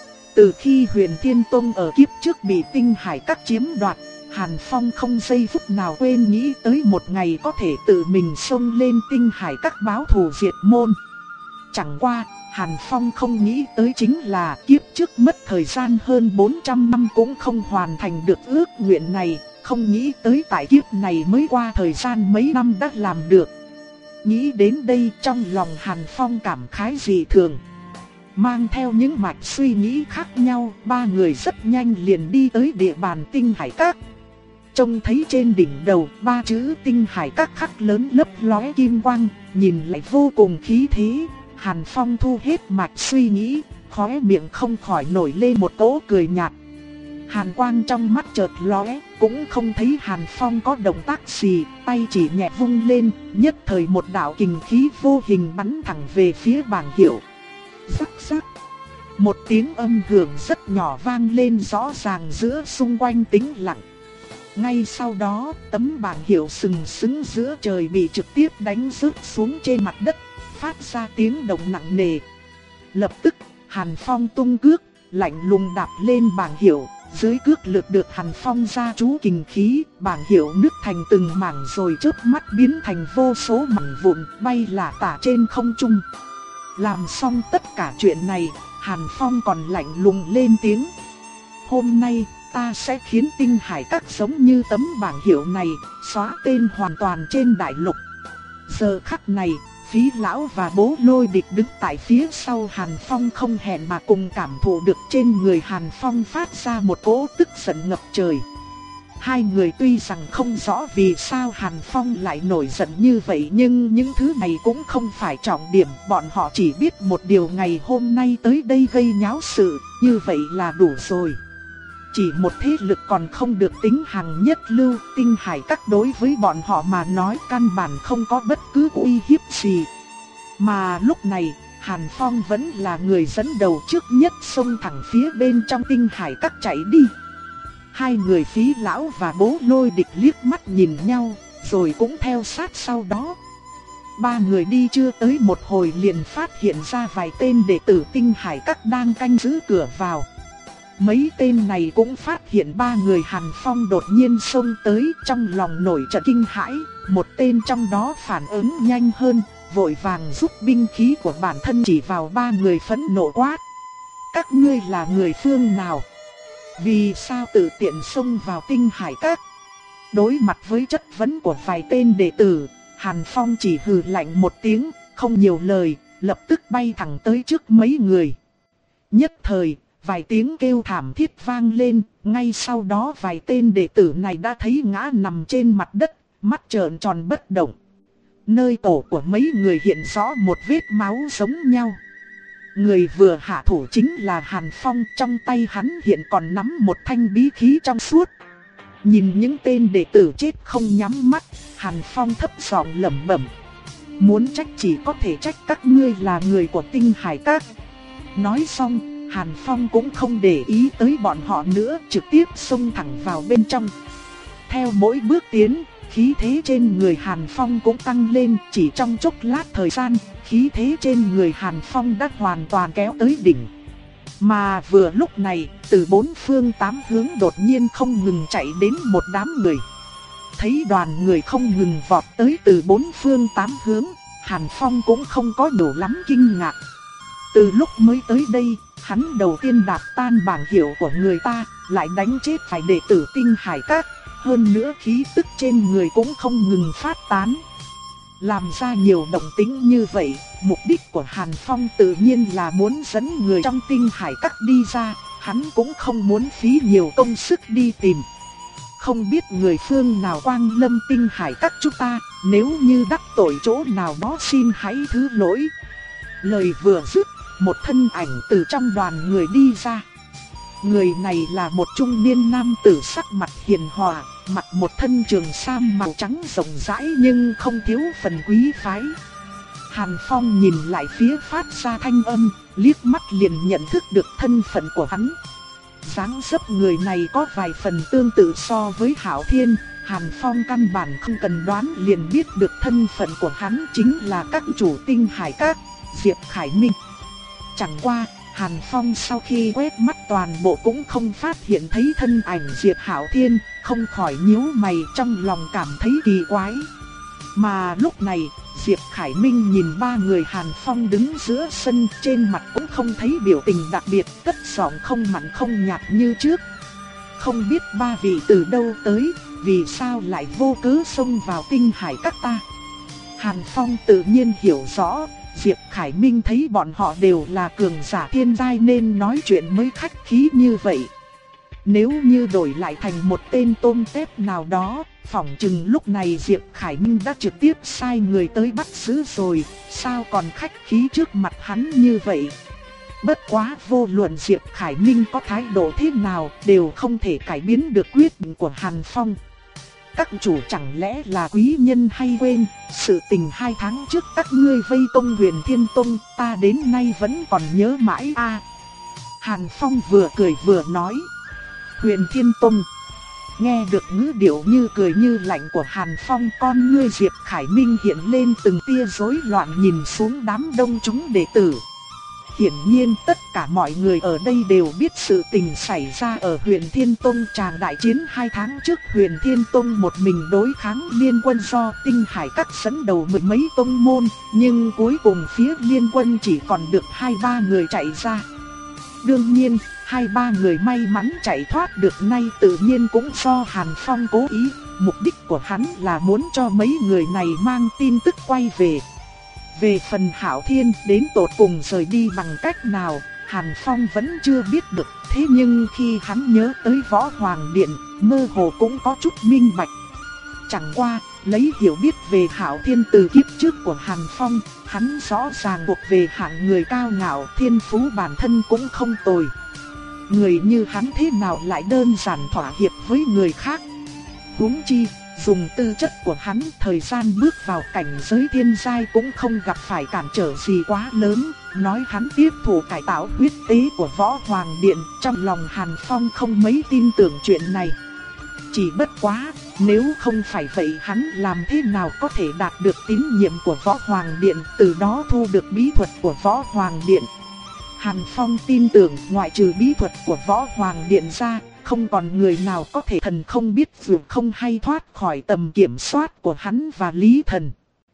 Từ khi Huyền Thiên Tông ở kiếp trước bị Tinh Hải Các chiếm đoạt, Hàn Phong không giây phút nào quên nghĩ tới một ngày có thể tự mình xông lên Tinh Hải Các báo thù diệt môn. Chẳng qua, Hàn Phong không nghĩ tới chính là kiếp trước mất thời gian hơn bốn trăm năm cũng không hoàn thành được ước nguyện này, không nghĩ tới tại kiếp này mới qua thời gian mấy năm đã làm được. Nghĩ đến đây trong lòng Hàn Phong cảm khái dị thường. Mang theo những mạch suy nghĩ khác nhau, ba người rất nhanh liền đi tới địa bàn Tinh Hải Các. Trông thấy trên đỉnh đầu ba chữ Tinh Hải Các khắc lớn lấp lóe kim quang, nhìn lại vô cùng khí thế. Hàn Phong thu hết mạch suy nghĩ, khóe miệng không khỏi nổi lên một cỗ cười nhạt. Hàn quang trong mắt chợt lóe, cũng không thấy Hàn Phong có động tác gì, tay chỉ nhẹ vung lên, nhất thời một đạo kình khí vô hình bắn thẳng về phía bảng hiệu. Rắc rắc. Một tiếng âm hưởng rất nhỏ vang lên rõ ràng giữa xung quanh tĩnh lặng. Ngay sau đó, tấm bảng hiệu sừng sững giữa trời bị trực tiếp đánh rớt xuống trên mặt đất, phát ra tiếng động nặng nề. Lập tức, Hàn Phong tung cước, lạnh lùng đạp lên bảng hiệu. Dưới cước lực được Hàn Phong ra chú kình khí, bảng hiệu nứt thành từng mảng rồi chớp mắt biến thành vô số mảnh vụn bay lả tả trên không trung. Làm xong tất cả chuyện này, Hàn Phong còn lạnh lùng lên tiếng. Hôm nay, ta sẽ khiến Tinh Hải Các giống như tấm bảng hiệu này, xóa tên hoàn toàn trên đại lục. Giờ khắc này, Phí Lão và Bố Lôi Địch đứng tại phía sau Hàn Phong không hẹn mà cùng cảm thụ được trên người Hàn Phong phát ra một cỗ tức giận ngập trời. Hai người tuy rằng không rõ vì sao Hàn Phong lại nổi giận như vậy, nhưng những thứ này cũng không phải trọng điểm. Bọn họ chỉ biết một điều, ngày hôm nay tới đây gây nháo sự, như vậy là đủ rồi. Chỉ một thế lực còn không được tính hàng nhất lưu, Tinh Hải Các đối với bọn họ mà nói căn bản không có bất cứ uy hiếp gì. Mà lúc này, Hàn Phong vẫn là người dẫn đầu trước nhất xông thẳng phía bên trong Tinh Hải Các chạy đi. Hai người Phí Lão và Bố Lôi Địch liếc mắt nhìn nhau, rồi cũng theo sát sau đó. Ba người đi chưa tới một hồi liền phát hiện ra vài tên đệ tử Tinh Hải Các đang canh giữ cửa vào. Mấy tên này cũng phát hiện ba người Hàn Phong đột nhiên xông tới, trong lòng nổi trận kinh hãi. Một tên trong đó phản ứng nhanh hơn, vội vàng rút binh khí của bản thân chỉ vào ba người phẫn nộ quát. Các ngươi là người phương nào? Vì sao tự tiện xông vào Tinh Hải Các? Đối mặt với chất vấn của vài tên đệ tử, Hàn Phong chỉ hừ lạnh một tiếng, không nhiều lời, lập tức bay thẳng tới trước mấy người. Nhất thời, vài tiếng kêu thảm thiết vang lên, ngay sau đó vài tên đệ tử này đã thấy ngã nằm trên mặt đất, mắt trợn tròn bất động. Nơi cổ của mấy người hiện rõ một vết máu giống nhau. Người vừa hạ thủ chính là Hàn Phong, trong tay hắn hiện còn nắm một thanh bí khí trong suốt. Nhìn những tên đệ tử chết không nhắm mắt, Hàn Phong thấp giọng lẩm bẩm. Muốn trách chỉ có thể trách các ngươi là người của Tinh Hải Các. Nói xong, Hàn Phong cũng không để ý tới bọn họ nữa, trực tiếp xông thẳng vào bên trong. Theo mỗi bước tiến, khí thế trên người Hàn Phong cũng tăng lên, chỉ trong chốc lát thời gian, khí thế trên người Hàn Phong đã hoàn toàn kéo tới đỉnh. Mà vừa lúc này, từ bốn phương tám hướng đột nhiên không ngừng chạy đến một đám người. Thấy đoàn người không ngừng vọt tới từ bốn phương tám hướng, Hàn Phong cũng không có đủ lắm kinh ngạc. Từ lúc mới tới đây, hắn đầu tiên đạp tan bảng hiệu của người ta, lại đánh chết phải đệ tử Tinh Hải Các. Hơn nữa khí tức trên người cũng không ngừng phát tán. Làm ra nhiều động tĩnh như vậy, mục đích của Hàn Phong tự nhiên là muốn dẫn người trong Tinh Hải Các đi ra. Hắn cũng không muốn phí nhiều công sức đi tìm. Không biết người phương nào quang lâm Tinh Hải Các chúng ta, nếu như đắc tội chỗ nào đó xin hãy thứ lỗi. Lời vừa dứt, một thân ảnh từ trong đoàn người đi ra. Người này là một trung niên nam tử sắc mặt hiền hòa, mặc một thân trường sam màu trắng rộng rãi nhưng không thiếu phần quý phái. Hàn Phong nhìn lại phía phát ra thanh âm, liếc mắt liền nhận thức được thân phận của hắn. Dáng dấp người này có vài phần tương tự so với Hạo Thiên, Hàn Phong căn bản không cần đoán liền biết được thân phận của hắn chính là các chủ Tinh Hải Các, Diệp Khải Minh. Chẳng qua, Hàn Phong sau khi quét mắt toàn bộ cũng không phát hiện thấy thân ảnh Diệp Hạo Thiên, không khỏi nhíu mày trong lòng cảm thấy kỳ quái. Mà lúc này, Diệp Khải Minh nhìn ba người Hàn Phong đứng giữa sân, trên mặt cũng không thấy biểu tình đặc biệt, cất giọng không mặn không nhạt như trước. Không biết ba vị từ đâu tới, vì sao lại vô cớ xông vào Tinh Hải Các ta? Hàn Phong tự nhiên hiểu rõ, Diệp Khải Minh thấy bọn họ đều là cường giả thiên giai nên nói chuyện mới khách khí như vậy. Nếu như đổi lại thành một tên tôm tép nào đó, phỏng chừng lúc này Diệp Khải Minh đã trực tiếp sai người tới bắt giữ rồi, sao còn khách khí trước mặt hắn như vậy. Bất quá vô luận Diệp Khải Minh có thái độ thế nào đều không thể cải biến được quyết định của Hàn Phong. Các chủ chẳng lẽ là quý nhân hay quên, sự tình hai tháng trước các ngươi vây công Huyền Thiên Tông ta đến nay vẫn còn nhớ mãi a. À, Hàn Phong vừa cười vừa nói. Huyền Thiên Tông. Nghe được ngữ điệu như cười như lạnh của Hàn Phong, con ngươi Diệp Khải Minh hiện lên từng tia rối loạn nhìn xuống đám đông chúng đệ tử. Hiển nhiên tất cả mọi người ở đây đều biết sự tình xảy ra ở Huyền Thiên Tông tràng đại chiến hai tháng trước. Huyền Thiên Tông một mình đối kháng liên quân do Tinh Hải Các dẫn đầu mười mấy tông môn, nhưng cuối cùng phía liên quân chỉ còn được hai ba người chạy ra. Đương nhiên, hai ba người may mắn chạy thoát được nay tự nhiên cũng do Hàn Phong cố ý, mục đích của hắn là muốn cho mấy người này mang tin tức quay về. Về phần Hạo Thiên đến tột cùng rời đi bằng cách nào, Hàn Phong vẫn chưa biết được, thế nhưng khi hắn nhớ tới Võ Hoàng Điện, mơ hồ cũng có chút minh bạch. Chẳng qua, lấy hiểu biết về Hạo Thiên từ kiếp trước của Hàn Phong, hắn rõ ràng thuộc về hạng người cao ngạo, thiên phú bản thân cũng không tồi. Người như hắn thế nào lại đơn giản thỏa hiệp với người khác. Huống chi, dùng tư chất của hắn, thời gian bước vào cảnh giới thiên giai cũng không gặp phải cản trở gì quá lớn. Nói hắn tiếp thủ cải tạo huyết tế của Võ Hoàng Điện, trong lòng Hàn Phong không mấy tin tưởng chuyện này. Chỉ bất quá, nếu không phải vậy hắn làm thế nào có thể đạt được tín nhiệm của Võ Hoàng Điện, từ đó thu được bí thuật của Võ Hoàng Điện. Hàn Phong tin tưởng ngoại trừ bí thuật của Võ Hoàng Điện ra, không còn người nào có thể thần không biết vượt không hay thoát khỏi tầm kiểm soát của hắn và Lý Thần.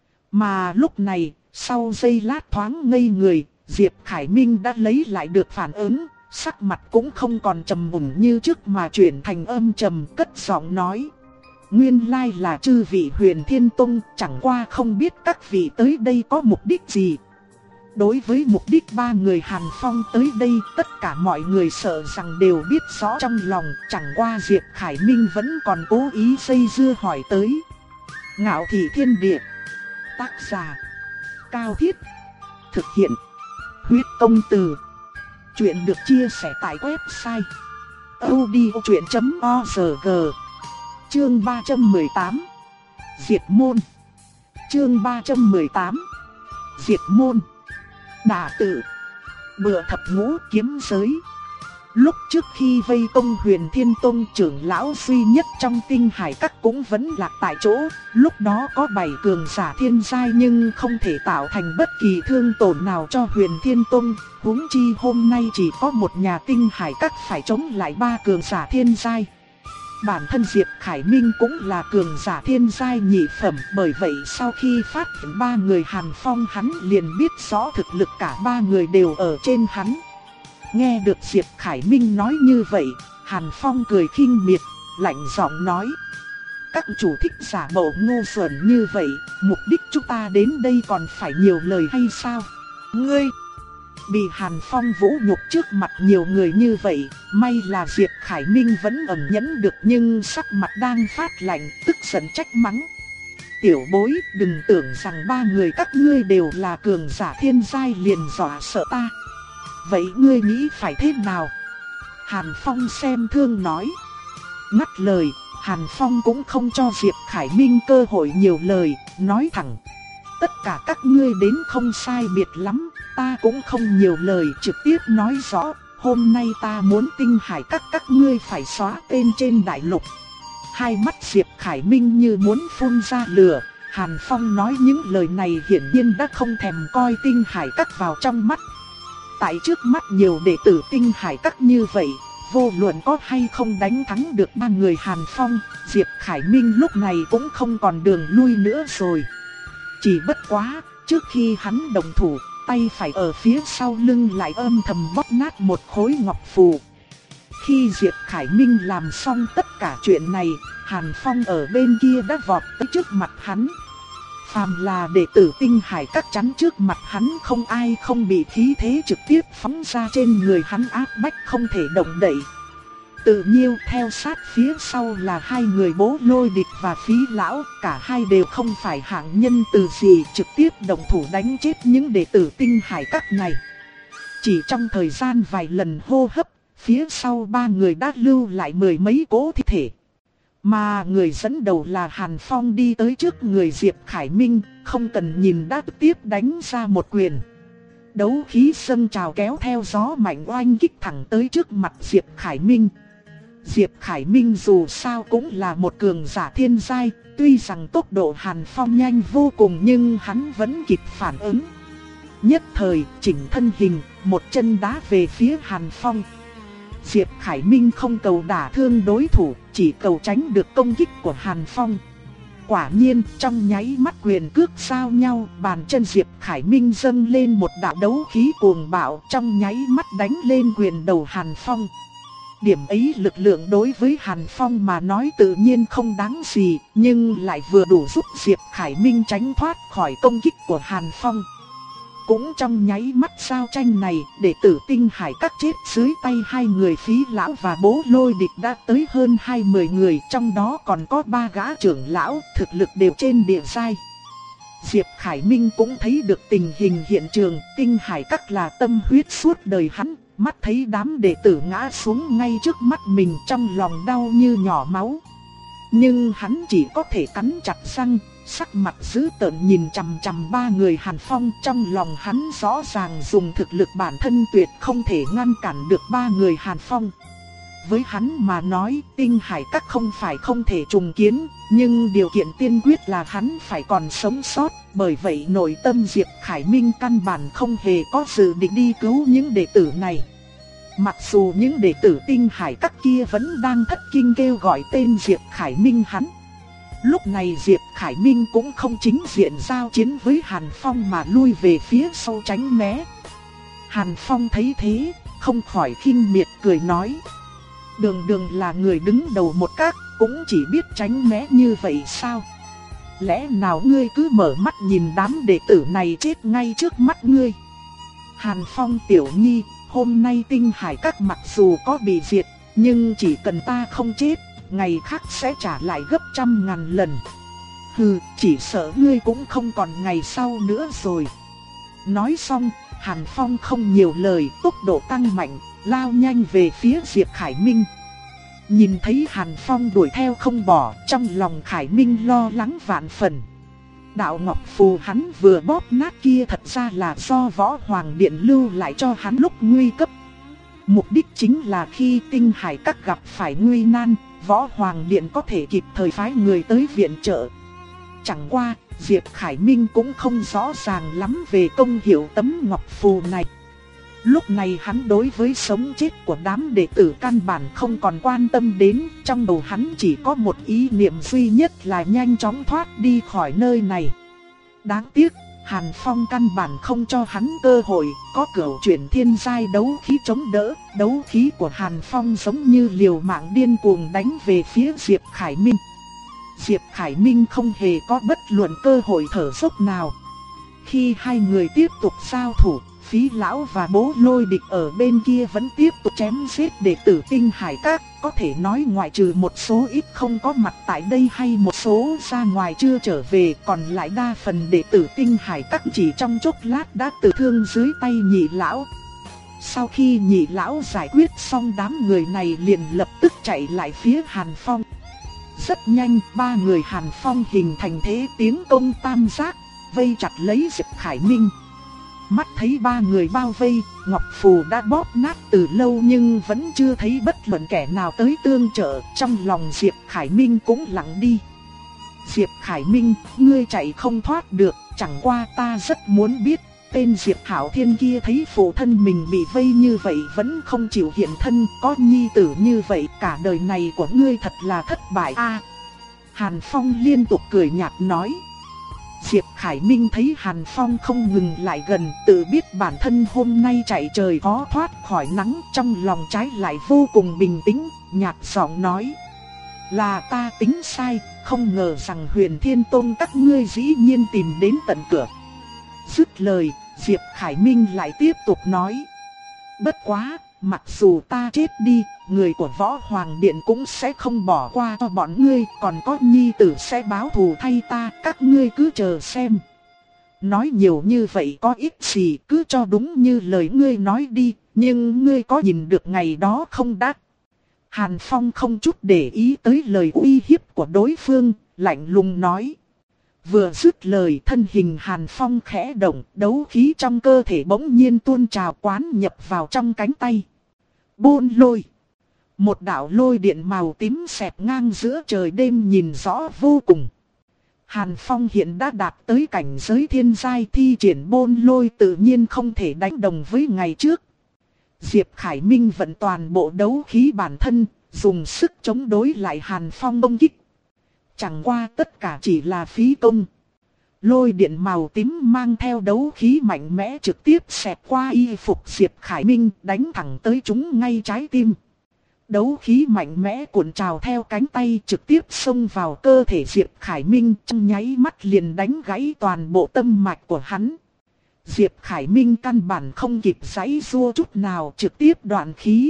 Mà lúc này, sau giây lát thoáng ngây người, Diệp Khải Minh đã lấy lại được phản ứng, sắc mặt cũng không còn trầm mùng như trước mà chuyển thành âm trầm, cất giọng nói. Nguyên lai là chư vị Huyền Thiên Tông, chẳng qua không biết các vị tới đây có mục đích gì. Đối với mục đích ba người Hàn Phong tới đây, tất cả mọi người sợ rằng đều biết rõ trong lòng, chẳng qua Diệp Khải Minh vẫn còn cố ý dây dưa hỏi tới. Ngạo Thị Thiên Địa. Tác giả Cao Thiết. Thực hiện Huyết Công Từ. Chuyện được chia sẻ tại website audiochuyện chấm org. Chương ba trăm mười tám Diệt môn. Chương ba trăm mười tám Diệt môn. Đả tự. Bựa thập ngũ kiếm giới. Lúc trước khi vây công Huyền Thiên Tông, trưởng lão duy nhất trong Tinh Hải Các cũng vẫn lạc tại chỗ. Lúc đó có bảy cường giả thiên giai nhưng không thể tạo thành bất kỳ thương tổn nào cho Huyền Thiên Tông. Huống chi hôm nay chỉ có một nhà Tinh Hải Các phải chống lại ba cường giả thiên giai. Bản thân Diệp Khải Minh cũng là cường giả thiên giai nhị phẩm, bởi vậy sau khi phát hiện ba người Hàn Phong, hắn liền biết rõ thực lực cả ba người đều ở trên hắn. Nghe được Diệp Khải Minh nói như vậy, Hàn Phong cười khinh miệt, lạnh giọng nói. Các chủ thích giả bộ ngu xuẩn như vậy, mục đích chúng ta đến đây còn phải nhiều lời hay sao? Ngươi! Bị Hàn Phong vũ nhục trước mặt nhiều người như vậy, may là Diệp Khải Minh vẫn ẩn nhẫn được nhưng sắc mặt đang phát lạnh, tức giận trách mắng. Tiểu bối, đừng tưởng rằng ba người các ngươi đều là cường giả thiên giai liền dọa sợ ta. Vậy ngươi nghĩ phải thế nào? Hàn Phong xem thương nói. Ngắt lời, Hàn Phong cũng không cho Diệp Khải Minh cơ hội nhiều lời, nói thẳng. Tất cả các ngươi đến không sai biệt lắm, ta cũng không nhiều lời, trực tiếp nói rõ. Hôm nay ta muốn Tinh Hải các các ngươi phải xóa tên trên đại lục. Hai mắt Diệp Khải Minh như muốn phun ra lửa. Hàn Phong nói những lời này hiển nhiên đã không thèm coi Tinh Hải các vào trong mắt. Tại trước mắt nhiều đệ tử Tinh Hải các như vậy, vô luận có hay không đánh thắng được ba người Hàn Phong, Diệp Khải Minh lúc này cũng không còn đường lui nữa rồi. Chỉ bất quá, trước khi hắn động thủ, tay phải ở phía sau lưng lại âm thầm bóp nát một khối ngọc phù. Khi Diệp Khải Minh làm xong tất cả chuyện này, Hàn Phong ở bên kia đã vọt tới trước mặt hắn. Phàm là đệ tử Tinh Hải các chắn trước mặt hắn, không ai không bị khí thế trực tiếp phóng ra trên người hắn áp bách không thể động đậy. Tự nhiên theo sát phía sau là hai người Bố Lôi Địch và Phí Lão, cả hai đều không phải hạng nhân từ gì, trực tiếp động thủ đánh chết những đệ tử Tinh Hải các này. Chỉ trong thời gian vài lần hô hấp, phía sau ba người đã lưu lại mười mấy cỗ thi thể. Mà người dẫn đầu là Hàn Phong đi tới trước người Diệp Khải Minh, không cần nhìn đã trực tiếp đánh ra một quyền. Đấu khí dâng trào kéo theo gió mạnh oanh kích thẳng tới trước mặt Diệp Khải Minh. Diệp Khải Minh dù sao cũng là một cường giả thiên giai, tuy rằng tốc độ Hàn Phong nhanh vô cùng nhưng hắn vẫn kịp phản ứng. Nhất thời chỉnh thân hình, một chân đá về phía Hàn Phong. Diệp Khải Minh không cầu đả thương đối thủ, chỉ cầu tránh được công kích của Hàn Phong. Quả nhiên, trong nháy mắt quyền cước giao nhau, bàn chân Diệp Khải Minh dâng lên một đạo đấu khí cuồng bạo, trong nháy mắt đánh lên quyền đầu Hàn Phong. Điểm ấy lực lượng đối với Hàn Phong mà nói tự nhiên không đáng gì, nhưng lại vừa đủ giúp Diệp Khải Minh tránh thoát khỏi công kích của Hàn Phong. Cũng trong nháy mắt giao tranh này, đệ tử Tinh Hải các chết dưới tay hai người Phí Lão và Bố Lôi Địch đã tới hơn hai mươi người, trong đó còn có ba gã trưởng lão, thực lực đều trên địa giai. Diệp Khải Minh cũng thấy được tình hình hiện trường, Tinh Hải các là tâm huyết suốt đời hắn, mắt thấy đám đệ tử ngã xuống ngay trước mắt mình, trong lòng đau như nhỏ máu. Nhưng hắn chỉ có thể cắn chặt răng, sắc mặt dữ tợn nhìn chằm chằm ba người Hàn Phong, trong lòng hắn rõ ràng dùng thực lực bản thân tuyệt không thể ngăn cản được ba người Hàn Phong. Với hắn mà nói, Tinh Hải các không phải không thể trùng kiến, nhưng điều kiện tiên quyết là hắn phải còn sống sót, bởi vậy nội tâm Diệp Khải Minh căn bản không hề có dự định đi cứu những đệ tử này. Mặc dù những đệ tử Tinh Hải các kia vẫn đang thất kinh kêu gọi tên Diệp Khải Minh hắn. Lúc này Diệp Khải Minh cũng không chính diện giao chiến với Hàn Phong mà lui về phía sau tránh né. Hàn Phong thấy thế, không khỏi khinh miệt cười nói. Đường Đường là người đứng đầu một các, cũng chỉ biết tránh né như vậy sao? Lẽ nào ngươi cứ mở mắt nhìn đám đệ tử này chết ngay trước mắt ngươi? Hàn Phong tiểu nhi, hôm nay Tinh Hải các mặc dù có bị diệt, nhưng chỉ cần ta không chết, ngày khác sẽ trả lại gấp trăm ngàn lần. Hừ, chỉ sợ ngươi cũng không còn ngày sau nữa rồi. Nói xong, Hàn Phong không nhiều lời, tốc độ tăng mạnh, lao nhanh về phía Diệp Khải Minh. Nhìn thấy Hàn Phong đuổi theo không bỏ, trong lòng Khải Minh lo lắng vạn phần. Đạo ngọc phù hắn vừa bóp nát kia thật ra là do Võ Hoàng Điện lưu lại cho hắn lúc nguy cấp. Mục đích chính là khi Tinh Hải các gặp phải nguy nan, Võ Hoàng Điện có thể kịp thời phái người tới viện trợ. Chẳng qua, Diệp Khải Minh cũng không rõ ràng lắm về công hiệu tấm ngọc phù này. Lúc này hắn đối với sống chết của đám đệ tử căn bản không còn quan tâm đến, trong đầu hắn chỉ có một ý niệm duy nhất là nhanh chóng thoát đi khỏi nơi này. Đáng tiếc, Hàn Phong căn bản không cho hắn cơ hội, có cửu chuyển thiên giai đấu khí chống đỡ, đấu khí của Hàn Phong giống như liều mạng điên cuồng đánh về phía Diệp Khải Minh. Diệp Khải Minh không hề có bất luận cơ hội thở dốc nào. Khi hai người tiếp tục giao thủ, Phí Lão và Bố Lôi Địch ở bên kia vẫn tiếp tục chém giết đệ tử Tinh Hải các, có thể nói ngoại trừ một số ít không có mặt tại đây hay một số ra ngoài chưa trở về, còn lại đa phần đệ tử Tinh Hải các chỉ trong chốc lát đã tử thương dưới tay Nhị Lão. Sau khi Nhị Lão giải quyết xong đám người này liền lập tức chạy lại phía Hàn Phong. rất nhanh, ba người Hàn Phong hình thành thế tiến công tam giác, vây chặt lấy Diệp Khải Minh. Mắt thấy ba người bao vây, ngọc phù đã bóp nát từ lâu nhưng vẫn chưa thấy bất luận kẻ nào tới tương trợ, trong lòng Diệp Khải Minh cũng lặng đi. Diệp Khải Minh, ngươi chạy không thoát được, chẳng qua ta rất muốn biết, tên Diệp Hạo Thiên kia thấy phụ thân mình bị vây như vậy vẫn không chịu hiện thân, có nhi tử như vậy, cả đời này của ngươi thật là thất bại a. Hàn Phong liên tục cười nhạt nói. Diệp Khải Minh thấy Hàn Phong không ngừng lại gần, tự biết bản thân hôm nay chạy trời khó thoát khỏi nắng, trong lòng trái lại vô cùng bình tĩnh, nhạt giọng nói. Là ta tính sai, không ngờ rằng Huyền Thiên Tôn các ngươi dĩ nhiên tìm đến tận cửa. Dứt lời, Diệp Khải Minh lại tiếp tục nói. Bất quá, mặc dù ta chết đi, người của Võ Hoàng Điện cũng sẽ không bỏ qua cho bọn ngươi, còn có nhi tử sẽ báo thù thay ta, các ngươi cứ chờ xem. Nói nhiều như vậy có ích gì, cứ cho đúng như lời ngươi nói đi, nhưng ngươi có nhìn được ngày đó không đã? Hàn Phong không chút để ý tới lời uy hiếp của đối phương, lạnh lùng nói. Vừa dứt lời, thân hình Hàn Phong khẽ động, đấu khí trong cơ thể bỗng nhiên tuôn trào quán nhập vào trong cánh tay. Bôn lôi. Một đạo lôi điện màu tím xẹt ngang giữa trời đêm nhìn rõ vô cùng. Hàn Phong hiện đã đạt tới cảnh giới thiên giai, thi triển bôn lôi tự nhiên không thể đánh đồng với ngày trước. Diệp Khải Minh vận toàn bộ đấu khí bản thân, dùng sức chống đối lại Hàn Phong công kích. Chẳng qua tất cả chỉ là phí công. Lôi điện màu tím mang theo đấu khí mạnh mẽ trực tiếp xẹt qua y phục Diệp Khải Minh, đánh thẳng tới chúng ngay trái tim. Đấu khí mạnh mẽ cuộn trào theo cánh tay trực tiếp xông vào cơ thể Diệp Khải Minh, trong nháy mắt liền đánh gãy toàn bộ tâm mạch của hắn. Diệp Khải Minh căn bản không kịp giãy giụa chút nào, trực tiếp đoạn khí.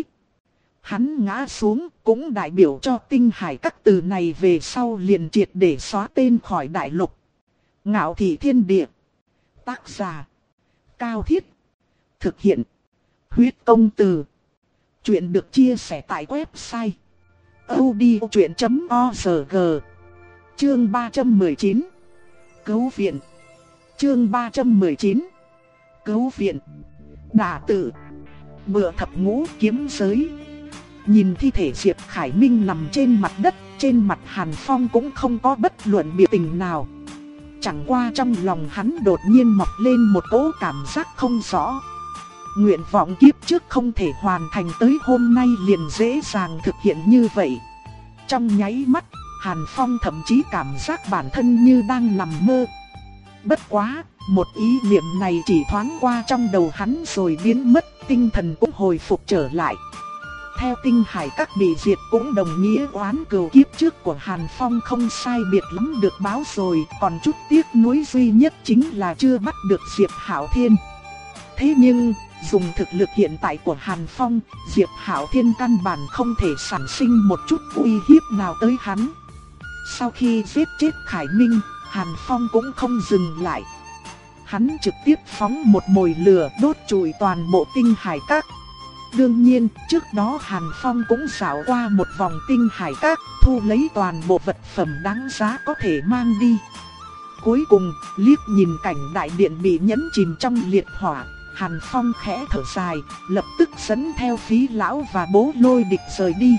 Hắn ngã xuống, cũng đại biểu cho Tinh Hải Các từ này về sau liền triệt để xóa tên khỏi đại lục. Ngạo Thị Thiên Địa. Tác giả: Cao Thiết. Thực hiện: Huyết Công Từ. Chuyện được chia sẻ tại website audiochuyện chấm org. Chương ba trăm mười chín. Cứu viện. Chương ba trăm mười chín. Cứu viện. Đả tử. Bựa thập ngũ kiếm giới. Nhìn thi thể Diệp Khải Minh nằm trên mặt đất, trên mặt Hàn Phong cũng không có bất luận biểu tình nào. Chẳng qua trong lòng hắn đột nhiên mọc lên một cỗ cảm giác không rõ. Nguyện vọng kiếp trước không thể hoàn thành tới hôm nay liền dễ dàng thực hiện như vậy. Trong nháy mắt, Hàn Phong thậm chí cảm giác bản thân như đang nằm mơ. Bất quá, một ý niệm này chỉ thoáng qua trong đầu hắn rồi biến mất, tinh thần cũng hồi phục trở lại. Theo Tinh Hải Các bị diệt cũng đồng nghĩa oán cừu kiếp trước của Hàn Phong không sai biệt lắm được báo rồi, còn chút tiếc nuối duy nhất chính là chưa bắt được Diệp Hạo Thiên. Thế nhưng, dùng thực lực hiện tại của Hàn Phong, Diệp Hạo Thiên căn bản không thể sản sinh một chút uy hiếp nào tới hắn. Sau khi giết chết Khải Minh, Hàn Phong cũng không dừng lại. Hắn trực tiếp phóng một mồi lửa đốt trụi toàn bộ Tinh Hải Các. Đương nhiên, trước đó Hàn Phong cũng dạo qua một vòng Tinh Hải Các, thu lấy toàn bộ vật phẩm đáng giá có thể mang đi. Cuối cùng, liếc nhìn cảnh đại điện bị nhấn chìm trong liệt hỏa, Hàn Phong khẽ thở dài, lập tức dẫn theo Phí Lão và Bố Lôi Địch rời đi.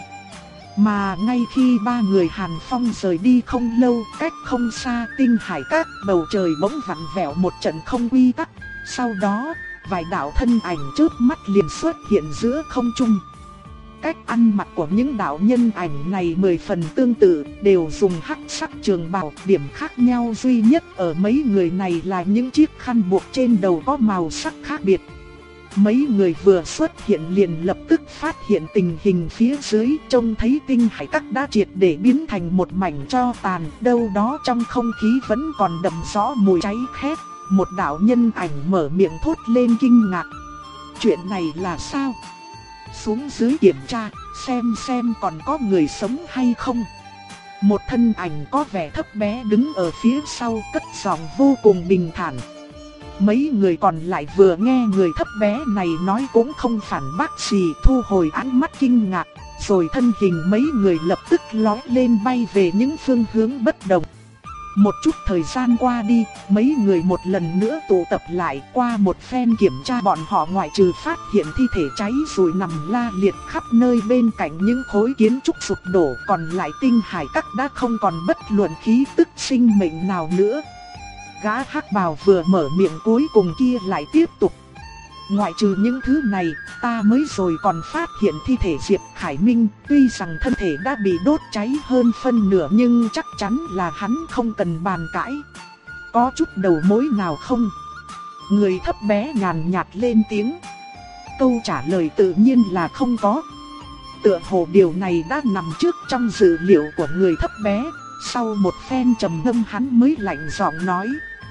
Mà ngay khi ba người Hàn Phong rời đi không lâu, cách không xa Tinh Hải Các, bầu trời bỗng vặn vẹo một trận không quy tắc. Sau đó, vài đạo thân ảnh chớp mắt liền xuất hiện giữa không trung. Cách ăn mặc của những đạo nhân ảnh này mười phần tương tự, đều dùng hắc sắc trường bào, điểm khác nhau duy nhất ở mấy người này là những chiếc khăn buộc trên đầu có màu sắc khác biệt. Mấy người vừa xuất hiện liền lập tức phát hiện tình hình phía dưới, trông thấy Tinh Hải Các đã triệt để biến thành một mảnh tro tàn, đâu đó trong không khí vẫn còn đậm rõ mùi cháy khét. Một đạo nhân ảnh mở miệng thốt lên kinh ngạc. Chuyện này là sao? Xuống dưới kiểm tra, xem xem còn có người sống hay không. Một thân ảnh có vẻ thấp bé đứng ở phía sau, cất giọng vô cùng bình thản. Mấy người còn lại vừa nghe người thấp bé này nói cũng không phản bác gì, thu hồi ánh mắt kinh ngạc. rồi thân hình mấy người lập tức lói lên bay về những phương hướng bất đồng. Một chút thời gian qua đi, mấy người một lần nữa tụ tập lại. Qua một phen kiểm tra, bọn họ ngoại trừ phát hiện thi thể cháy rụi nằm la liệt khắp nơi bên cạnh những khối kiến trúc sụp đổ, còn lại Tinh Hải Các đã không còn bất luận khí tức sinh mệnh nào nữa. Gã hắc bào vừa mở miệng cuối cùng kia lại tiếp tục. Ngoại trừ những thứ này, ta mới rồi còn phát hiện thi thể Diệp Khải Minh. Tuy rằng thân thể đã bị đốt cháy hơn phân nửa nhưng chắc chắn là hắn không cần bàn cãi. Có chút đầu mối nào không? Người thấp bé nhàn nhạt lên tiếng. Câu trả lời tự nhiên là không có. Tựa hồ điều này đã nằm trước trong dự liệu của người thấp bé. Sau một phen trầm ngâm hắn mới lạnh giọng nói.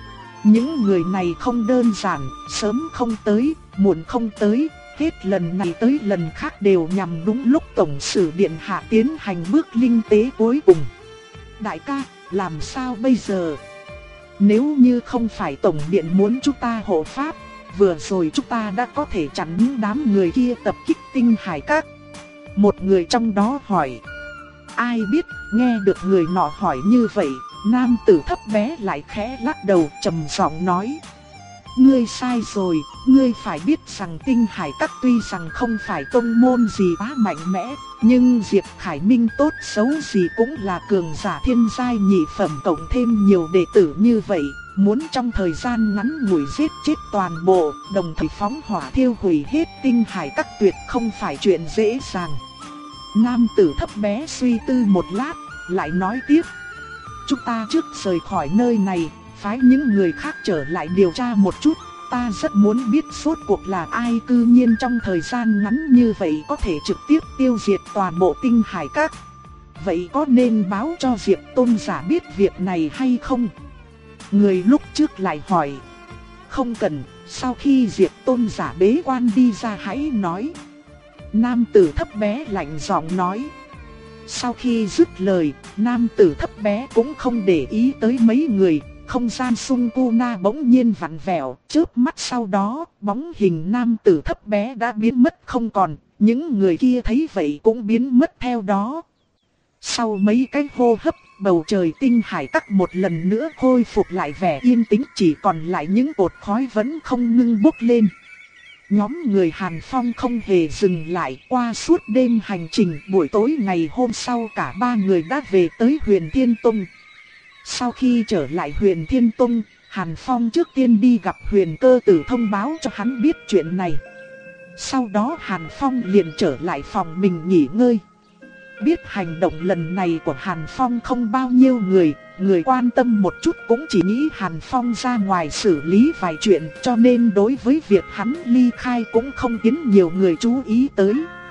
Những người này không đơn giản, sớm không tới, muộn không tới, hết lần này tới lần khác đều nhằm đúng lúc Tổng Sử Điện Hạ tiến hành bước linh tế cuối cùng. Đại ca, làm sao bây giờ? Nếu như không phải Tổng Điện muốn chúng ta hộ pháp, vừa rồi chúng ta đã có thể chặn những đám người kia tập kích Tinh Hải Các. Một người trong đó hỏi. Ai biết, nghe được người nọ hỏi như vậy, nam tử thấp bé lại khẽ lắc đầu trầm giọng nói. Ngươi sai rồi, ngươi phải biết rằng Tinh Hải Các tuy rằng không phải tông môn gì quá mạnh mẽ, nhưng Diệp Khải Minh tốt xấu gì cũng là cường giả thiên giai nhị phẩm, cộng thêm nhiều đệ tử như vậy, muốn trong thời gian ngắn ngủi giết chết toàn bộ, đồng thời phóng hỏa thiêu hủy hết Tinh Hải Các tuyệt không phải chuyện dễ dàng. Nam tử thấp bé suy tư một lát, lại nói tiếp. Chúng ta trước rời khỏi nơi này, phái những người khác trở lại điều tra một chút. Ta rất muốn biết suốt cuộc là ai cư nhiên trong thời gian ngắn như vậy có thể trực tiếp tiêu diệt toàn bộ Tinh Hải Các. Vậy có nên báo cho Diệp Tôn giả biết việc này hay không? Người lúc trước lại hỏi. Không cần, sau khi Diệp Tôn giả bế quan đi ra hãy nói. Nam tử thấp bé lạnh giọng nói. Sau khi dứt lời, nam tử thấp bé cũng không để ý tới mấy người. Không gian xung quanh na bỗng nhiên vặn vẹo, chớp mắt sau đó, bóng hình nam tử thấp bé đã biến mất không còn. Những người kia thấy vậy cũng biến mất theo đó. Sau mấy cái hô hấp, bầu trời Tinh Hải Các một lần nữa khôi phục lại vẻ yên tĩnh, chỉ còn lại những cột khói vẫn không ngưng bốc lên. Nhóm người Hàn Phong không hề dừng lại, qua suốt đêm hành trình, buổi tối ngày hôm sau cả ba người đã về tới Huyền Thiên Tông. Sau khi trở lại Huyền Thiên Tông, Hàn Phong trước tiên đi gặp Huyền Cơ Tử thông báo cho hắn biết chuyện này. Sau đó Hàn Phong liền trở lại phòng mình nghỉ ngơi. Biết hành động lần này của Hàn Phong không bao nhiêu người, người quan tâm một chút cũng chỉ nghĩ Hàn Phong ra ngoài xử lý vài chuyện, cho nên đối với việc hắn ly khai cũng không khiến nhiều người chú ý tới.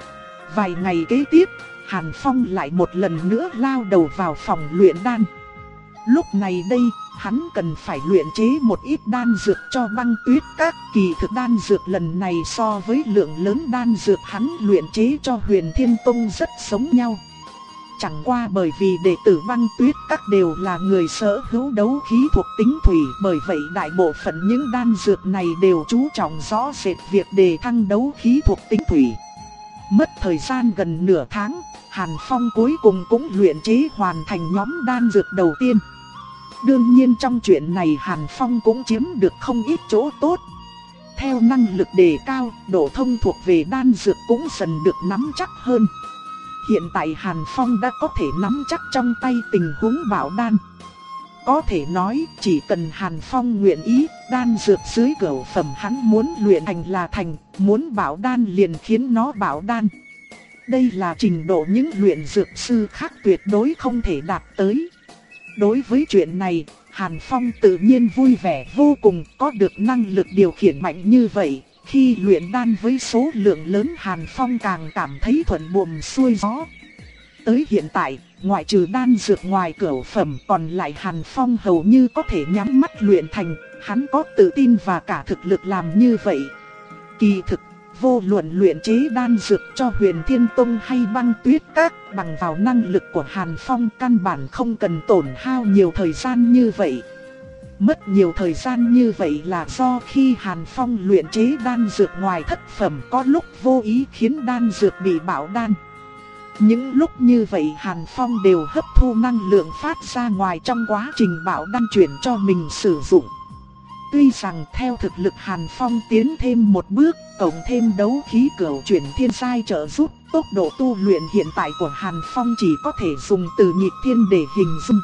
Vài ngày kế tiếp, Hàn Phong lại một lần nữa lao đầu vào phòng luyện đan. Lúc này đây, hắn cần phải luyện chế một ít đan dược cho Băng Tuyết Các. Kỳ thực đan dược lần này so với lượng lớn đan dược hắn luyện chế cho Huyền Thiên Tông rất giống nhau. Chẳng qua bởi vì đệ tử Băng Tuyết Các đều là người sở hữu đấu khí thuộc tính thủy, bởi vậy đại bộ phận những đan dược này đều chú trọng rõ rệt việc đề thăng đấu khí thuộc tính thủy. Mất thời gian gần nửa tháng, Hàn Phong cuối cùng cũng luyện chế hoàn thành nhóm đan dược đầu tiên. Đương nhiên trong chuyện này Hàn Phong cũng chiếm được không ít chỗ tốt. Theo năng lực đề cao, độ thông thuộc về đan dược cũng dần được nắm chắc hơn. Hiện tại Hàn Phong đã có thể nắm chắc trong tay tình huống bảo đan. Có thể nói chỉ cần Hàn Phong nguyện ý, đan dược dưới cửu phẩm hắn muốn luyện thành là thành, muốn bảo đan liền khiến nó bảo đan. Đây là trình độ những luyện dược sư khác tuyệt đối không thể đạt tới. Đối với chuyện này, Hàn Phong tự nhiên vui vẻ vô cùng, có được năng lực điều khiển mạnh như vậy. Khi luyện đan với số lượng lớn Hàn Phong càng cảm thấy thuận buồm xuôi gió. Tới hiện tại, ngoại trừ đan dược ngoài cửu phẩm còn lại Hàn Phong hầu như có thể nhắm mắt luyện thành, hắn có tự tin và cả thực lực làm như vậy. Kỳ thực, vô luận luyện chế đan dược cho Huyền Thiên Tông hay Băng Tuyết Các, bằng vào năng lực của Hàn Phong căn bản không cần tổn hao nhiều thời gian như vậy. Mất nhiều thời gian như vậy là do khi Hàn Phong luyện chế đan dược ngoài thất phẩm có lúc vô ý khiến đan dược bị bạo đan. Những lúc như vậy Hàn Phong đều hấp thu năng lượng phát ra ngoài trong quá trình bảo đan chuyển cho mình sử dụng. Tuy rằng theo thực lực Hàn Phong tiến thêm một bước, cộng thêm đấu khí cửu chuyển thiên giai trợ giúp, tốc độ tu luyện hiện tại của Hàn Phong chỉ có thể dùng từ nhịp thiên để hình dung.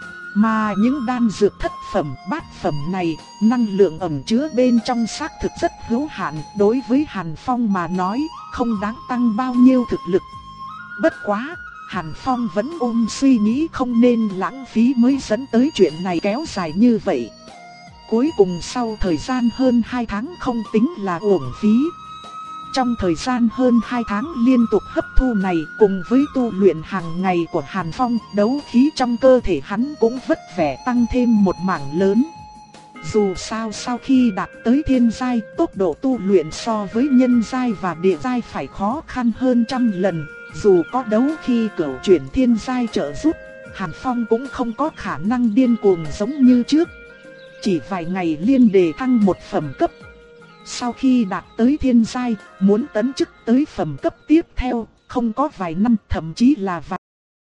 Mà những đan dược thất phẩm, bát phẩm này, năng lượng ẩn chứa bên trong xác thực rất hữu hạn, đối với Hàn Phong mà nói, không đáng tăng bao nhiêu thực lực. Bất quá, Hàn Phong vẫn ôm suy nghĩ không nên lãng phí mới dẫn tới chuyện này kéo dài như vậy. Cuối cùng sau thời gian hơn hai tháng không tính là uổng phí. Trong thời gian hơn hai tháng liên tục hấp thu này cùng với tu luyện hàng ngày của Hàn Phong, đấu khí trong cơ thể hắn cũng vất vả tăng thêm một mảng lớn. Dù sao sau khi đạt tới thiên giai, tốc độ tu luyện so với nhân giai và địa giai phải khó khăn hơn trăm lần. Dù có đấu khí cửu chuyển thiên giai trợ giúp, Hàn Phong cũng không có khả năng điên cuồng giống như trước. Chỉ vài ngày liên đề thăng một phẩm cấp. Sau khi đạt tới thiên giai, muốn tấn chức tới phẩm cấp tiếp theo, không có vài năm, thậm chí là vài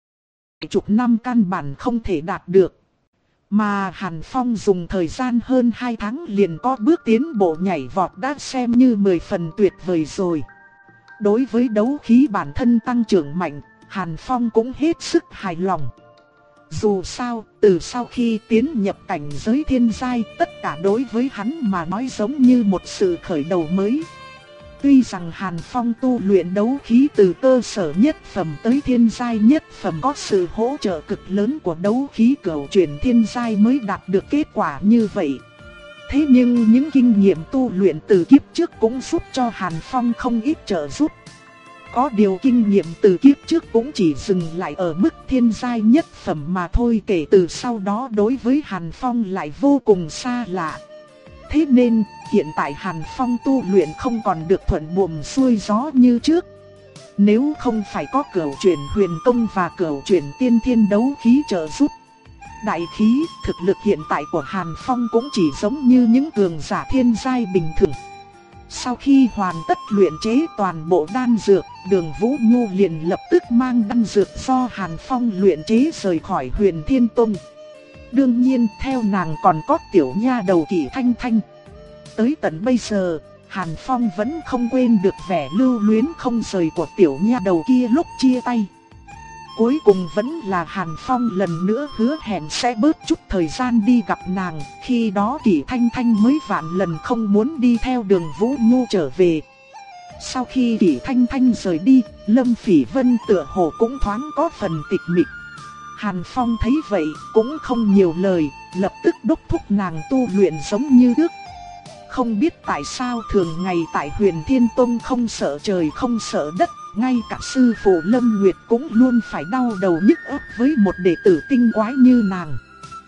chục năm căn bản không thể đạt được. Mà Hàn Phong dùng thời gian hơn hai tháng liền có bước tiến bộ nhảy vọt đã xem như mười phần tuyệt vời rồi. Đối với đấu khí bản thân tăng trưởng mạnh, Hàn Phong cũng hết sức hài lòng. Dù sao, từ sau khi tiến nhập cảnh giới thiên giai, tất cả đối với hắn mà nói giống như một sự khởi đầu mới. Tuy rằng Hàn Phong tu luyện đấu khí từ cơ sở nhất phẩm tới thiên giai nhất phẩm có sự hỗ trợ cực lớn của đấu khí cửu chuyển thiên giai mới đạt được kết quả như vậy. Thế nhưng những kinh nghiệm tu luyện từ kiếp trước cũng giúp cho Hàn Phong không ít trợ giúp. Có điều kinh nghiệm từ kiếp trước cũng chỉ dừng lại ở mức thiên giai nhất phẩm mà thôi, kể từ sau đó đối với Hàn Phong lại vô cùng xa lạ. Thế nên, hiện tại Hàn Phong tu luyện không còn được thuận buồm xuôi gió như trước. Nếu không phải có cửu chuyển huyền công và cửu chuyển tiên thiên đấu khí trợ giúp, đại khí, thực lực hiện tại của Hàn Phong cũng chỉ giống như những cường giả thiên giai bình thường. Sau khi hoàn tất luyện chế toàn bộ đan dược, Đường Vũ Nhu liền lập tức mang đan dược do Hàn Phong luyện chế rời khỏi Huyền Thiên Tông. Đương nhiên theo nàng còn có tiểu nha đầu Kỷ Thanh Thanh. Tới tận bây giờ, Hàn Phong vẫn không quên được vẻ lưu luyến không rời của tiểu nha đầu kia lúc chia tay. Cuối cùng vẫn là Hàn Phong lần nữa hứa hẹn sẽ bớt chút thời gian đi gặp nàng, khi đó Kỷ Thanh Thanh mới vạn lần không muốn đi theo Đường Vũ Nhu trở về. Sau khi Kỷ Thanh Thanh rời đi, Lâm Phỉ Vân tựa hồ cũng thoáng có phần tịch mịch. Hàn Phong thấy vậy cũng không nhiều lời, lập tức đốc thúc nàng tu luyện giống như trước. Không biết tại sao thường ngày tại Huyền Thiên Tông không sợ trời không sợ đất, ngay cả sư phụ Lâm Nguyệt cũng luôn phải đau đầu nhức óc với một đệ tử tinh quái như nàng.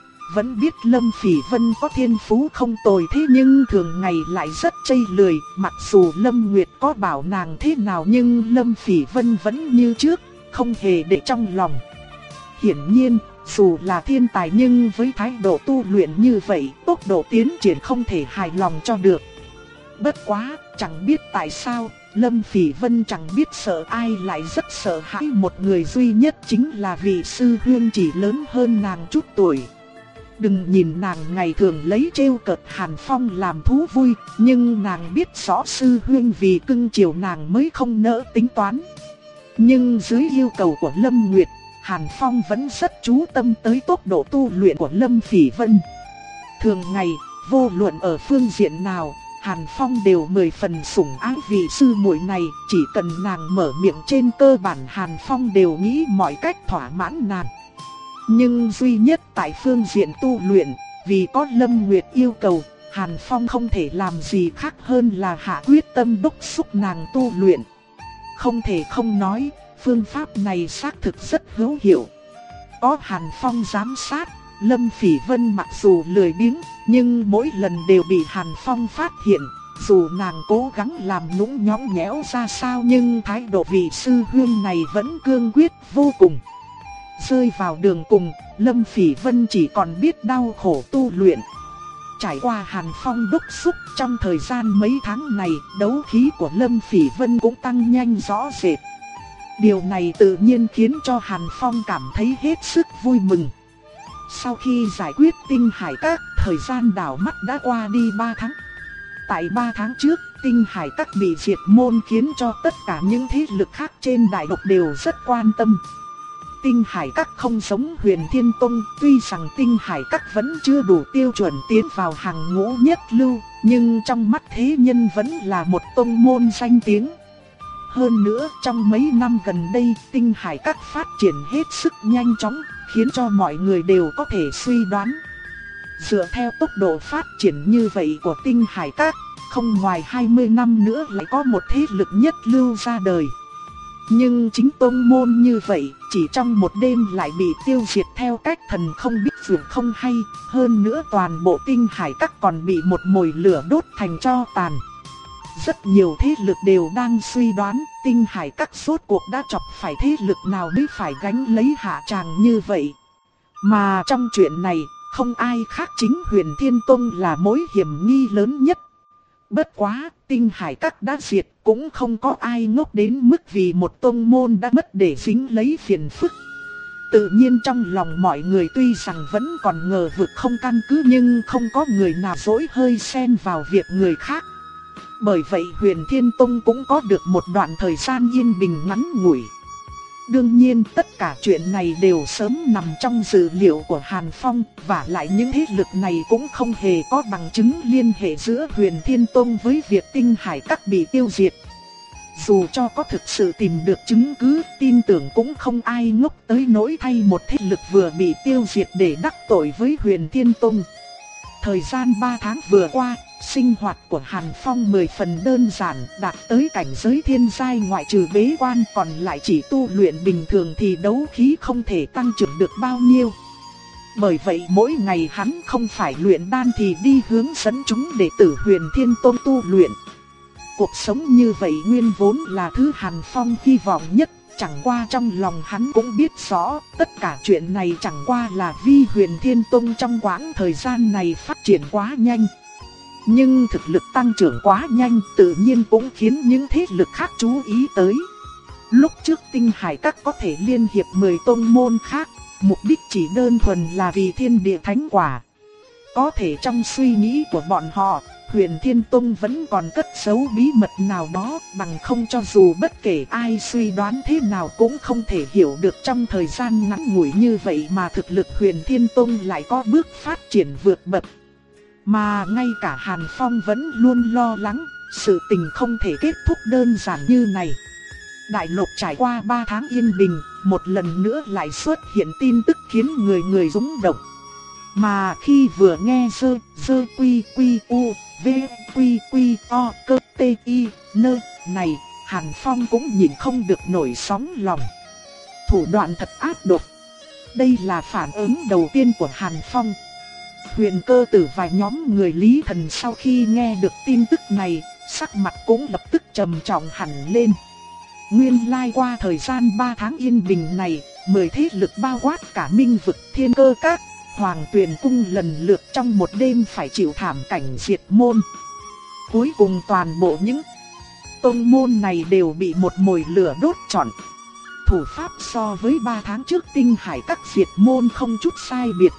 Vẫn biết Lâm Phỉ Vân có thiên phú không tồi, thế nhưng thường ngày lại rất chây lười, mặc dù Lâm Nguyệt có bảo nàng thế nào nhưng Lâm Phỉ Vân vẫn như trước, không hề để trong lòng. Hiển nhiên, dù là thiên tài nhưng với thái độ tu luyện như vậy, tốc độ tiến triển không thể hài lòng cho được. Bất quá, chẳng biết tại sao, Lâm Phỉ Vân chẳng biết sợ ai lại rất sợ hãi một người duy nhất, chính là vị sư huynh chỉ lớn hơn nàng chút tuổi. Đừng nhìn nàng ngày thường lấy trêu cợt Hàn Phong làm thú vui, nhưng nàng biết rõ sư huynh vì cưng chiều nàng mới không nỡ tính toán. Nhưng dưới yêu cầu của Lâm Nguyệt, Hàn Phong vẫn rất chú tâm tới tốc độ tu luyện của Lâm Phỉ Vân. Thường ngày, vô luận ở phương diện nào, Hàn Phong đều mười phần sủng ái vị sư muội này, chỉ cần nàng mở miệng trên cơ bản Hàn Phong đều nghĩ mọi cách thỏa mãn nàng. Nhưng duy nhất tại phương diện tu luyện, vì có Lâm Nguyệt yêu cầu, Hàn Phong không thể làm gì khác hơn là hạ quyết tâm đốc thúc nàng tu luyện. Không thể không nói, phương pháp này xác thực rất hữu hiệu. Có Hàn Phong giám sát, Lâm Phỉ Vân mặc dù lười biếng, nhưng mỗi lần đều bị Hàn Phong phát hiện. Dù nàng cố gắng làm nũng nhõng nhẽo ra sao nhưng thái độ vị sư huynh này vẫn cương quyết vô cùng. Rơi vào đường cùng, Lâm Phỉ Vân chỉ còn biết đau khổ tu luyện. Trải qua Hàn Phong đốc thúc, trong thời gian mấy tháng này, đấu khí của Lâm Phỉ Vân cũng tăng nhanh rõ rệt. Điều này tự nhiên khiến cho Hàn Phong cảm thấy hết sức vui mừng. Sau khi giải quyết Tinh Hải Các, thời gian đảo mắt đã qua đi ba tháng. Tại ba tháng trước, Tinh Hải Các bị diệt môn khiến cho tất cả những thế lực khác trên đại lục đều rất quan tâm. Tinh Hải Các không giống Huyền Thiên Tông, tuy rằng Tinh Hải Các vẫn chưa đủ tiêu chuẩn tiến vào hàng ngũ nhất lưu, nhưng trong mắt thế nhân vẫn là một tông môn danh tiếng. Hơn nữa, trong mấy năm gần đây, Tinh Hải Các phát triển hết sức nhanh chóng, khiến cho mọi người đều có thể suy đoán. Dựa theo tốc độ phát triển như vậy của Tinh Hải Các, không ngoài hai mươi năm nữa lại có một thế lực nhất lưu ra đời. Nhưng chính tông môn như vậy, chỉ trong một đêm lại bị tiêu diệt theo cách thần không biết vượt không hay. Hơn nữa toàn bộ Tinh Hải Các còn bị một mồi lửa đốt thành tro tàn. Rất nhiều thế lực đều đang suy đoán Tinh Hải Các rốt cuộc đã chọc phải thế lực nào mới phải gánh lấy hạ tràng như vậy. Mà trong chuyện này, không ai khác chính Huyền Thiên Tông là mối hiểm nghi lớn nhất. Bất quá, Tinh Hải Các đã diệt, cũng không có ai ngốc đến mức vì một tông môn đã mất để dính lấy phiền phức. Tự nhiên trong lòng mọi người tuy rằng vẫn còn ngờ vực không căn cứ, nhưng không có người nào dỗi hơi xen vào việc người khác. Bởi vậy Huyền Thiên Tông cũng có được một đoạn thời gian yên bình ngắn ngủi. Đương nhiên tất cả chuyện này đều sớm nằm trong dự liệu của Hàn Phong, và lại những thế lực này cũng không hề có bằng chứng liên hệ giữa Huyền Thiên Tông với việc Tinh Hải Các bị tiêu diệt. Dù cho có thực sự tìm được chứng cứ, tin tưởng cũng không ai ngốc tới nỗi thay một thế lực vừa bị tiêu diệt để đắc tội với Huyền Thiên Tông. Thời gian ba tháng vừa qua, sinh hoạt của Hàn Phong mười phần đơn giản, đạt tới cảnh giới thiên giai, ngoại trừ bế quan còn lại chỉ tu luyện bình thường thì đấu khí không thể tăng trưởng được bao nhiêu. Bởi vậy mỗi ngày hắn không phải luyện đan thì đi hướng dẫn chúng đệ tử Huyền Thiên Tông tu luyện. Cuộc sống như vậy nguyên vốn là thứ Hàn Phong hy vọng nhất, chẳng qua trong lòng hắn cũng biết rõ, tất cả chuyện này chẳng qua là vì Huyền Thiên Tông trong quãng thời gian này phát triển quá nhanh. Nhưng thực lực tăng trưởng quá nhanh tự nhiên cũng khiến những thế lực khác chú ý tới. Lúc trước Tinh Hải Các có thể liên hiệp mười tông môn khác, mục đích chỉ đơn thuần là vì thiên địa thánh quả. Có thể trong suy nghĩ của bọn họ, Huyền Thiên Tông vẫn còn cất giấu bí mật nào đó, bằng không cho dù bất kể ai suy đoán thế nào cũng không thể hiểu được trong thời gian ngắn ngủi như vậy mà thực lực Huyền Thiên Tông lại có bước phát triển vượt bậc. Mà ngay cả Hàn Phong vẫn luôn lo lắng, sự tình không thể kết thúc đơn giản như này. Đại lục trải qua ba tháng yên bình, một lần nữa lại xuất hiện tin tức khiến người người rung động. Mà khi vừa nghe dơ, dơ quy quy u, v quy quy o, cơ tê y, nơ này, Hàn Phong cũng nhìn không được nổi sóng lòng. Thủ đoạn thật ác độc. Đây là phản ứng đầu tiên của Hàn Phong. Huyền Cơ Tử và nhóm người Lý Thần sau khi nghe được tin tức này, sắc mặt cũng lập tức trầm trọng hẳn lên. Nguyên lai qua thời gian ba tháng yên bình này, mười thế lực bao quát cả Minh Vực, Thiên Cơ Các, Hoàng Tuyền Cung lần lượt trong một đêm phải chịu thảm cảnh diệt môn. Cuối cùng toàn bộ những tông môn này đều bị một mồi lửa đốt trọn. Thủ pháp so với ba tháng trước Tinh Hải Các diệt môn không chút sai biệt.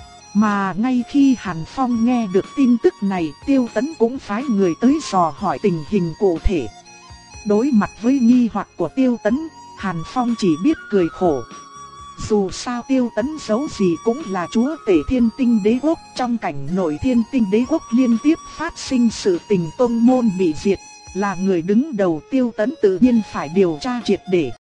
Mà ngay khi Hàn Phong nghe được tin tức này, Tiêu Tấn cũng phái người tới dò hỏi tình hình cụ thể. Đối mặt với nghi hoặc của Tiêu Tấn, Hàn Phong chỉ biết cười khổ. Dù sao Tiêu Tấn giấu gì cũng là chúa tể Thiên Tinh Đế Quốc, trong cảnh nội Thiên Tinh Đế Quốc liên tiếp phát sinh sự tình tông môn bị diệt, là người đứng đầu, Tiêu Tấn tự nhiên phải điều tra triệt để.